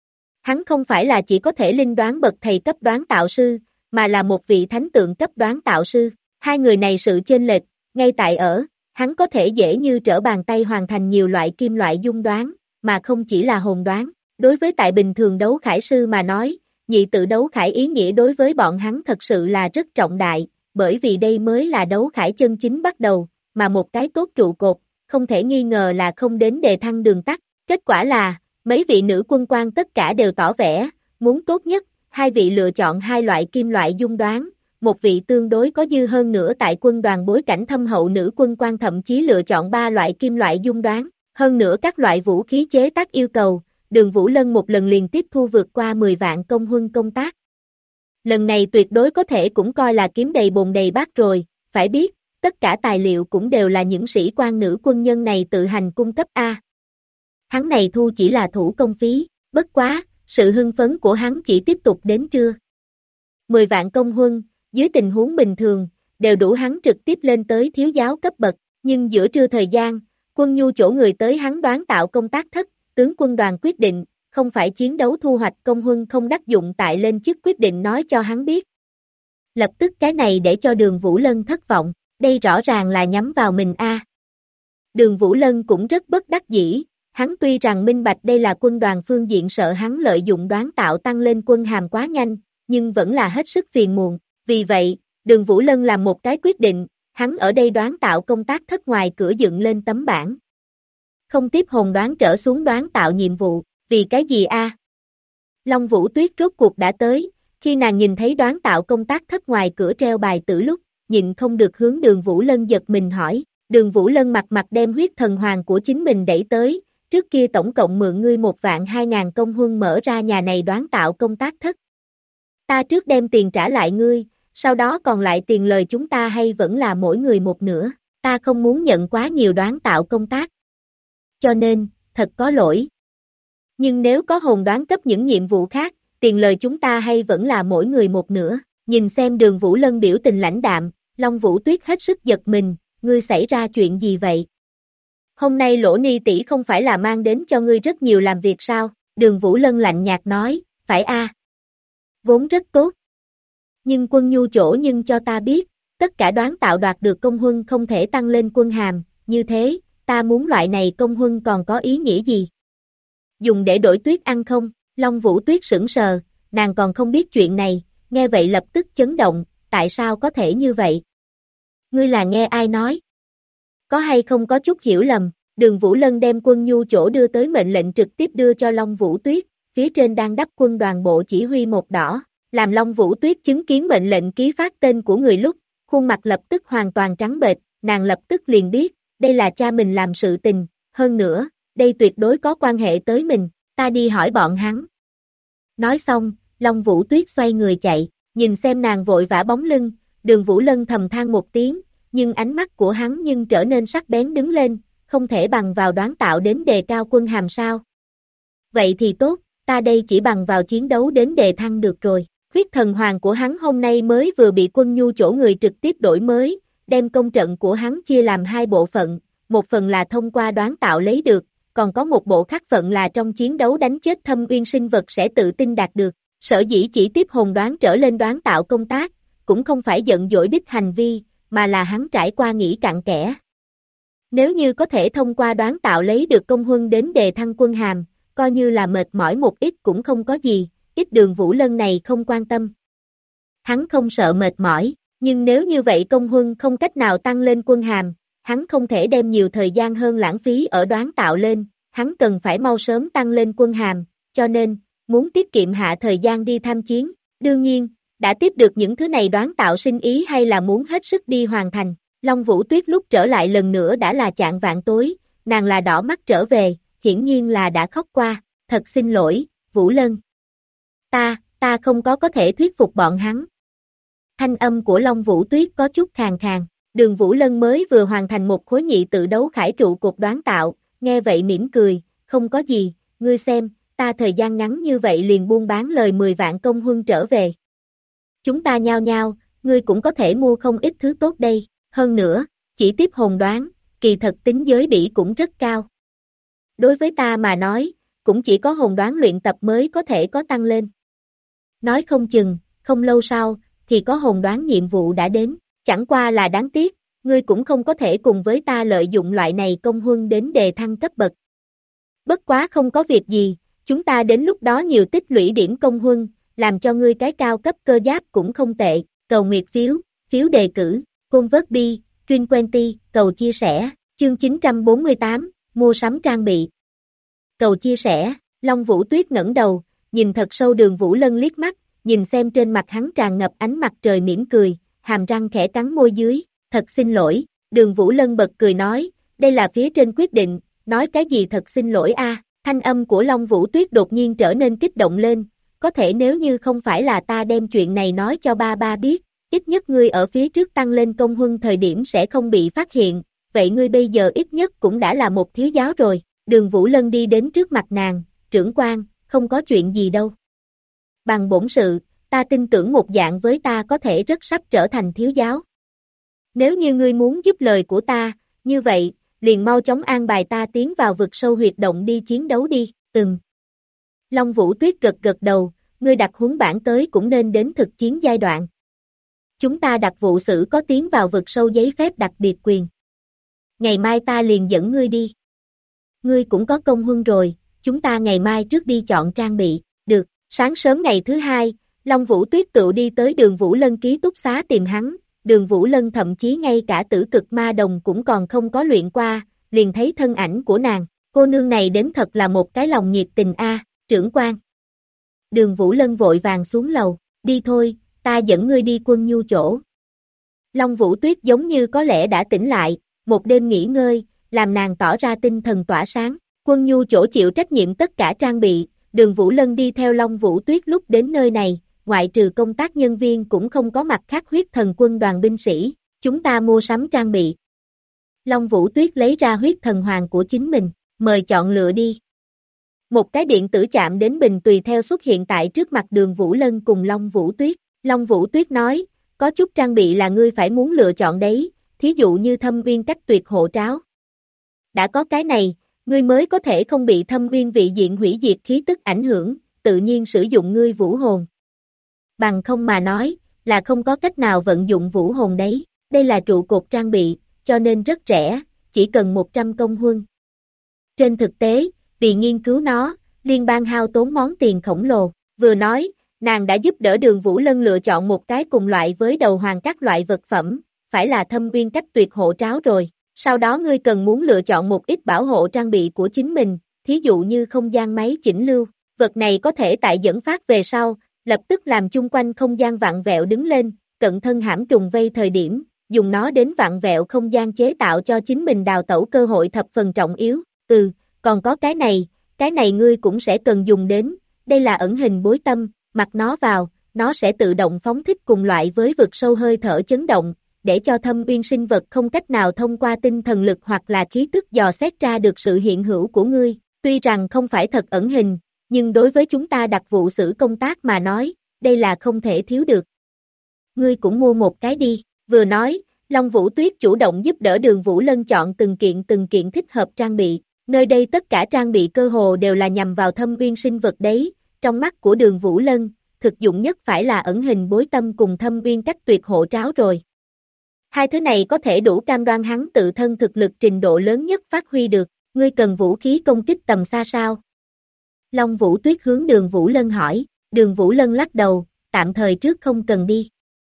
Speaker 2: Hắn không phải là chỉ có thể linh đoán bậc thầy cấp đoán tạo sư, mà là một vị thánh tượng cấp đoán tạo sư. 2 người này sự chênh lệch, ngay tại ở, hắn có thể dễ như trở bàn tay hoàn thành nhiều loại kim loại dung đoán, mà không chỉ là hồn đoán. Đối với tại bình thường đấu khải sư mà nói, nhị tự đấu khải ý nghĩa đối với bọn hắn thật sự là rất trọng đại, bởi vì đây mới là đấu khải chân chính bắt đầu, mà một cái tốt trụ cột, không thể nghi ngờ là không đến đề thăng đường tắt. Kết quả là, mấy vị nữ quân quan tất cả đều tỏ vẻ, muốn tốt nhất, 2 vị lựa chọn 2 loại kim loại dung đoán, một vị tương đối có dư hơn nữa tại quân đoàn bối cảnh thâm hậu nữ quân quan thậm chí lựa chọn 3 loại kim loại dung đoán, hơn nữa các loại vũ khí chế tác yêu cầu, Đường Vũ Lân một lần liền tiếp thu vượt qua 10 vạn công huân công tác. Lần này tuyệt đối có thể cũng coi là kiếm đầy bồn đầy bát rồi, phải biết, tất cả tài liệu cũng đều là những sĩ quan nữ quân nhân này tự hành cung cấp A. Hắn này thu chỉ là thủ công phí, bất quá, sự hưng phấn của hắn chỉ tiếp tục đến trưa. 10 vạn công huân, dưới tình huống bình thường, đều đủ hắn trực tiếp lên tới thiếu giáo cấp bậc, nhưng giữa trưa thời gian, quân nhu chỗ người tới hắn đoán tạo công tác thất, tướng quân đoàn quyết định, không phải chiến đấu thu hoạch công huân không đắc dụng tại lên chức quyết định nói cho hắn biết. Lập tức cái này để cho Đường Vũ Lân thất vọng, đây rõ ràng là nhắm vào mình a. Đường Vũ Lân cũng rất bất đắc dĩ, hắn tuy rằng minh bạch đây là quân đoàn phương diện sợ hắn lợi dụng đoán tạo tăng lên quân hàm quá nhanh, nhưng vẫn là hết sức phiền muộn, vì vậy, Đường Vũ Lân làm một cái quyết định, hắn ở đây đoán tạo công tác thất ngoài cửa dựng lên tấm bảng. không tiếp hồn đoán trở xuống đoán tạo nhiệm vụ, vì cái gì a? Long Vũ Tuyết rốt cuộc đã tới, khi nàng nhìn thấy đoán tạo công tác thất ngoài cửa treo bài tử lúc, nhịn không được hướng Đường Vũ Lân giật mình hỏi, Đường Vũ Lân mặt mặt đem huyết thần hoàng của chính mình đẩy tới, trước kia tổng cộng mượn ngươi 1.200.000 công huân mở ra nhà này đoán tạo công tác thất. Ta trước đem tiền trả lại ngươi, sau đó còn lại tiền lời chúng ta hay vẫn là mỗi người một nửa, ta không muốn nhận quá nhiều đoán tạo công tác. Cho nên, thật có lỗi. Nhưng nếu có hồn đoán cấp những nhiệm vụ khác, tiền lời chúng ta hay vẫn là mỗi người một nửa. Nhìn xem Đường Vũ Lân biểu tình lãnh đạm, Long Vũ Tuyết hết sức giật mình, ngươi xảy ra chuyện gì vậy? Hôm nay Lỗ Ni tỷ không phải là mang đến cho ngươi rất nhiều làm việc sao? Đường Vũ Lân lạnh nhạt nói, phải a? Vốn rất tốt. Nhưng quân nhu chỗ nhưng cho ta biết, tất cả đoán tạo đoạt được công huân không thể tăng lên quân hàm, như thế, ta muốn loại này công huân còn có ý nghĩa gì? Dùng để đổi tuyết ăn không? Long Vũ Tuyết sững sờ, nàng còn không biết chuyện này, nghe vậy lập tức chấn động, tại sao có thể như vậy? Ngươi là nghe ai nói? Có hay không có chút hiểu lầm? Đường Vũ Lân đem quân nhu chỗ đưa tới mệnh lệnh trực tiếp đưa cho Long Vũ Tuyết, phía trên đang đắp quân đoàn bộ chỉ huy một đỏ, làm Long Vũ Tuyết chứng kiến mệnh lệnh ký phát tên của người lúc, khuôn mặt lập tức hoàn toàn trắng bệch, nàng lập tức liền biết, đây là cha mình làm sự tình, hơn nữa, đây tuyệt đối có quan hệ tới mình, ta đi hỏi bọn hắn. Nói xong, Long Vũ Tuyết xoay người chạy, nhìn xem nàng vội vã bóng lưng, Đường Vũ Lân thầm than một tiếng, nhưng ánh mắt của hắn nhưng trở nên sắc bén đứng lên, không thể bằng vào đoán tạo đến đề cao quân hàm sao. Vậy thì tốt, ta đây chỉ bằng vào chiến đấu đến đề thăng được rồi. Huyết thần hoàng của hắn hôm nay mới vừa bị quân nhu chỗ người trực tiếp đổi mới, đem công trận của hắn chia làm hai bộ phận, một phần là thông qua đoán tạo lấy được, còn có một bộ khác phận là trong chiến đấu đánh chết thâm uyên sinh vật sẽ tự tin đạt được. Sở dĩ chỉ tiếp hồn đoán trở lên đoán tạo công tác, cũng không phải giận dỗi đích hành vi, mà là hắn trải qua nghĩ cặn kẽ. Nếu như có thể thông qua đoán tạo lấy được công huân đến đề thăng quân hàm, coi như là mệt mỏi một ít cũng không có gì, ít Đường Vũ Lân này không quan tâm. Hắn không sợ mệt mỏi, nhưng nếu như vậy công huân không cách nào tăng lên quân hàm, hắn không thể đem nhiều thời gian hơn lãng phí ở đoán tạo lên, hắn cần phải mau sớm tăng lên quân hàm, cho nên, muốn tiết kiệm hạ thời gian đi tham chiến, đương nhiên, đã tiếp được những thứ này đoán tạo sinh ý hay là muốn hết sức đi hoàn thành. Long Vũ Tuyết lúc trở lại lần nữa đã là chạng vạng tối, nàng là đỏ mắt trở về, hiển nhiên là đã khóc qua, thật xin lỗi, Vũ Lân. Ta không có thể thuyết phục bọn hắn. Thanh âm của Long Vũ Tuyết có chút khàn khàn, Đường Vũ Lân mới vừa hoàn thành một khối nhị tự đấu khải trụ cột đoán tạo, nghe vậy mỉm cười, không có gì, ngươi xem, ta thời gian ngắn như vậy liền buôn bán lời 10 vạn công huân trở về. Chúng ta nhao nhao, ngươi cũng có thể mua không ít thứ tốt đây, hơn nữa, chỉ tiếp hồn đoán, kỳ thật tính giới bỉ cũng rất cao. Đối với ta mà nói, cũng chỉ có hồn đoán luyện tập mới có thể có tăng lên. Nói không chừng, không lâu sau, thì có hồn đoán nhiệm vụ đã đến, chẳng qua là đáng tiếc, ngươi cũng không có thể cùng với ta lợi dụng loại này công huân đến đề thăng cấp bậc. Bất quá không có việc gì, chúng ta đến lúc đó nhiều tích lũy điểm công huân, làm cho ngươi cái cao cấp cơ giáp cũng không tệ, cầu nguyệt phiếu, phiếu đề cử, convert bi, Trin Quenty, cầu chia sẻ, chương 948, mua sắm trang bị. Cầu chia sẻ, Long Vũ Tuyết ngẩng đầu, nhìn thật sâu Đường Vũ Lân liếc mắt, nhìn xem trên mặt hắn tràn ngập ánh mặt trời mỉm cười, hàm răng khẽ cắn môi dưới, thật xin lỗi, Đường Vũ Lân bật cười nói, đây là phía trên quyết định, nói cái gì thật xin lỗi a? Thanh âm của Long Vũ Tuyết đột nhiên trở nên kích động lên, có thể nếu như không phải là ta đem chuyện này nói cho ba biết, ít nhất ngươi ở phía trước tăng lên công huân thời điểm sẽ không bị phát hiện, vậy ngươi bây giờ ít nhất cũng đã là một thiếu giáo rồi. Đường Vũ Lân đi đến trước mặt nàng, trưởng quan, không có chuyện gì đâu. Bằng bổn sự, ta tin tưởng một dạng với ta có thể rất sắp trở thành thiếu giáo. Nếu như ngươi muốn giúp lời của ta, như vậy, liền mau chóng an bài ta tiến vào vực sâu huyệt động đi chiến đấu đi, Long Vũ Tuyết gật gật đầu, ngươi đặt huấn bản tới cũng nên đến thực chiến giai đoạn. Chúng ta đặt vụ xử có tiến vào vực sâu giấy phép đặc biệt quyền. Ngày mai ta liền dẫn ngươi đi. Ngươi cũng có công huân rồi, chúng ta ngày mai trước đi chọn trang bị, được, sáng sớm ngày thứ hai, Long Vũ Tuyết tự đi tới Đường Vũ Lân ký túc xá tìm hắn, Đường Vũ Lân thậm chí ngay cả tử cực ma đồng cũng còn không có luyện qua, liền thấy thân ảnh của nàng, Cô nương này đến thật là một cái lòng nhiệt tình a, trưởng quan. Đường Vũ Lân vội vàng xuống lầu, đi thôi, ta dẫn ngươi đi Quân Nhu chỗ. Long Vũ Tuyết giống như có lẽ đã tỉnh lại, một đêm nghỉ ngơi, làm nàng tỏ ra tinh thần tỏa sáng. Quân Nhu chỗ chịu trách nhiệm tất cả trang bị, Đường Vũ Lân đi theo Long Vũ Tuyết lúc đến nơi này, ngoại trừ công tác nhân viên cũng không có mặt khác huyết thần quân đoàn binh sĩ, chúng ta mua sắm trang bị. Long Vũ Tuyết lấy ra huyết thần hoàng của chính mình, mời chọn lựa đi. Một cái điện tử chạm đến bình tùy theo xuất hiện tại trước mặt Đường Vũ Lân cùng Long Vũ Tuyết. Long Vũ Tuyết nói, có chút trang bị là ngươi phải muốn lựa chọn đấy, thí dụ như Thâm Uyên Cách Tuyệt Hộ Tráo. Đã có cái này, ngươi mới có thể không bị Thâm Uyên vị diện hủy diệt khí tức ảnh hưởng, tự nhiên sử dụng ngươi vũ hồn. Bằng không mà nói, là không có cách nào vận dụng vũ hồn đấy, đây là trụ cột trang bị, cho nên rất rẻ, chỉ cần 100 công huân. Trên thực tế, vì nghiên cứu nó, liên bang hao tốn món tiền khổng lồ, vừa nói, nàng đã giúp đỡ Đường Vũ Lân lựa chọn một cái cùng loại với đầu hoàng các loại vật phẩm, phải là Thâm Uyên Cách Tuyệt Hộ Tráo rồi. Sau đó ngươi cần muốn lựa chọn một ít bảo hộ trang bị của chính mình, thí dụ như không gian máy chỉnh lưu, vật này có thể tại dẫn phát về sau, lập tức làm chung quanh không gian vặn vẹo đứng lên, cận thân hãm trùng vây thời điểm, dùng nó đến vặn vẹo không gian chế tạo cho chính mình đào tẩu cơ hội thập phần trọng yếu. Còn có cái này ngươi cũng sẽ cần dùng đến, đây là ẩn hình bối tâm, mặc nó vào, nó sẽ tự động phóng thích cùng loại với vực sâu hơi thở chấn động, để cho Thâm Uyên sinh vật không cách nào thông qua tinh thần lực hoặc là khí tức dò xét ra được sự hiện hữu của ngươi, tuy rằng không phải thật ẩn hình, nhưng đối với chúng ta đặc vụ xử công tác mà nói, đây là không thể thiếu được. Ngươi cũng mua một cái đi, vừa nói, Long Vũ Tuyết chủ động giúp đỡ Đường Vũ Lân chọn từng kiện thích hợp trang bị, nơi đây tất cả trang bị cơ hồ đều là nhằm vào Thâm Uyên sinh vật đấy, trong mắt của Đường Vũ Lân, thực dụng nhất phải là ẩn hình bối tâm cùng Thâm Uyên Cách Tuyệt Hộ Tráo rồi. Hai thứ này có thể đủ cam đoan hắn tự thân thực lực trình độ lớn nhất phát huy được, ngươi cần vũ khí công kích tầm xa sao? Long Vũ Tuyết hướng Đường Vũ Lân hỏi, Đường Vũ Lân lắc đầu, tạm thời trước không cần đi.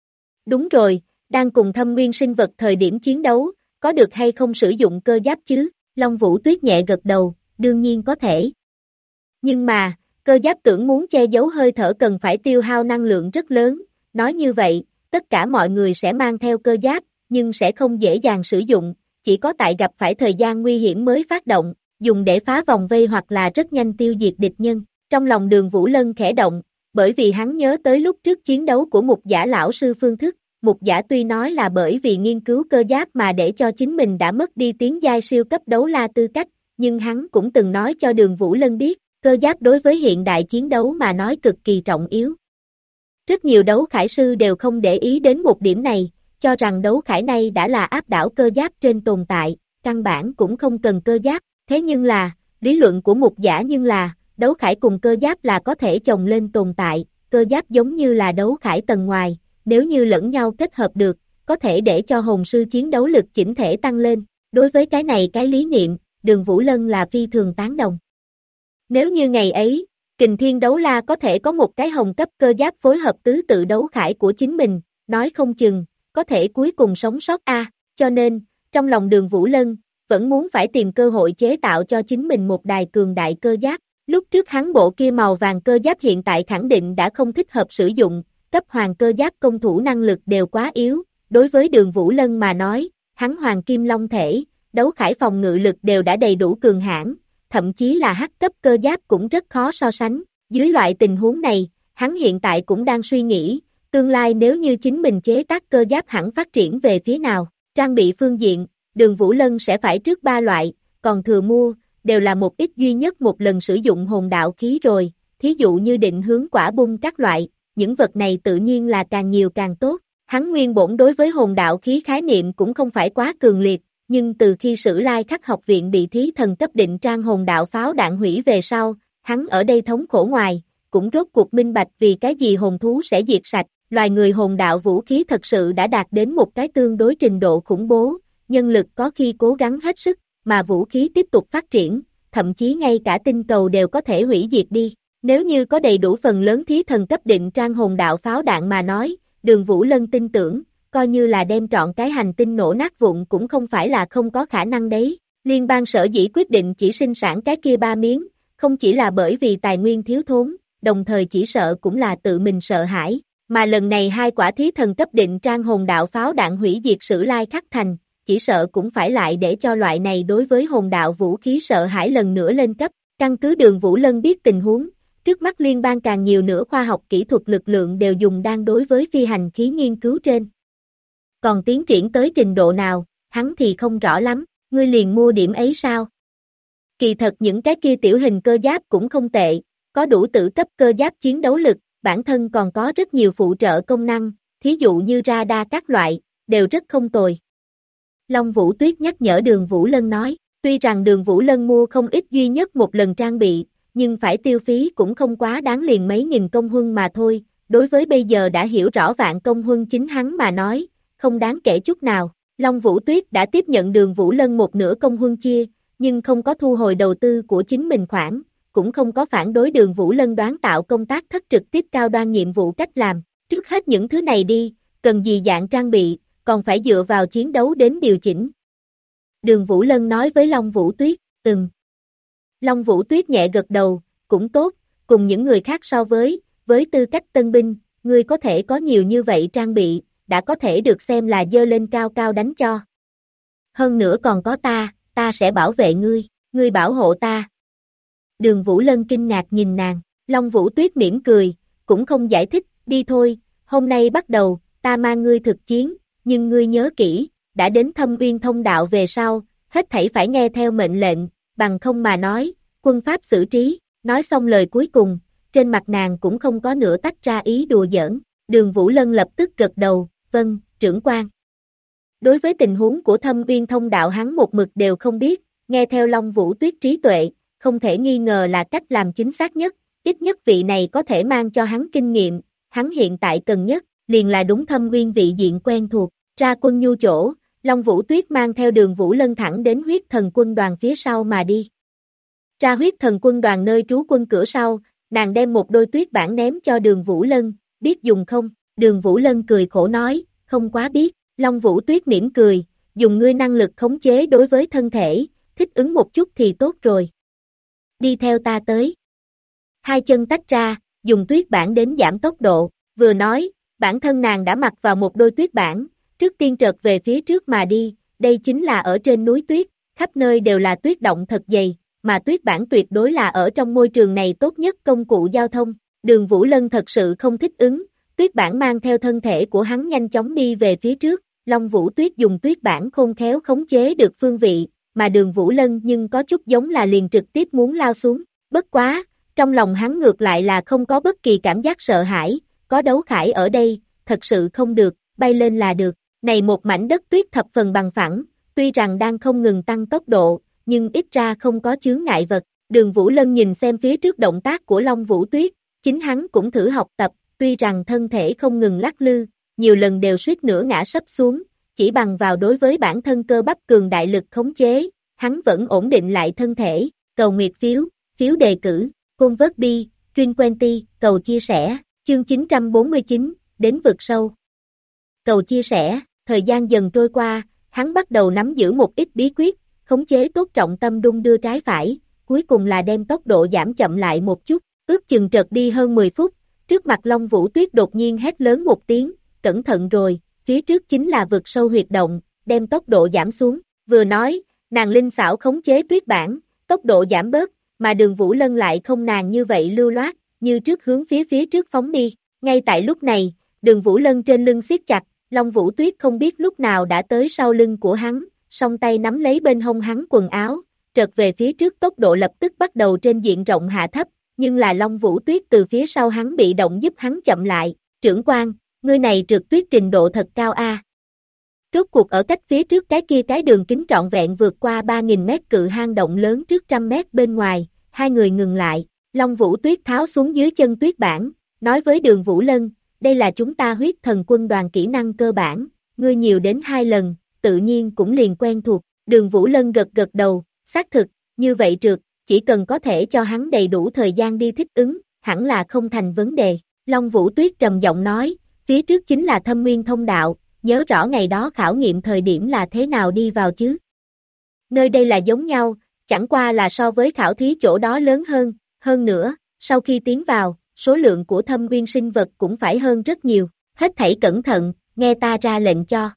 Speaker 2: Đúng rồi, đang cùng Thâm Uyên sinh vật thời điểm chiến đấu, có được hay không sử dụng cơ giáp chứ? Long Vũ Tuyết nhẹ gật đầu, đương nhiên có thể. Nhưng mà, cơ giáp tưởng muốn che giấu hơi thở cần phải tiêu hao năng lượng rất lớn, nói như vậy, tất cả mọi người sẽ mang theo cơ giáp, nhưng sẽ không dễ dàng sử dụng, chỉ có tại gặp phải thời gian nguy hiểm mới phát động, dùng để phá vòng vây hoặc là rất nhanh tiêu diệt địch nhân. Trong lòng Đường Vũ Lân khẽ động, bởi vì hắn nhớ tới lúc trước chiến đấu của Mục Giả lão sư phương thức, Mục Giả tuy nói là bởi vì nghiên cứu cơ giáp mà để cho chính mình đã mất đi tiến giai siêu cấp đấu la tư cách, nhưng hắn cũng từng nói cho Đường Vũ Lân biết, cơ giáp đối với hiện đại chiến đấu mà nói cực kỳ trọng yếu. Rất nhiều đấu khải sư đều không để ý đến một điểm này, cho rằng đấu khải này đã là áp đảo cơ giáp trên tồn tại, căn bản cũng không cần cơ giáp, thế nhưng là, lý luận của Mục Giả nhưng là, đấu khải cùng cơ giáp là có thể chồng lên tồn tại, cơ giáp giống như là đấu khải tầng ngoài, nếu như lẫn nhau kết hợp được, có thể để cho hồn sư chiến đấu lực chỉnh thể tăng lên, đối với cái này cái lý niệm, Đường Vũ Lân là phi thường tán đồng. Nếu như ngày ấy, Kình Thiên Đấu La có thể có một cái hồng cấp cơ giáp phối hợp tứ tự đấu khải của chính mình, nói không chừng, có thể cuối cùng sống sót cho nên, trong lòng Đường Vũ Lân, vẫn muốn phải tìm cơ hội chế tạo cho chính mình một đài cường đại cơ giáp, lúc trước hắn bộ kia màu vàng cơ giáp hiện tại khẳng định đã không thích hợp sử dụng, cấp hoàng cơ giáp công thủ năng lực đều quá yếu, đối với Đường Vũ Lân mà nói, hắn hoàng kim long thể, đấu khải phòng ngự lực đều đã đầy đủ cường hãn, thậm chí là hắc cấp cơ giáp cũng rất khó so sánh, dưới loại tình huống này, hắn hiện tại cũng đang suy nghĩ, tương lai nếu như chính mình chế tác cơ giáp hẳn phát triển về phía nào, trang bị phương diện, Đường Vũ Lân sẽ phải trước 3 loại, còn thừa mua, đều là một ít duy nhất một lần sử dụng hồn đạo khí rồi, thí dụ như định hướng quả bung các loại, những vật này tự nhiên là càng nhiều càng tốt, hắn nguyên bổn đối với hồn đạo khí khái niệm cũng không phải quá cường liệt, nhưng từ khi Sử Lai Khắc học viện bị thí thần cấp định trang hồn đạo pháo đạn hủy về sau, hắn ở đây thống khổ ngoài, cũng rốt cuộc minh bạch vì cái gì hồn thú sẽ diệt sạch, loài người hồn đạo vũ khí thật sự đã đạt đến một cái tương đối trình độ khủng bố, nhân lực có khi cố gắng hết sức, mà vũ khí tiếp tục phát triển, thậm chí ngay cả tinh cầu đều có thể hủy diệt đi. Nếu như có đầy đủ phần lớn thí thần cấp định trang hồn đạo pháo đạn mà nói, Đường Vũ Lân tin tưởng, coi như là đem trọn cái hành tinh nổ nát vụn cũng không phải là không có khả năng đấy. Liên bang sở dĩ quyết định chỉ sinh sản cái kia 3 miếng, không chỉ là bởi vì tài nguyên thiếu thốn, đồng thời chỉ sợ cũng là tự mình sợ hãi, mà lần này 2 quả thí thần cấp định trang hồn đạo pháo đạn hủy diệt Sử Lai Khắc Thành, chỉ sợ cũng phải lại để cho loại này đối với hồn đạo vũ khí sợ hãi lần nữa lên cấp, căn cứ Đường Vũ Lân biết tình huống, trước mắt liên bang càng nhiều nữa khoa học kỹ thuật lực lượng đều dùng đang đối với phi hành khí nghiên cứu trên. Còn tiến triển tới trình độ nào, hắn thì không rõ lắm, ngươi liền mua điểm ấy sao? Kỳ thật những cái kia tiểu hình cơ giáp cũng không tệ, có đủ tử cấp cơ giáp chiến đấu lực, bản thân còn có rất nhiều phụ trợ công năng, thí dụ như radar các loại, đều rất không tồi. Long Vũ Tuyết nhắc nhở Đường Vũ Lân nói, tuy rằng Đường Vũ Lân mua không ít duy nhất một lần trang bị, nhưng phải tiêu phí cũng không quá đáng liền mấy nghìn công huân mà thôi, đối với bây giờ đã hiểu rõ vạn công huân chính hắn mà nói, không đáng kể chút nào. Long Vũ Tuyết đã tiếp nhận Đường Vũ Lân một nửa công huân chia, nhưng không có thu hồi đầu tư của chính mình khoản, cũng không có phản đối Đường Vũ Lân đoán tạo công tác thất trực tiếp cao đoan nhiệm vụ cách làm, trước hết những thứ này đi, cần gì dạng trang bị, còn phải dựa vào chiến đấu đến điều chỉnh. Đường Vũ Lân nói với Long Vũ Tuyết, Long Vũ Tuyết nhẹ gật đầu, cũng tốt, cùng những người khác so với tư cách tân binh, ngươi có thể có nhiều như vậy trang bị, đã có thể được xem là dơ lên cao cao đánh cho. Hơn nữa còn có ta sẽ bảo vệ ngươi bảo hộ ta. Đường Vũ Lân kinh ngạc nhìn nàng, Long Vũ Tuyết mỉm cười, cũng không giải thích, đi thôi, hôm nay bắt đầu, ta mang ngươi thực chiến, nhưng ngươi nhớ kỹ, đã đến Thâm Uyên Thông Đạo về sau, hết thảy phải nghe theo mệnh lệnh, bằng không mà nói, quân pháp xử trí, nói xong lời cuối cùng, trên mặt nàng cũng không có nửa tách ra ý đùa giỡn, Đường Vũ Lân lập tức gật đầu, vâng, trưởng quan. Đối với tình huống của Thâm Uyên Thông Đạo hắn một mực đều không biết, nghe theo Long Vũ Tuyết trí tuệ, không thể nghi ngờ là cách làm chính xác nhất, ít nhất vị này có thể mang cho hắn kinh nghiệm, hắn hiện tại cần nhất, liền là đúng Thâm Uyên vị diện quen thuộc, ra quân nhu chỗ, Long Vũ Tuyết mang theo Đường Vũ Lân thẳng đến huyết thần quân đoàn phía sau mà đi. Ra huyết thần quân đoàn nơi trú quân cửa sau, nàng đem một đôi tuyết bản ném cho Đường Vũ Lân, biết dùng không? Đường Vũ Lân cười khổ nói, không quá biết, Long Vũ Tuyết mỉm cười, dùng ngươi năng lực khống chế đối với thân thể, thích ứng một chút thì tốt rồi. Đi theo ta tới. Hai chân tách ra, dùng tuyết bản đến giảm tốc độ, vừa nói, bản thân nàng đã mặc vào một đôi tuyết bản, trước tiên trợt về phía trước mà đi, đây chính là ở trên núi tuyết, khắp nơi đều là tuyết động thật dày, mà tuyết bản tuyệt đối là ở trong môi trường này tốt nhất công cụ giao thông, Đường Vũ Lân thật sự không thích ứng, tuyết bản mang theo thân thể của hắn nhanh chóng đi về phía trước, Long Vũ Tuyết dùng tuyết bản khôn khéo khống chế được phương vị, mà Đường Vũ Lân nhưng có chút giống là liền trực tiếp muốn lao xuống, bất quá, trong lòng hắn ngược lại là không có bất kỳ cảm giác sợ hãi, có đấu khải ở đây, thật sự không được, bay lên là được, này một mảnh đất tuyết thập phần bằng phẳng, tuy rằng đang không ngừng tăng tốc độ, nhưng ít ra không có chướng ngại vật, Đường Vũ Lân nhìn xem phía trước động tác của Long Vũ Tuyết, chính hắn cũng thử học tập, tuy rằng thân thể không ngừng lắc lư, nhiều lần đều suýt nữa ngã sấp xuống, chỉ bằng vào đối với bản thân cơ bắp cường đại lực khống chế, hắn vẫn ổn định lại thân thể, cầu nguyệt phiếu đề cử, Côn vớt bi, Truyền Quenty, cầu chia sẻ, chương 949, đến vực sâu. Cầu chia sẻ, thời gian dần trôi qua, hắn bắt đầu nắm giữ một ít bí quyết, khống chế tốt trọng tâm đung đưa trái phải, cuối cùng là đem tốc độ giảm chậm lại một chút, ước chừng trật đi hơn 10 phút, trước mặt Long Vũ Tuyết đột nhiên hét lớn một tiếng, cẩn thận rồi, phía trước chính là vực sâu huyệt động, đem tốc độ giảm xuống, vừa nói, nàng linh xảo khống chế tuyết bản, tốc độ giảm bớt, mà Đường Vũ Lân lại không nàng như vậy lưu loát, như trước hướng phía trước phóng đi, ngay tại lúc này, Đường Vũ Lân trên lưng siết chặt, Long Vũ Tuyết không biết lúc nào đã tới sau lưng của hắn, song tay nắm lấy bên hông hắn quần áo, trượt về phía trước tốc độ lập tức bắt đầu trên diện rộng hạ thấp, nhưng là Long Vũ Tuyết từ phía sau hắn bị động giúp hắn chậm lại, trưởng quan, ngươi này trượt tuyết trình độ thật cao a. Rốt cuộc ở cách phía trước cái đường kính trọn vẹn vượt qua 3.000 mét cự hang động lớn trước 100 mét bên ngoài, hai người ngừng lại, Long Vũ Tuyết tháo xuống dưới chân tuyết bản, nói với Đường Vũ Lân, đây là chúng ta huyết thần quân đoàn kỹ năng cơ bản, ngươi nhiều đến 2 lần, tự nhiên cũng liền quen thuộc, Đường Vũ Lân gật gật đầu, xác thực, như vậy trượt, chỉ cần có thể cho hắn đầy đủ thời gian đi thích ứng, hẳn là không thành vấn đề, Long Vũ Tuyết trầm giọng nói, phía trước chính là Thâm Uyên Thông Đạo, nhớ rõ ngày đó khảo nghiệm thời điểm là thế nào đi vào chứ. Nơi đây là giống nhau, chẳng qua là so với khảo thí chỗ đó lớn hơn nữa, sau khi tiến vào, số lượng của thâm uyên sinh vật cũng phải hơn rất nhiều, hết thảy cẩn thận, nghe ta ra lệnh cho.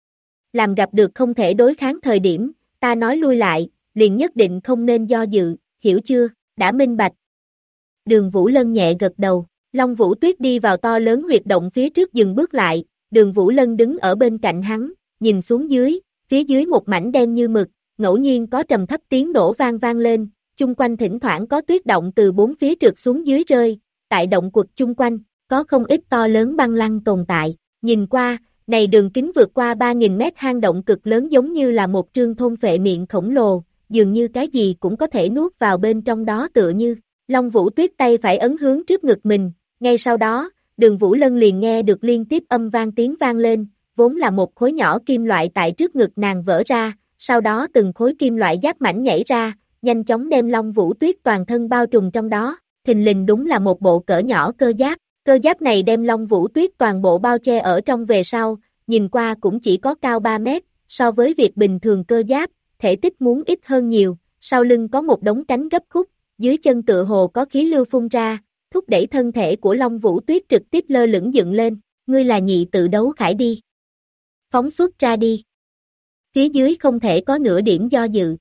Speaker 2: Làm gặp được không thể đối kháng thời điểm, ta nói lui lại, liền nhất định không nên do dự, hiểu chưa, đã minh bạch. Đường Vũ Lân nhẹ gật đầu, Long Vũ Tuyết đi vào to lớn huyệt động phía trước dừng bước lại, Đường Vũ Lân đứng ở bên cạnh hắn, nhìn xuống dưới, phía dưới một mảnh đen như mực, ngẫu nhiên có trầm thấp tiếng nổ vang lên, chung quanh thỉnh thoảng có tuyết động từ bốn phía trượt xuống dưới rơi, tại động quật chung quanh, có không ít to lớn băng lăng tồn tại, nhìn qua, này đường kính vượt qua 3.000 mét hang động cực lớn giống như là một trương thôn phệ miệng khổng lồ, dường như cái gì cũng có thể nuốt vào bên trong đó tựa như, Long Vũ Tuyết tay phải ấn hướng trước ngực mình, ngay sau đó, Đường Vũ Lân liền nghe được liên tiếp âm vang tiếng vang lên, vốn là một khối nhỏ kim loại tại trước ngực nàng vỡ ra, sau đó từng khối kim loại giáp mảnh nhảy ra, nhanh chóng đem Long Vũ Tuyết toàn thân bao trùm trong đó, thình lình đúng là một bộ cỡ nhỏ cơ giáp này đem Long Vũ Tuyết toàn bộ bao che ở trong về sau, nhìn qua cũng chỉ có cao 3 mét, so với việc bình thường cơ giáp, thể tích muốn ít hơn nhiều, sau lưng có một đống cánh gấp khúc, dưới chân tựa hồ có khí lưu phun ra, thúc đẩy thân thể của Long Vũ Tuyết trực tiếp lơ lửng dựng lên, ngươi là nhị tự đấu khải đi. Phóng xuất ra đi. Phía dưới không thể có nửa điểm do dự.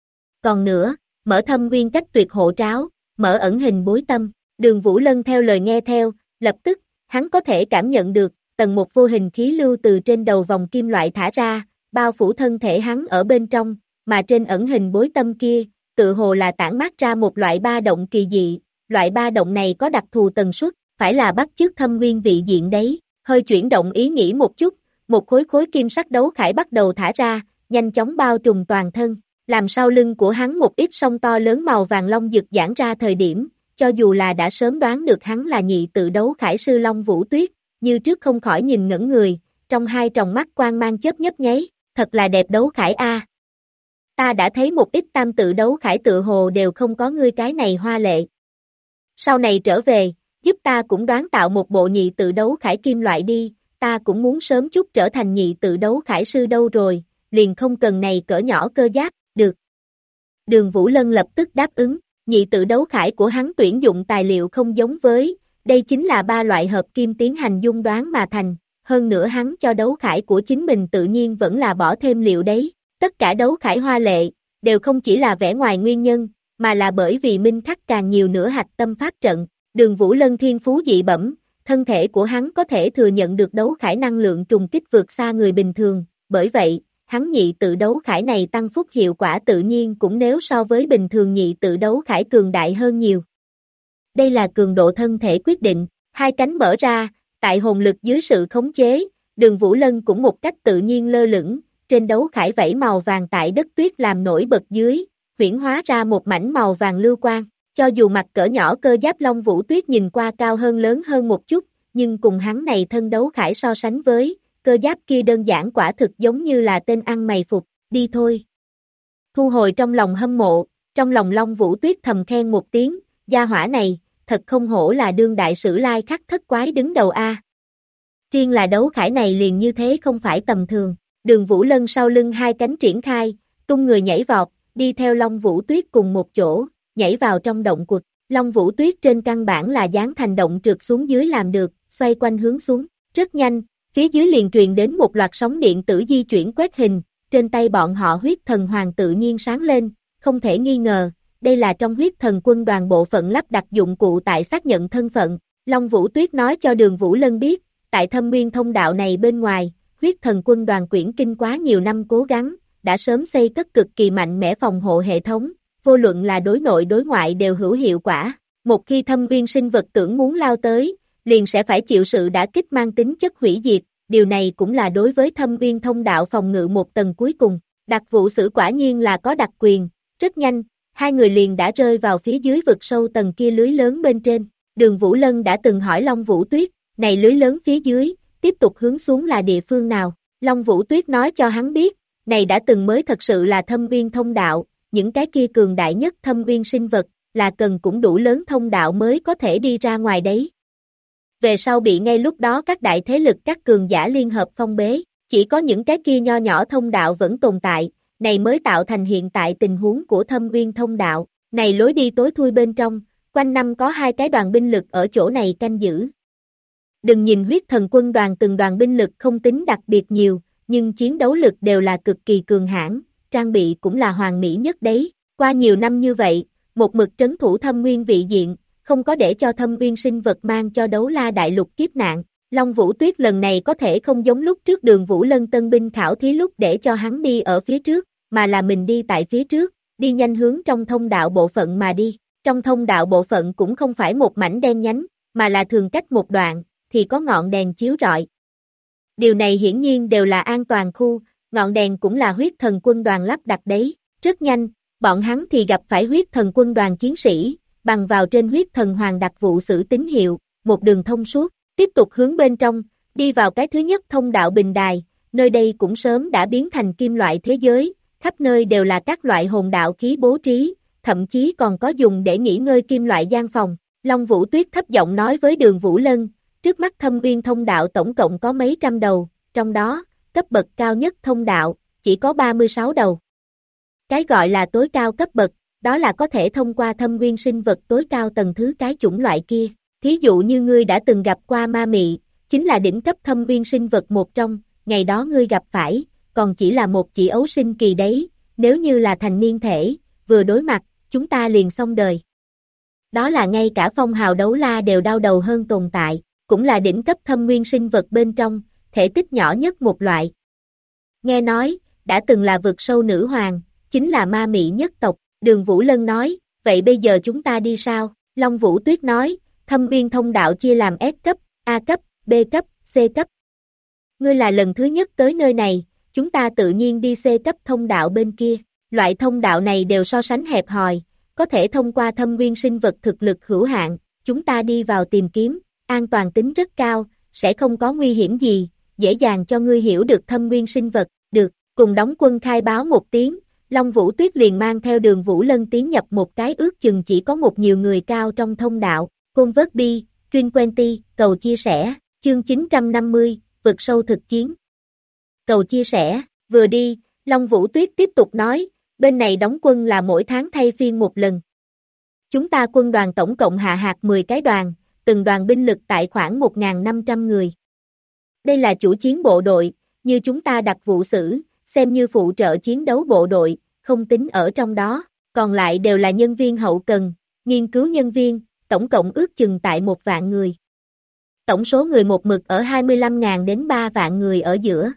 Speaker 2: Còn nữa, mở thâm nguyên cách tuyệt hộ tráo, mở ẩn hình bối tâm, Đường Vũ Lân theo lời nghe theo, lập tức, hắn có thể cảm nhận được, tầng một vô hình khí lưu từ trên đầu vòng kim loại thả ra, bao phủ thân thể hắn ở bên trong, mà trên ẩn hình bối tâm kia, tự hồ là tản mát ra một loại ba động kỳ dị, loại ba động này có đặc thù tần suất, phải là bắt chước thâm nguyên vị diện đấy, hơi chuyển động ý nghĩ một chút, một khối kim sắc đấu khải bắt đầu thả ra, nhanh chóng bao trùm toàn thân, làm sau lưng của hắn một ít song to lớn màu vàng long dực giãn ra thời điểm, cho dù là đã sớm đoán được hắn là nhị tự đấu khải sư Long Vũ Tuyết, như trước không khỏi nhìn ngẩn người, trong hai tròng mắt quang mang chớp nhấp nháy, thật là đẹp đấu khải a. Ta đã thấy một ít tam tự đấu khải tự hồ đều không có ngươi cái này hoa lệ. Sau này trở về, giúp ta cũng đoán tạo một bộ nhị tự đấu khải kim loại đi, ta cũng muốn sớm chút trở thành nhị tự đấu khải sư đâu rồi, liền không cần này cỡ nhỏ cơ giáp, được. Đường Vũ Lân lập tức đáp ứng, nhị tự đấu khải của hắn tuyển dụng tài liệu không giống với, đây chính là 3 loại hợp kim tiến hành dung đoán mà thành, hơn nữa hắn cho đấu khải của chính mình tự nhiên vẫn là bỏ thêm liệu đấy, tất cả đấu khải hoa lệ, đều không chỉ là vẻ ngoài nguyên nhân, mà là bởi vì minh khắc càng nhiều nữa hạch tâm pháp trận, Đường Vũ Lân thiên phú dị bẩm, thân thể của hắn có thể thừa nhận được đấu khải năng lượng trùng kích vượt xa người bình thường, bởi vậy, hắn nhị tự đấu khải này tăng phúc hiệu quả tự nhiên cũng nếu so với bình thường nhị tự đấu khải cường đại hơn nhiều. Đây là cường độ thân thể quyết định, hai cánh mở ra, tại hồn lực dưới sự khống chế, Đường Vũ Lân cũng một cách tự nhiên lơ lửng, trên đấu khải vẫy màu vàng tại đất tuyết làm nổi bật dưới, huyễn hóa ra một mảnh màu vàng lưu quang, cho dù mặt cỡ nhỏ cơ giáp Long Vũ Tuyết nhìn qua cao hơn lớn hơn một chút, nhưng cùng hắn này thân đấu khải so sánh với, cơ giáp kia đơn giản quả thực giống như là tên ăn mày phục, đi thôi. Thu hồi trong lòng hâm mộ, trong lòng Long Vũ Tuyết thầm khen một tiếng, gia hỏa này, thật không hổ là đương đại sử lai khắc thất quái đứng đầu a. Riêng là đấu khải này liền như thế không phải tầm thường, Đường Vũ Lân sau lưng hai cánh triển khai, tung người nhảy vọt, đi theo Long Vũ Tuyết cùng một chỗ, nhảy vào trong động quật, Long Vũ Tuyết trên căn bản là dán thành động trượt xuống dưới làm được, xoay quanh hướng xuống, rất nhanh, phía dưới liền truyền đến một loạt sóng điện tử di chuyển quét hình, trên tay bọn họ huyết thần hoàng tự nhiên sáng lên, không thể nghi ngờ, đây là trong huyết thần quân đoàn bộ phận lắp đặt dụng cụ tại xác nhận thân phận, Long Vũ Tuyết nói cho Đường Vũ Lân biết, tại thâm nguyên thông đạo này bên ngoài, huyết thần quân đoàn quyển kinh quá nhiều năm cố gắng, đã sớm xây cất cực kỳ mạnh mẽ phòng hộ hệ thống, vô luận là đối nội đối ngoại đều hữu hiệu quả, một khi thâm nguyên sinh vật tưởng muốn lao tới, liền sẽ phải chịu sự đả kích mang tính chất hủy diệt, điều này cũng là đối với thâm nguyên thông đạo phòng ngự một tầng cuối cùng, đặc vụ sử quả nhiên là có đặc quyền, rất nhanh, hai người liền đã rơi vào phía dưới vực sâu tầng kia lưới lớn bên trên, Đường Vũ Lân đã từng hỏi Long Vũ Tuyết, này lưới lớn phía dưới, tiếp tục hướng xuống là địa phương nào, Long Vũ Tuyết nói cho hắn biết, này đã từng mới thật sự là thâm uyên thông đạo, những cái kia cường đại nhất thâm uyên sinh vật, là cần cũng đủ lớn thông đạo mới có thể đi ra ngoài đấy. Về sau bị ngay lúc đó các đại thế lực các cường giả liên hợp phong bế, chỉ có những cái kia nho nhỏ thông đạo vẫn tồn tại, này mới tạo thành hiện tại tình huống của Thâm Uyên thông đạo, này lối đi tối thui bên trong, quanh năm có 2 cái đoàn binh lực ở chỗ này canh giữ. Đừng nhìn huyết thần quân đoàn từng đoàn binh lực không tính đặc biệt nhiều, nhưng chiến đấu lực đều là cực kỳ cường hãn, trang bị cũng là hoàn mỹ nhất đấy. Qua nhiều năm như vậy, một mực trấn thủ Thâm Nguyên vị diện, không có để cho Thâm Nguyên sinh vật mang cho Đấu La đại lục kiếp nạn. Long Vũ Tuyết lần này có thể không giống lúc trước Đường Vũ Lân tân binh khảo thí lúc để cho hắn đi ở phía trước, mà là mình đi tại phía trước, đi nhanh hướng trong thông đạo bộ phận mà đi. Trong thông đạo bộ phận cũng không phải một mảnh đen nhánh, mà là thường cách một đoạn, thì có ngọn đèn chiếu rọi. Điều này hiển nhiên đều là an toàn khu, ngọn đèn cũng là huyết thần quân đoàn lắp đặt đấy. Rất nhanh, bọn hắn thì gặp phải huyết thần quân đoàn chiến sĩ, bằng vào trên huyết thần hoàng đặc vụ sử tín hiệu, một đường thông suốt, tiếp tục hướng bên trong, đi vào cái thứ nhất thông đạo bình đài, nơi đây cũng sớm đã biến thành kim loại thế giới, khắp nơi đều là các loại hồn đạo khí bố trí, thậm chí còn có dùng để nghỉ ngơi kim loại gian phòng. Long Vũ Tuyết thấp giọng nói với Đường Vũ Lân, trước mắt Thâm Uyên thông đạo tổng cộng có mấy trăm đầu, trong đó, cấp bậc cao nhất thông đạo, chỉ có 36 đầu. Cái gọi là tối cao cấp bậc, đó là có thể thông qua Thâm Uyên sinh vật tối cao tầng thứ cái chủng loại kia. Thí dụ như ngươi đã từng gặp qua ma mị, chính là đỉnh cấp Thâm Uyên sinh vật một trong, ngày đó ngươi gặp phải, còn chỉ là một chỉ ấu sinh kỳ đấy, nếu như là thành niên thể, vừa đối mặt, chúng ta liền xong đời. Đó là ngay cả phong hào đấu la đều đau đầu hơn tồn tại, cũng là đỉnh cấp Thâm Uyên sinh vật bên trong, thể tích nhỏ nhất một loại. Nghe nói, đã từng là vực sâu nữ hoàng, chính là ma mị nhất tộc. Đường Vũ Lân nói, vậy bây giờ chúng ta đi sao? Long Vũ Tuyết nói, Thâm Uyên thông đạo chia làm S cấp, A cấp, B cấp, C cấp. Ngươi là lần thứ nhất tới nơi này, chúng ta tự nhiên đi C cấp thông đạo bên kia. Loại thông đạo này đều so sánh hẹp hòi, có thể thông qua Thâm Uyên sinh vật thực lực hữu hạn, chúng ta đi vào tìm kiếm, an toàn tính rất cao, sẽ không có nguy hiểm gì, dễ dàng cho ngươi hiểu được Thâm Uyên sinh vật. Được, cùng đóng quân khai báo một tiếng. Long Vũ Tuyết liền mang theo Đường Vũ Lân tiến nhập một cái ước chừng chỉ có một nhiều người cao trong thông đạo, Convert Bi, Truyền Quenty, cầu chia sẻ, chương 950, vực sâu thực chiến. Cầu chia sẻ, vừa đi, Long Vũ Tuyết tiếp tục nói, bên này đóng quân là mỗi tháng thay phiên một lần. Chúng ta quân đoàn tổng cộng hạ hạt 10 cái đoàn, từng đoàn binh lực tại khoảng 1.500 người. Đây là chủ chiến bộ đội, như chúng ta đặc vụ sử, xem như phụ trợ chiến đấu bộ đội, không tính ở trong đó, còn lại đều là nhân viên hậu cần, nghiên cứu nhân viên, tổng cộng ước chừng tại 1 vạn người. Tổng số người một mực ở 25.000 đến 3 vạn người ở giữa.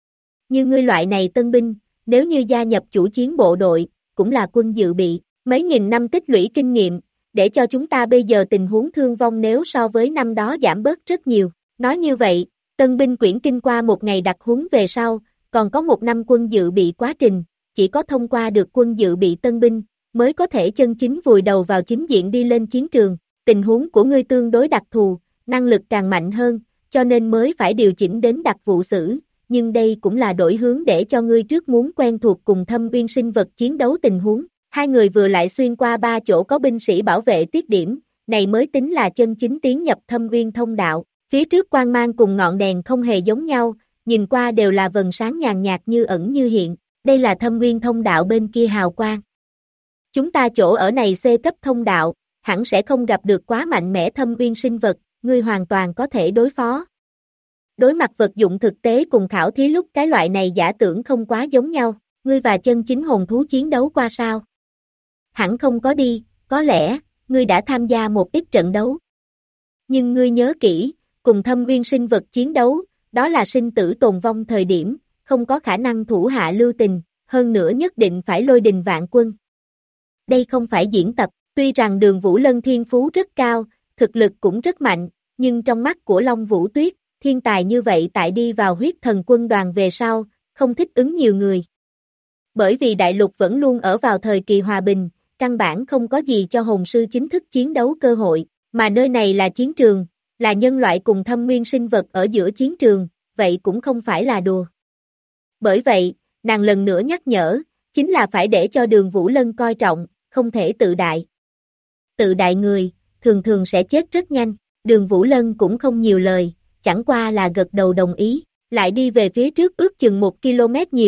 Speaker 2: Như ngươi loại này tân binh, nếu như gia nhập chủ chiến bộ đội, cũng là quân dự bị, mấy nghìn năm tích lũy kinh nghiệm, để cho chúng ta bây giờ tình huống thương vong nếu so với năm đó giảm bớt rất nhiều. Nói như vậy, tân binh quyển kinh qua một ngày đặc huấn về sau, còn có 1 năm quân dự bị quá trình, chỉ có thông qua được quân dự bị tân binh, mới có thể chân chính vùi đầu vào chính diện đi lên chiến trường. Tình huống của ngươi tương đối đặc thù, năng lực càng mạnh hơn, cho nên mới phải điều chỉnh đến đặc vụ sử, nhưng đây cũng là đổi hướng để cho ngươi trước muốn quen thuộc cùng Thâm Uyên sinh vật chiến đấu tình huống. Hai người vừa lại xuyên qua 3 chỗ có binh sĩ bảo vệ tiết điểm, này mới tính là chân chính tiến nhập Thâm Uyên thông đạo. Phía trước quang mang cùng ngọn đèn không hề giống nhau, nhìn qua đều là vầng sáng nhàn nhạt như ẩn như hiện, đây là Thâm Uyên thông đạo bên kia hào quang. Chúng ta chỗ ở này C cấp thông đạo, hẳn sẽ không gặp được quá mạnh mẽ Thâm Uyên sinh vật, ngươi hoàn toàn có thể đối phó. Đối mặt vật dụng thực tế cùng khảo thí lúc cái loại này giả tưởng không quá giống nhau, ngươi và chân chính hồn thú chiến đấu qua sao? Hẳn không có đi, có lẽ, ngươi đã tham gia một ít trận đấu. Nhưng ngươi nhớ kỹ, cùng Thâm Uyên sinh vật chiến đấu, đó là sinh tử tồn vong thời điểm, không có khả năng thủ hạ lưu tình, hơn nữa nhất định phải lôi đình vạn quân. Đây không phải diễn tập, tuy rằng Đường Vũ Lân thiên phú rất cao, thực lực cũng rất mạnh, nhưng trong mắt của Long Vũ Tuyết, thiên tài như vậy tại đi vào huyết thần quân đoàn về sau, không thích ứng nhiều người. Bởi vì đại lục vẫn luôn ở vào thời kỳ hòa bình, căn bản không có gì cho hồn sư chính thức chiến đấu cơ hội, mà nơi này là chiến trường, là nhân loại cùng Thâm Uyên sinh vật ở giữa chiến trường, vậy cũng không phải là đùa. Bởi vậy, nàng lần nữa nhắc nhở, chính là phải để cho Đường Vũ Lân coi trọng, không thể tự đại. Tự đại người, thường thường sẽ chết rất nhanh, Đường Vũ Lân cũng không nhiều lời, chẳng qua là gật đầu đồng ý, lại đi về phía trước ước chừng 1 km nhiều,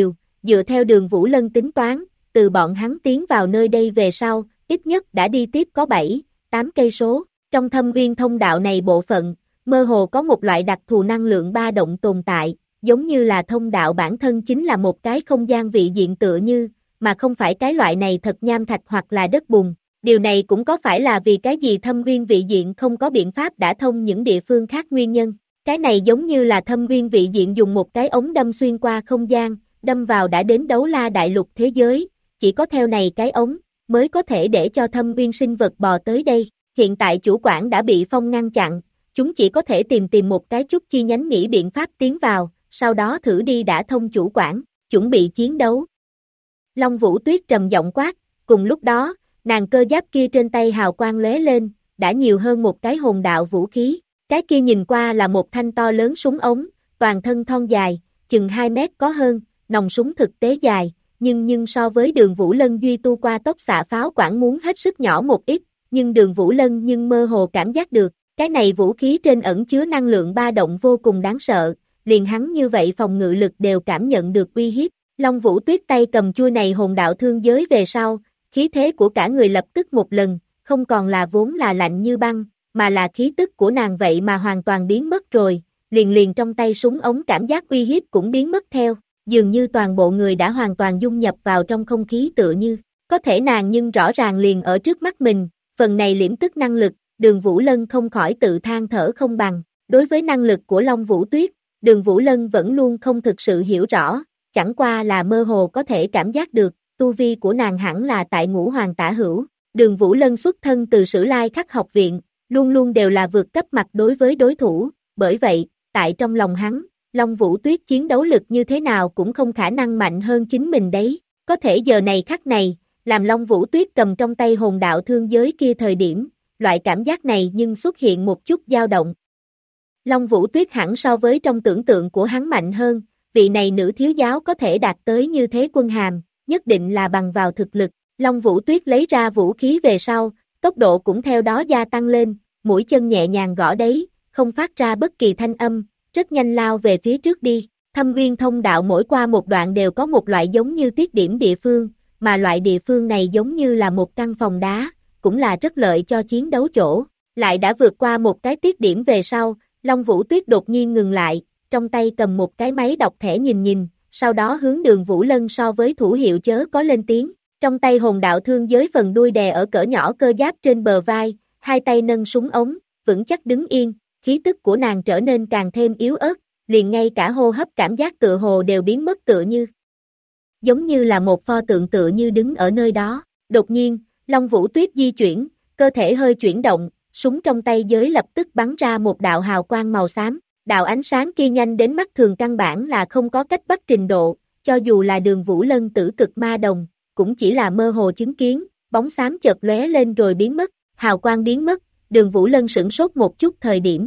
Speaker 2: dựa theo Đường Vũ Lân tính toán, từ bọn hắn tiến vào nơi đây về sau, ít nhất đã đi tiếp có 7, 8 cây số. Trong thâm uyên thông đạo này bộ phận, mơ hồ có một loại đặc thù năng lượng ba động tồn tại, giống như là thông đạo bản thân chính là một cái không gian vị diện tựa như, mà không phải cái loại này thật nham thạch hoặc là đất bùn. Điều này cũng có phải là vì cái gì thâm uyên vị diện không có biện pháp đã thông những địa phương khác nguyên nhân. Cái này giống như là thâm uyên vị diện dùng một cái ống đâm xuyên qua không gian, đâm vào đã đến Đấu La đại lục thế giới, chỉ có theo này cái ống, mới có thể để cho thâm uyên sinh vật bò tới đây. Hiện tại chủ quản đã bị phong ngăn chặn, chúng chỉ có thể tìm một cái chút chi nhánh nghĩ biện pháp tiến vào, sau đó thử đi đã thông chủ quản, chuẩn bị chiến đấu. Long Vũ Tuyết trầm giọng quát, cùng lúc đó, nàng cơ giáp kia trên tay hào quang lóe lên, đã nhiều hơn một cái hồn đạo vũ khí, cái kia nhìn qua là một thanh to lớn súng ống, toàn thân thon dài, chừng 2 mét có hơn, nòng súng thực tế dài, nhưng so với Đường Vũ Lân duy tu qua tốc xạ pháo quản muốn hết sức nhỏ một ít, nhưng Đường Vũ Lân mơ hồ cảm giác được, cái này vũ khí trên ẩn chứa năng lượng ba động vô cùng đáng sợ, liền hắn như vậy phòng ngự lực đều cảm nhận được uy hiếp. Long Vũ Tuyết tay cầm chuôi này hồn đạo thương giới về sau, khí thế của cả người lập tức một lần, không còn là vốn là lạnh như băng, mà là khí tức của nàng vậy mà hoàn toàn biến mất rồi, liền trong tay súng ống cảm giác uy hiếp cũng biến mất theo, dường như toàn bộ người đã hoàn toàn dung nhập vào trong không khí tựa như, có thể nàng nhưng rõ ràng liền ở trước mắt mình, phần này liễm tức năng lực, Đường Vũ Lân không khỏi tự than thở không bằng, đối với năng lực của Long Vũ Tuyết, Đường Vũ Lân vẫn luôn không thực sự hiểu rõ, chẳng qua là mơ hồ có thể cảm giác được, tu vi của nàng hẳn là tại ngũ hoàng tả hữu. Đường Vũ Lân xuất thân từ Sử Lai Khắc học viện, luôn luôn đều là vượt cấp mặt đối với đối thủ, bởi vậy, tại trong lòng hắn, Long Vũ Tuyết chiến đấu lực như thế nào cũng không khả năng mạnh hơn chính mình đấy, có thể giờ này khắc này, làm Long Vũ Tuyết cầm trong tay hồn đạo thương giới kia thời điểm, loại cảm giác này nhưng xuất hiện một chút dao động. Long Vũ Tuyết hẳn so với trong tưởng tượng của hắn mạnh hơn, vị này nữ thiếu giáo có thể đạt tới như thế quân hàm, nhất định là bằng vào thực lực. Long Vũ Tuyết lấy ra vũ khí về sau, tốc độ cũng theo đó gia tăng lên, mũi chân nhẹ nhàng gõ đấy, không phát ra bất kỳ thanh âm, rất nhanh lao về phía trước đi. Thâm Uyên thông đạo mỗi qua một đoạn đều có một loại giống như tiết điểm địa phương, mà loại địa phương này giống như là một căn phòng đá, cũng là rất lợi cho chiến đấu chỗ. Lại đã vượt qua một cái tiết điểm về sau, Long Vũ Tuyết đột nhiên ngừng lại, trong tay cầm một cái máy đọc thẻ nhìn, sau đó hướng Đường Vũ Lân so với thủ hiệu chớ có lên tiếng. Trong tay hồn đạo thương giới phần đuôi đè ở cỡ nhỏ cơ giáp trên bờ vai, hai tay nâng súng ống, vững chắc đứng yên, khí tức của nàng trở nên càng thêm yếu ớt, liền ngay cả hô hấp cảm giác tựa hồ đều biến mất tựa như. Giống như là một pho tượng tựa như đứng ở nơi đó, đột nhiên, Long Vũ Tuyết di chuyển, cơ thể hơi chuyển động, súng trong tay giới lập tức bắn ra một đạo hào quang màu xám, đạo ánh sáng kia nhanh đến mắt thường căn bản là không có cách bắt trình độ, cho dù là Đường Vũ Lân tử cực ma đồng, cũng chỉ là mơ hồ chứng kiến, bóng xám chợt lóe lên rồi biến mất, hào quang biến mất, Đường Vũ Lân sửng sốt một chút thời điểm.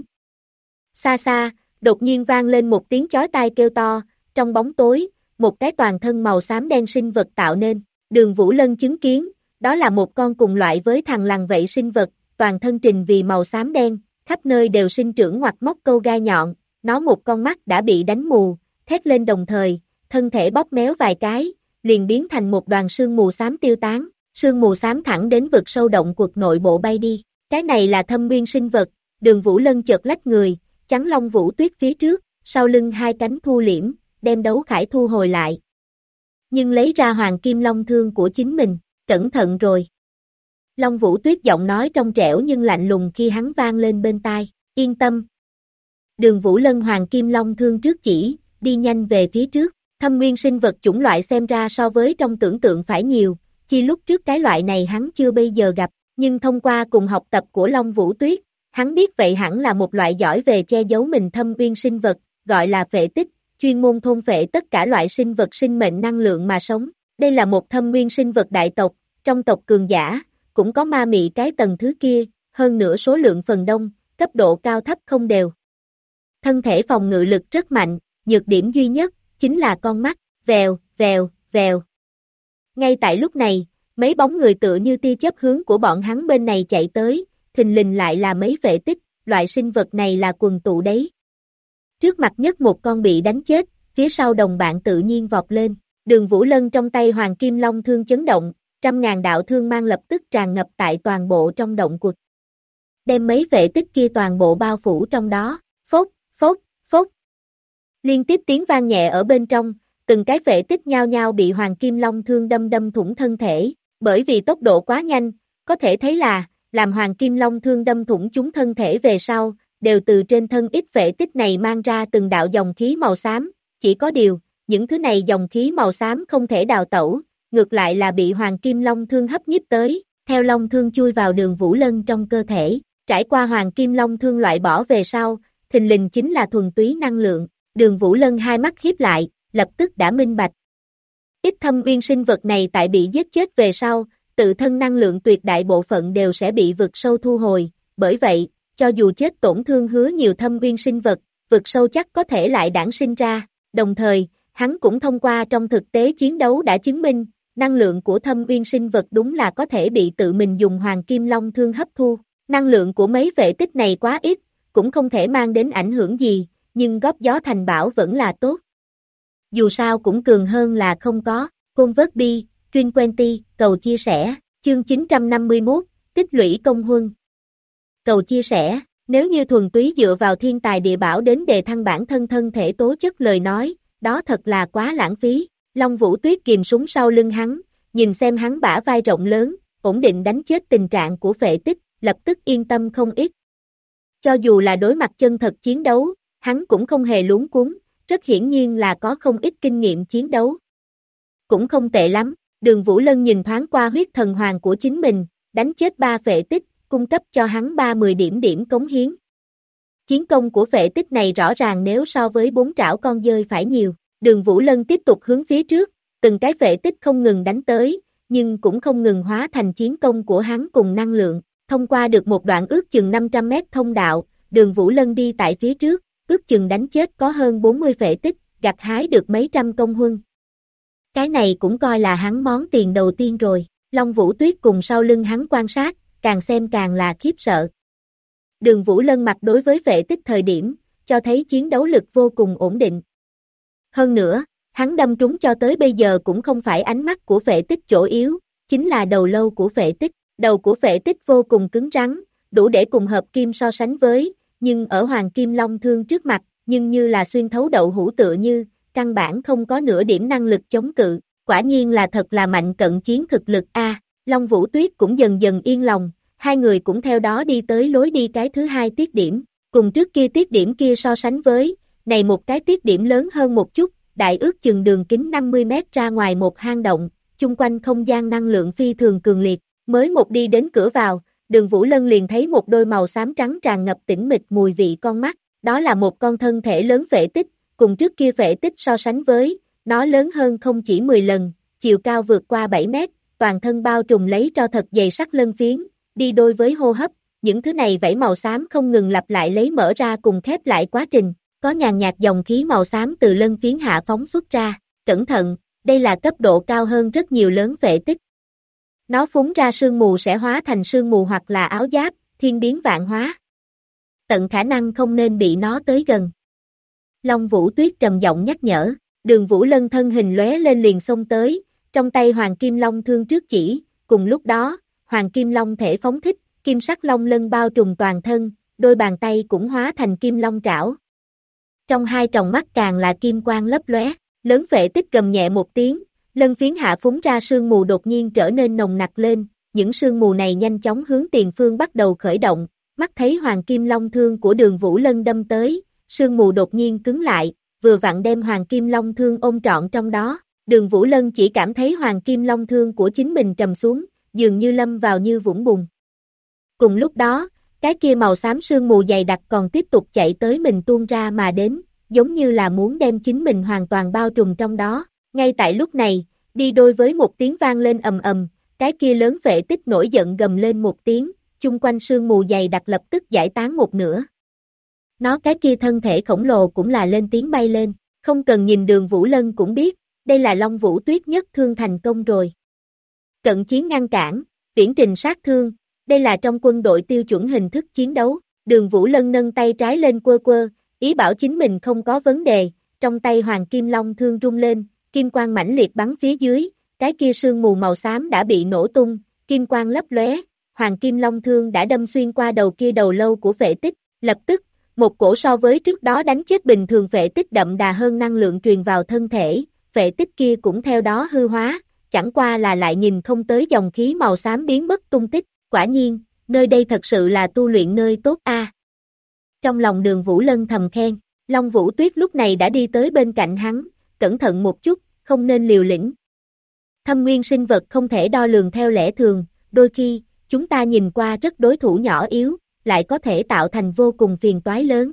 Speaker 2: Xa xa, đột nhiên vang lên một tiếng chói tai kêu to, trong bóng tối, một cái toàn thân màu xám đen sinh vật tạo nên, Đường Vũ Lân chứng kiến, đó là một con cùng loại với thằn lằn vậy sinh vật, toàn thân trình vì màu xám đen, khắp nơi đều sinh trưởng ngoặt móc câu gai nhọn, nó một con mắt đã bị đánh mù, thét lên đồng thời, thân thể bóp méo vài cái, liền biến thành một đoàn sương mù xám tiêu tán, sương mù xám thẳng đến vực sâu động quật nội bộ bay đi. Cái này là thâm nguyên sinh vật, Đường Vũ Lân chợt lách người, chắn Long Vũ Tuyết phía trước, sau lưng hai cánh thu liễm, đem đấu khải thu hồi lại. Nhưng lấy ra hoàng kim long thương của chính mình, cẩn thận rồi. Long Vũ Tuyết giọng nói trong trẻo nhưng lạnh lùng khi hắn vang lên bên tai, yên tâm. Đường Vũ Lân hoàng kim long thương trước chỉ, đi nhanh về phía trước, thâm nguyên sinh vật chủng loại xem ra so với trong tưởng tượng phải nhiều, chi lúc trước cái loại này hắn chưa bây giờ gặp, nhưng thông qua cùng học tập của Long Vũ Tuyết, hắn biết vậy hẳn là một loại giỏi về che giấu mình thâm nguyên sinh vật, gọi là phệ tích, chuyên môn thôn phệ tất cả loại sinh vật sinh mệnh năng lượng mà sống. Đây là một thâm nguyên sinh vật đại tộc, trong tộc cường giả, cũng có ma mị cái tầng thứ kia, hơn nữa số lượng phần đông, cấp độ cao thấp không đều. Thân thể phòng ngự lực rất mạnh, nhược điểm duy nhất, chính là con mắt, vèo, vèo, vèo. Ngay tại lúc này, mấy bóng người tựa như tia chớp hướng của bọn hắn bên này chạy tới, thình lình lại là mấy phệ tích, loại sinh vật này là quần tụ đấy. Trước mặt nhất một con bị đánh chết, phía sau đồng bạn tự nhiên vọt lên, Đường Vũ Lân trong tay Hoàng Kim Long thương chấn động, trăm ngàn đạo thương mang lập tức tràn ngập tại toàn bộ trong động quật. Đem mấy vệ tích kia toàn bộ bao phủ trong đó, phốc, phốc, phốc. Liên tiếp tiếng vang nhẹ ở bên trong, từng cái vệ tích nhao nhao bị Hoàng Kim Long thương đâm đâm thủng thân thể, bởi vì tốc độ quá nhanh, có thể thấy là, làm Hoàng Kim Long thương đâm thủng chúng thân thể về sau, đều từ trên thân ít vệ tích này mang ra từng đạo dòng khí màu xám, chỉ có điều, những thứ này dòng khí màu xám không thể đào tẩu, ngược lại là bị Hoàng Kim Long thương hấp nhiếp tới, theo Long thương chui vào Đường Vũ Lân trong cơ thể, trải qua Hoàng Kim Long thương loại bỏ về sau, thình lình chính là thuần túy năng lượng, Đường Vũ Lân hai mắt híp lại, lập tức đã minh bạch. Ít thâm uyên sinh vật này tại bị giết chết về sau, tự thân năng lượng tuyệt đại bộ phận đều sẽ bị vực sâu thu hồi, bởi vậy, cho dù chết tổn thương hứa nhiều thâm uyên sinh vật, vực sâu chắc có thể lại đản sinh ra, đồng thời, hắn cũng thông qua trong thực tế chiến đấu đã chứng minh, năng lượng của thâm uyên sinh vật đúng là có thể bị tự mình dùng Hoàng Kim Long thương hấp thu, năng lượng của mấy vệ tích này quá ít, cũng không thể mang đến ảnh hưởng gì, nhưng góp gió thành bão vẫn là tốt. Dù sao cũng cường hơn là không có, Côn vớt đi, Truyền Quenty, cầu chia sẻ, chương 951, tích lũy công huân. Cầu chia sẻ, nếu như thuần túy dựa vào thiên tài địa bảo đến đề thăng bản thân thân thể tố chất lời nói, đó thật là quá lãng phí. Long Vũ Tuyết kìm súng sau lưng hắn, nhìn xem hắn bả vai rộng lớn, ổn định đánh chết tình trạng của vệ tích, lập tức yên tâm không ít. Cho dù là đối mặt chân thật chiến đấu, hắn cũng không hề luống cuống, rất hiển nhiên là có không ít kinh nghiệm chiến đấu. Cũng không tệ lắm, Đường Vũ Lân nhìn thoáng qua huyết thần hoàng của chính mình, đánh chết 3 vệ tích, cung cấp cho hắn 30 điểm cống hiến. Chiến công của vệ tích này rõ ràng nếu so với 4 trảo con dơi phải nhiều. Đường Vũ Lân tiếp tục hướng phía trước, từng cái vệ tích không ngừng đánh tới, nhưng cũng không ngừng hóa thành chiến công của hắn cùng năng lượng. Thông qua được một đoạn ước chừng 500 mét thông đạo, Đường Vũ Lân đi tại phía trước, ước chừng đánh chết có hơn 40 vệ tích, gặt hái được mấy trăm công huân. Cái này cũng coi là hắn món tiền đầu tiên rồi. Long Vũ Tuyết cùng sau lưng hắn quan sát, càng xem càng là khiếp sợ. Đường Vũ Lân mặt đối với vệ tích thời điểm, cho thấy chiến đấu lực vô cùng ổn định. Hơn nữa, hắn đâm trúng cho tới bây giờ cũng không phải ánh mắt của vệ tích chỗ yếu, chính là đầu lâu của vệ tích. Đầu của vệ tích vô cùng cứng rắn, đủ để cùng hợp kim so sánh với, nhưng ở Hoàng Kim Long thương trước mặt, nhưng như là xuyên thấu đậu hũ tựa như, căn bản không có nửa điểm năng lực chống cự, quả nhiên là thật là mạnh cận chiến thực lực a. Long Vũ Tuyết cũng dần dần yên lòng, hai người cũng theo đó đi tới lối đi cái thứ hai tiết điểm, cùng trước kia tiết điểm kia so sánh với, này một cái tiết điểm lớn hơn một chút, đại ước chừng đường kính 50 mét ra ngoài một hang động, chung quanh không gian năng lượng phi thường cường liệt, mới một đi đến cửa vào, Đường Vũ Lân liền thấy một đôi màu xám trắng tràn ngập tĩnh mịch mùi vị con mắt, đó là một con thân thể lớn vệ tích, cùng trước kia vệ tích so sánh với, nó lớn hơn không chỉ 10 lần, chiều cao vượt qua 7 mét, toàn thân bao trùm lấy tro thật dày sắc lân phiến, đi đôi với hô hấp, những thứ này vảy màu xám không ngừng lặp lại lấy mở ra cùng khép lại quá trình, có nhàn nhạt dòng khí màu xám từ lân phiến hạ phóng xuất ra, cẩn thận, đây là cấp độ cao hơn rất nhiều lớn vệ tích. Nó phúng ra sương mù sẽ hóa thành sương mù hoặc là áo giáp, thiên biến vạn hóa. Tận khả năng không nên bị nó tới gần. Long Vũ Tuyết trầm giọng nhắc nhở, Đường Vũ Lân thân hình lóe lên liền xông tới, trong tay Hoàng Kim Long thương trước chỉ, cùng lúc đó, Hoàng Kim Long thể phóng thích, kim sắc long lân bao trùm toàn thân, đôi bàn tay cũng hóa thành kim long trảo. Trong hai tròng mắt càng là kim quang lấp lóe, lớn vệ tích gầm nhẹ một tiếng, lân phiến hạ phúng ra sương mù đột nhiên trở nên nồng nặc lên, những sương mù này nhanh chóng hướng tiền phương bắt đầu khởi động, mắt thấy Hoàng Kim Long thương của Đường Vũ Lân đâm tới, sương mù đột nhiên cứng lại, vừa vặn đem Hoàng Kim Long thương ôm trọn trong đó, Đường Vũ Lân chỉ cảm thấy Hoàng Kim Long thương của chính mình trầm xuống, dường như lâm vào như vũng bùn. Cùng lúc đó, cái kia màu xám sương mù dày đặc còn tiếp tục chạy tới mình tuôn ra mà đến, giống như là muốn đem chính mình hoàn toàn bao trùm trong đó. Ngay tại lúc này, đi đôi với một tiếng vang lên ầm ầm, cái kia lớn vệ tích nổi giận gầm lên một tiếng, chung quanh sương mù dày đặc lập tức giải tán một nửa. Nó cái kia thân thể khổng lồ cũng là lên tiếng bay lên, không cần nhìn Đường Vũ Lân cũng biết, đây là Long Vũ Tuyết nhất thương thành công rồi. Cận chiến ngăn cản, viễn trình sát thương, đây là trong quân đội tiêu chuẩn hình thức chiến đấu, Đường Vũ Lân nâng tay trái lên quơ quơ, ý bảo chính mình không có vấn đề, trong tay Hoàng Kim Long thương rung lên, kim quang mãnh liệt bắn phía dưới, cái kia sương mù màu xám đã bị nổ tung, kim quang lấp lóe, hoàng kim long thương đã đâm xuyên qua đầu kia đầu lâu của Phệ Tích, lập tức, một cổ so với trước đó đánh chết bình thường Phệ Tích đậm đà hơn năng lượng truyền vào thân thể, Phệ Tích kia cũng theo đó hư hóa, chẳng qua là lại nhìn không tới dòng khí màu xám biến mất tung tích, quả nhiên, nơi đây thật sự là tu luyện nơi tốt a. Trong lòng Đường Vũ Lân thầm khen, Long Vũ Tuyết lúc này đã đi tới bên cạnh hắn, cẩn thận một chút, không nên liều lĩnh. Thâm nguyên sinh vật không thể đo lường theo lẽ thường, đôi khi, chúng ta nhìn qua rất đối thủ nhỏ yếu, lại có thể tạo thành vô cùng phiền toái lớn,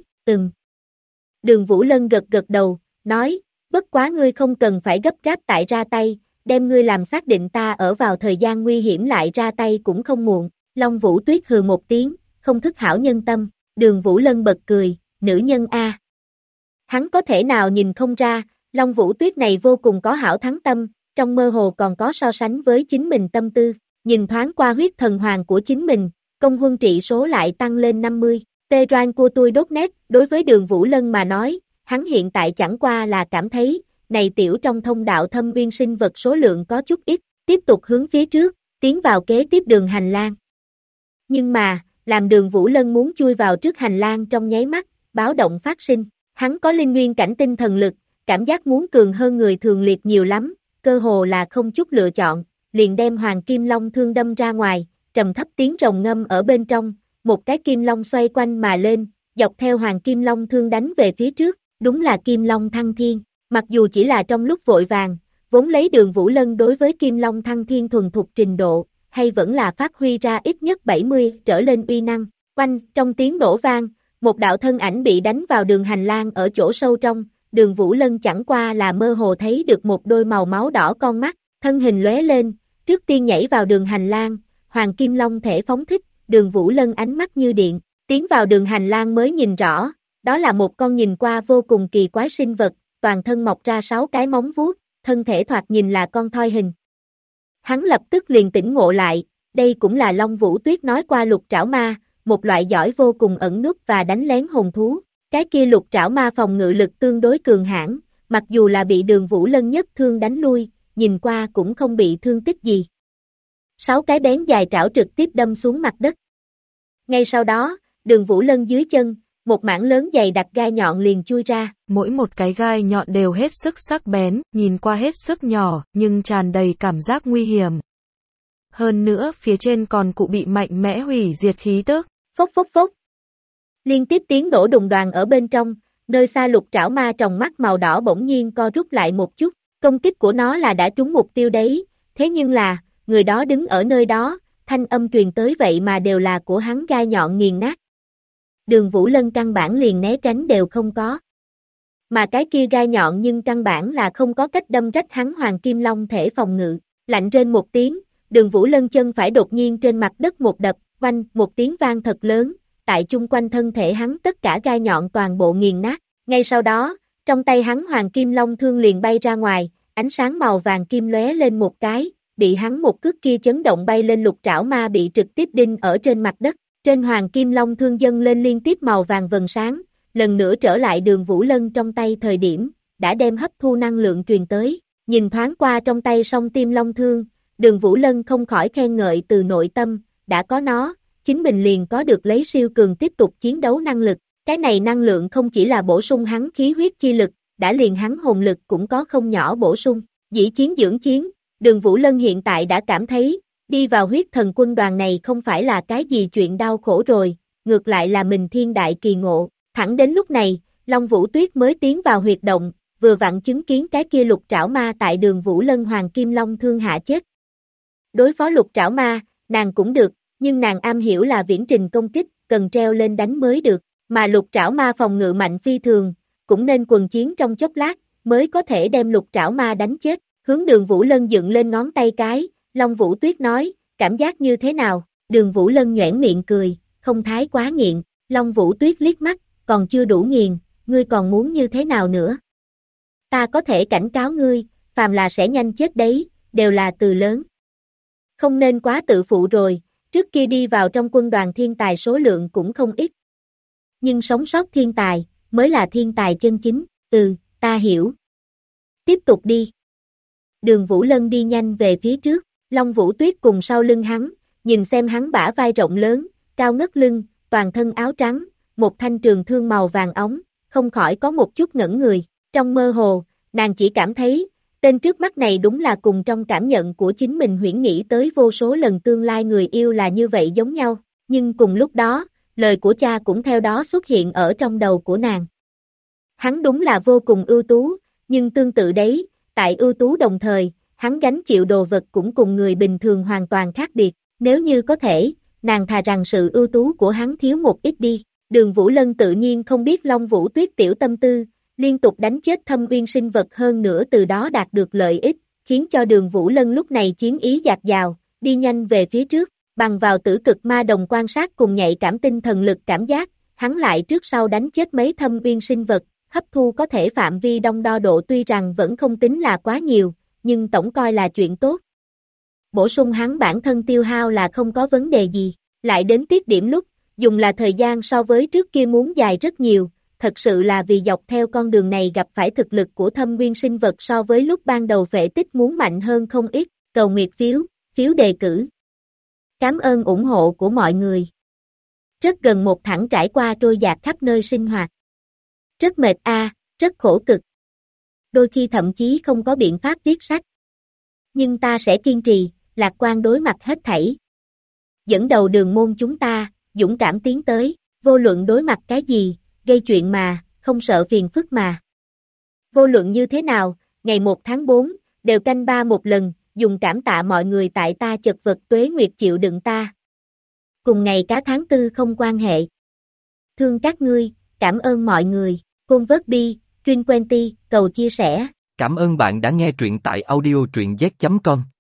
Speaker 2: Đường Vũ Lân gật gật đầu, nói, bất quá ngươi không cần phải gấp gáp tại ra tay, đem ngươi làm xác định ta ở vào thời gian nguy hiểm lại ra tay cũng không muộn, Long Vũ Tuyết hừ một tiếng, không thức hảo nhân tâm, Đường Vũ Lân bật cười, nữ nhân a. Hắn có thể nào nhìn không ra, Long Vũ Tuyết này vô cùng có hảo thắng tâm, trong mơ hồ còn có so sánh với chính mình tâm tư, nhìn thoáng qua huyết thần hoàng của chính mình, công huân trị số lại tăng lên 50, Terran của tôi đốt nét, đối với Đường Vũ Lân mà nói, hắn hiện tại chẳng qua là cảm thấy, này tiểu trong thông đạo thâm uyên sinh vật số lượng có chút ít, tiếp tục hướng phía trước, tiến vào kế tiếp đường hành lang. Nhưng mà, làm Đường Vũ Lân muốn chui vào trước hành lang trong nháy mắt, báo động phát sinh, hắn có linh nguyên cảnh tinh thần lực, cảm giác muốn cường hơn người thường liệt nhiều lắm, cơ hồ là không chút lựa chọn, liền đem hoàng kim long thương đâm ra ngoài, trầm thấp tiếng rồng ngâm ở bên trong, một cái kim long xoay quanh mà lên, dọc theo hoàng kim long thương đánh về phía trước, đúng là kim long thăng thiên, mặc dù chỉ là trong lúc vội vàng, vốn lấy Đường Vũ Lân đối với kim long thăng thiên thuần thục trình độ, hay vẫn là phát huy ra ít nhất 70 trở lên uy năng, quanh, trong tiếng nổ vang, một đạo thân ảnh bị đánh vào đường hành lang ở chỗ sâu trong, Đường Vũ Lân chẳng qua là mơ hồ thấy được một đôi màu máu đỏ con mắt, thân hình lóe lên, trước tiên nhảy vào đường hành lang, hoàng kim long thể phóng thích, Đường Vũ Lân ánh mắt như điện, tiến vào đường hành lang mới nhìn rõ, đó là một con nhìn qua vô cùng kỳ quái sinh vật, toàn thân mọc ra 6 cái móng vuốt, thân thể thoạt nhìn là con thoi hình. Hắn lập tức liền tỉnh ngộ lại, đây cũng là Long Vũ Tuyết nói qua lục trảo ma, một loại giỏi vô cùng ẩn núp và đánh lén hồn thú. Cái kia lục trảo ma phòng ngự lực tương đối cường hãn, mặc dù là bị Đường Vũ Lân nhất thương đánh lui, nhìn qua cũng không bị thương tích gì. 6 cái bén dài trảo trực tiếp đâm xuống mặt đất. Ngay sau đó, Đường Vũ Lân dưới chân, một mảng lớn dày đặc gai nhọn liền chui ra.
Speaker 3: Mỗi một cái gai nhọn đều hết sức sắc bén, nhìn qua hết sức nhỏ, nhưng tràn đầy cảm giác nguy hiểm. Hơn nữa, phía trên còn cụ bị mạnh mẽ hủy diệt khí tức.
Speaker 2: Phốc phốc phốc. Liên tiếp tiếng nổ đùng đoàn ở bên trong, nơi xa lục trảo ma tròng mắt màu đỏ bỗng nhiên co rút lại một chút, công kích của nó là đã trúng mục tiêu đấy, thế nhưng là, người đó đứng ở nơi đó, thanh âm truyền tới vậy mà đều là của hắn gai nhọn nghiền nát. Đường Vũ Lân căn bản liền né tránh đều không có. Mà cái kia gai nhọn nhưng căn bản là không có cách đâm rách hắn hoàng kim long thể phòng ngự, lạnh rên một tiếng, Đường Vũ Lân chân phải đột nhiên trên mặt đất một đập, oanh, một tiếng vang thật lớn, tại chung quanh thân thể hắn tất cả gai nhọn toàn bộ nghiền nát, ngay sau đó, trong tay hắn hoàng kim long thương liền bay ra ngoài, ánh sáng màu vàng kim lóe lên một cái, bị hắn một cước kia chấn động bay lên lục trảo ma bị trực tiếp đinh ở trên mặt đất, trên hoàng kim long thương dâng lên liên tiếp màu vàng vầng sáng, lần nữa trở lại Đường Vũ Lân trong tay thời điểm, đã đem hấp thu năng lượng truyền tới, nhìn thoáng qua trong tay song tim long thương, Đường Vũ Lân không khỏi khen ngợi từ nội tâm, đã có nó, chính mình liền có được lấy siêu cường tiếp tục chiến đấu năng lực, cái này năng lượng không chỉ là bổ sung hắn khí huyết chi lực, đã liền hắn hồn lực cũng có không nhỏ bổ sung, dĩ chiến dưỡng chiến, Đường Vũ Lân hiện tại đã cảm thấy, đi vào huyết thần quân đoàn này không phải là cái gì chuyện đau khổ rồi, ngược lại là mình thiên đại kỳ ngộ, thẳng đến lúc này, Long Vũ Tuyết mới tiến vào huyệt động, vừa vặn chứng kiến cái kia lục trảo ma tại Đường Vũ Lân hoàng kim long thương hạ chết. Đối phó lục trảo ma, nàng cũng được, nhưng nàng am hiểu là viễn trình công kích, cần treo lên đánh mới được, mà lục trảo ma phòng ngự mạnh phi thường, cũng nên quần chiến trong chốc lát, mới có thể đem lục trảo ma đánh chết, hướng Đường Vũ Lân dựng lên ngón tay cái, Long Vũ Tuyết nói, cảm giác như thế nào, Đường Vũ Lân nhoẻn miệng cười, không thái quá nghiện, Long Vũ Tuyết liếc mắt, còn chưa đủ nghiền, ngươi còn muốn như thế nào nữa? Ta có thể cảnh cáo ngươi, phàm là sẽ nhanh chết đấy, đều là từ lớn. Không nên quá tự phụ rồi, trước kia đi vào trong quân đoàn thiên tài số lượng cũng không ít. Nhưng sống sót thiên tài, mới là thiên tài chân chính, ta hiểu. Tiếp tục đi. Đường Vũ Lân đi nhanh về phía trước, Long Vũ Tuyết cùng sau lưng hắn, nhìn xem hắn bả vai rộng lớn, cao ngất lưng, toàn thân áo trắng, một thanh trường thương màu vàng óng, không khỏi có một chút ngẩn người. Trong mơ hồ, nàng chỉ cảm thấy, tên trước mắt này đúng là cùng trong cảm nhận của chính mình huyễn nghĩ tới vô số lần tương lai người yêu là như vậy giống nhau, nhưng cùng lúc đó, lời của cha cũng theo đó xuất hiện ở trong đầu của nàng. Hắn đúng là vô cùng ưu tú, nhưng tương tự đấy, tại ưu tú đồng thời, hắn gánh chịu đồ vật cũng cùng người bình thường hoàn toàn khác biệt, nếu như có thể, nàng thà rằng sự ưu tú của hắn thiếu một ít đi. Đường Vũ Lân tự nhiên không biết Long Vũ Tuyết tiểu tâm tư, liên tục đánh chết Thâm Uyên sinh vật hơn nữa từ đó đạt được lợi ích, khiến cho Đường Vũ Lân lúc này chiến ý dạt dào, đi nhanh về phía trước, bằng vào tử cực ma đồng quan sát cùng nhạy cảm tinh thần lực cảm giác, hắn lại trước sau đánh chết mấy Thâm Uyên sinh vật, hấp thu có thể phạm vi đông đo độ tuy rằng vẫn không tính là quá nhiều, nhưng tổng coi là chuyện tốt. Bổ sung hắn bản thân tiêu hao là không có vấn đề gì, lại đến tiết điểm lúc, dùng là thời gian so với trước kia muốn dài rất nhiều, thật sự là vì dọc theo con đường này gặp phải thực lực của Thâm Uyên sinh vật so với lúc ban đầu Phệ Tích muốn mạnh hơn không ít, cầu nguyệt phiếu đề cử. Cảm ơn ủng hộ của mọi người. Rất gần một thẳng trải qua trôi dạt khắp nơi sinh hoạt. Rất mệt rất khổ cực. Đôi khi thậm chí không có biện pháp viết sách. Nhưng ta sẽ kiên trì, lạc quan đối mặt hết thảy. Dẫn đầu đường môn chúng ta, dũng cảm tiến tới, vô luận đối mặt cái gì, gây chuyện mà, không sợ phiền phức mà. Vô luận như thế nào, ngày 1 tháng 4, đều canh ba một lần, dùng cảm tạ mọi người tại ta chật vật tuế nguyệt chịu đựng ta. Cùng ngày cá tháng 4 không quan hệ. Thương các ngươi, cảm ơn mọi người, Côn Vớt Bi, Truyền Quen Ti, cầu chia sẻ.
Speaker 1: Cảm ơn bạn đã nghe truyện tại audio truyện z.com.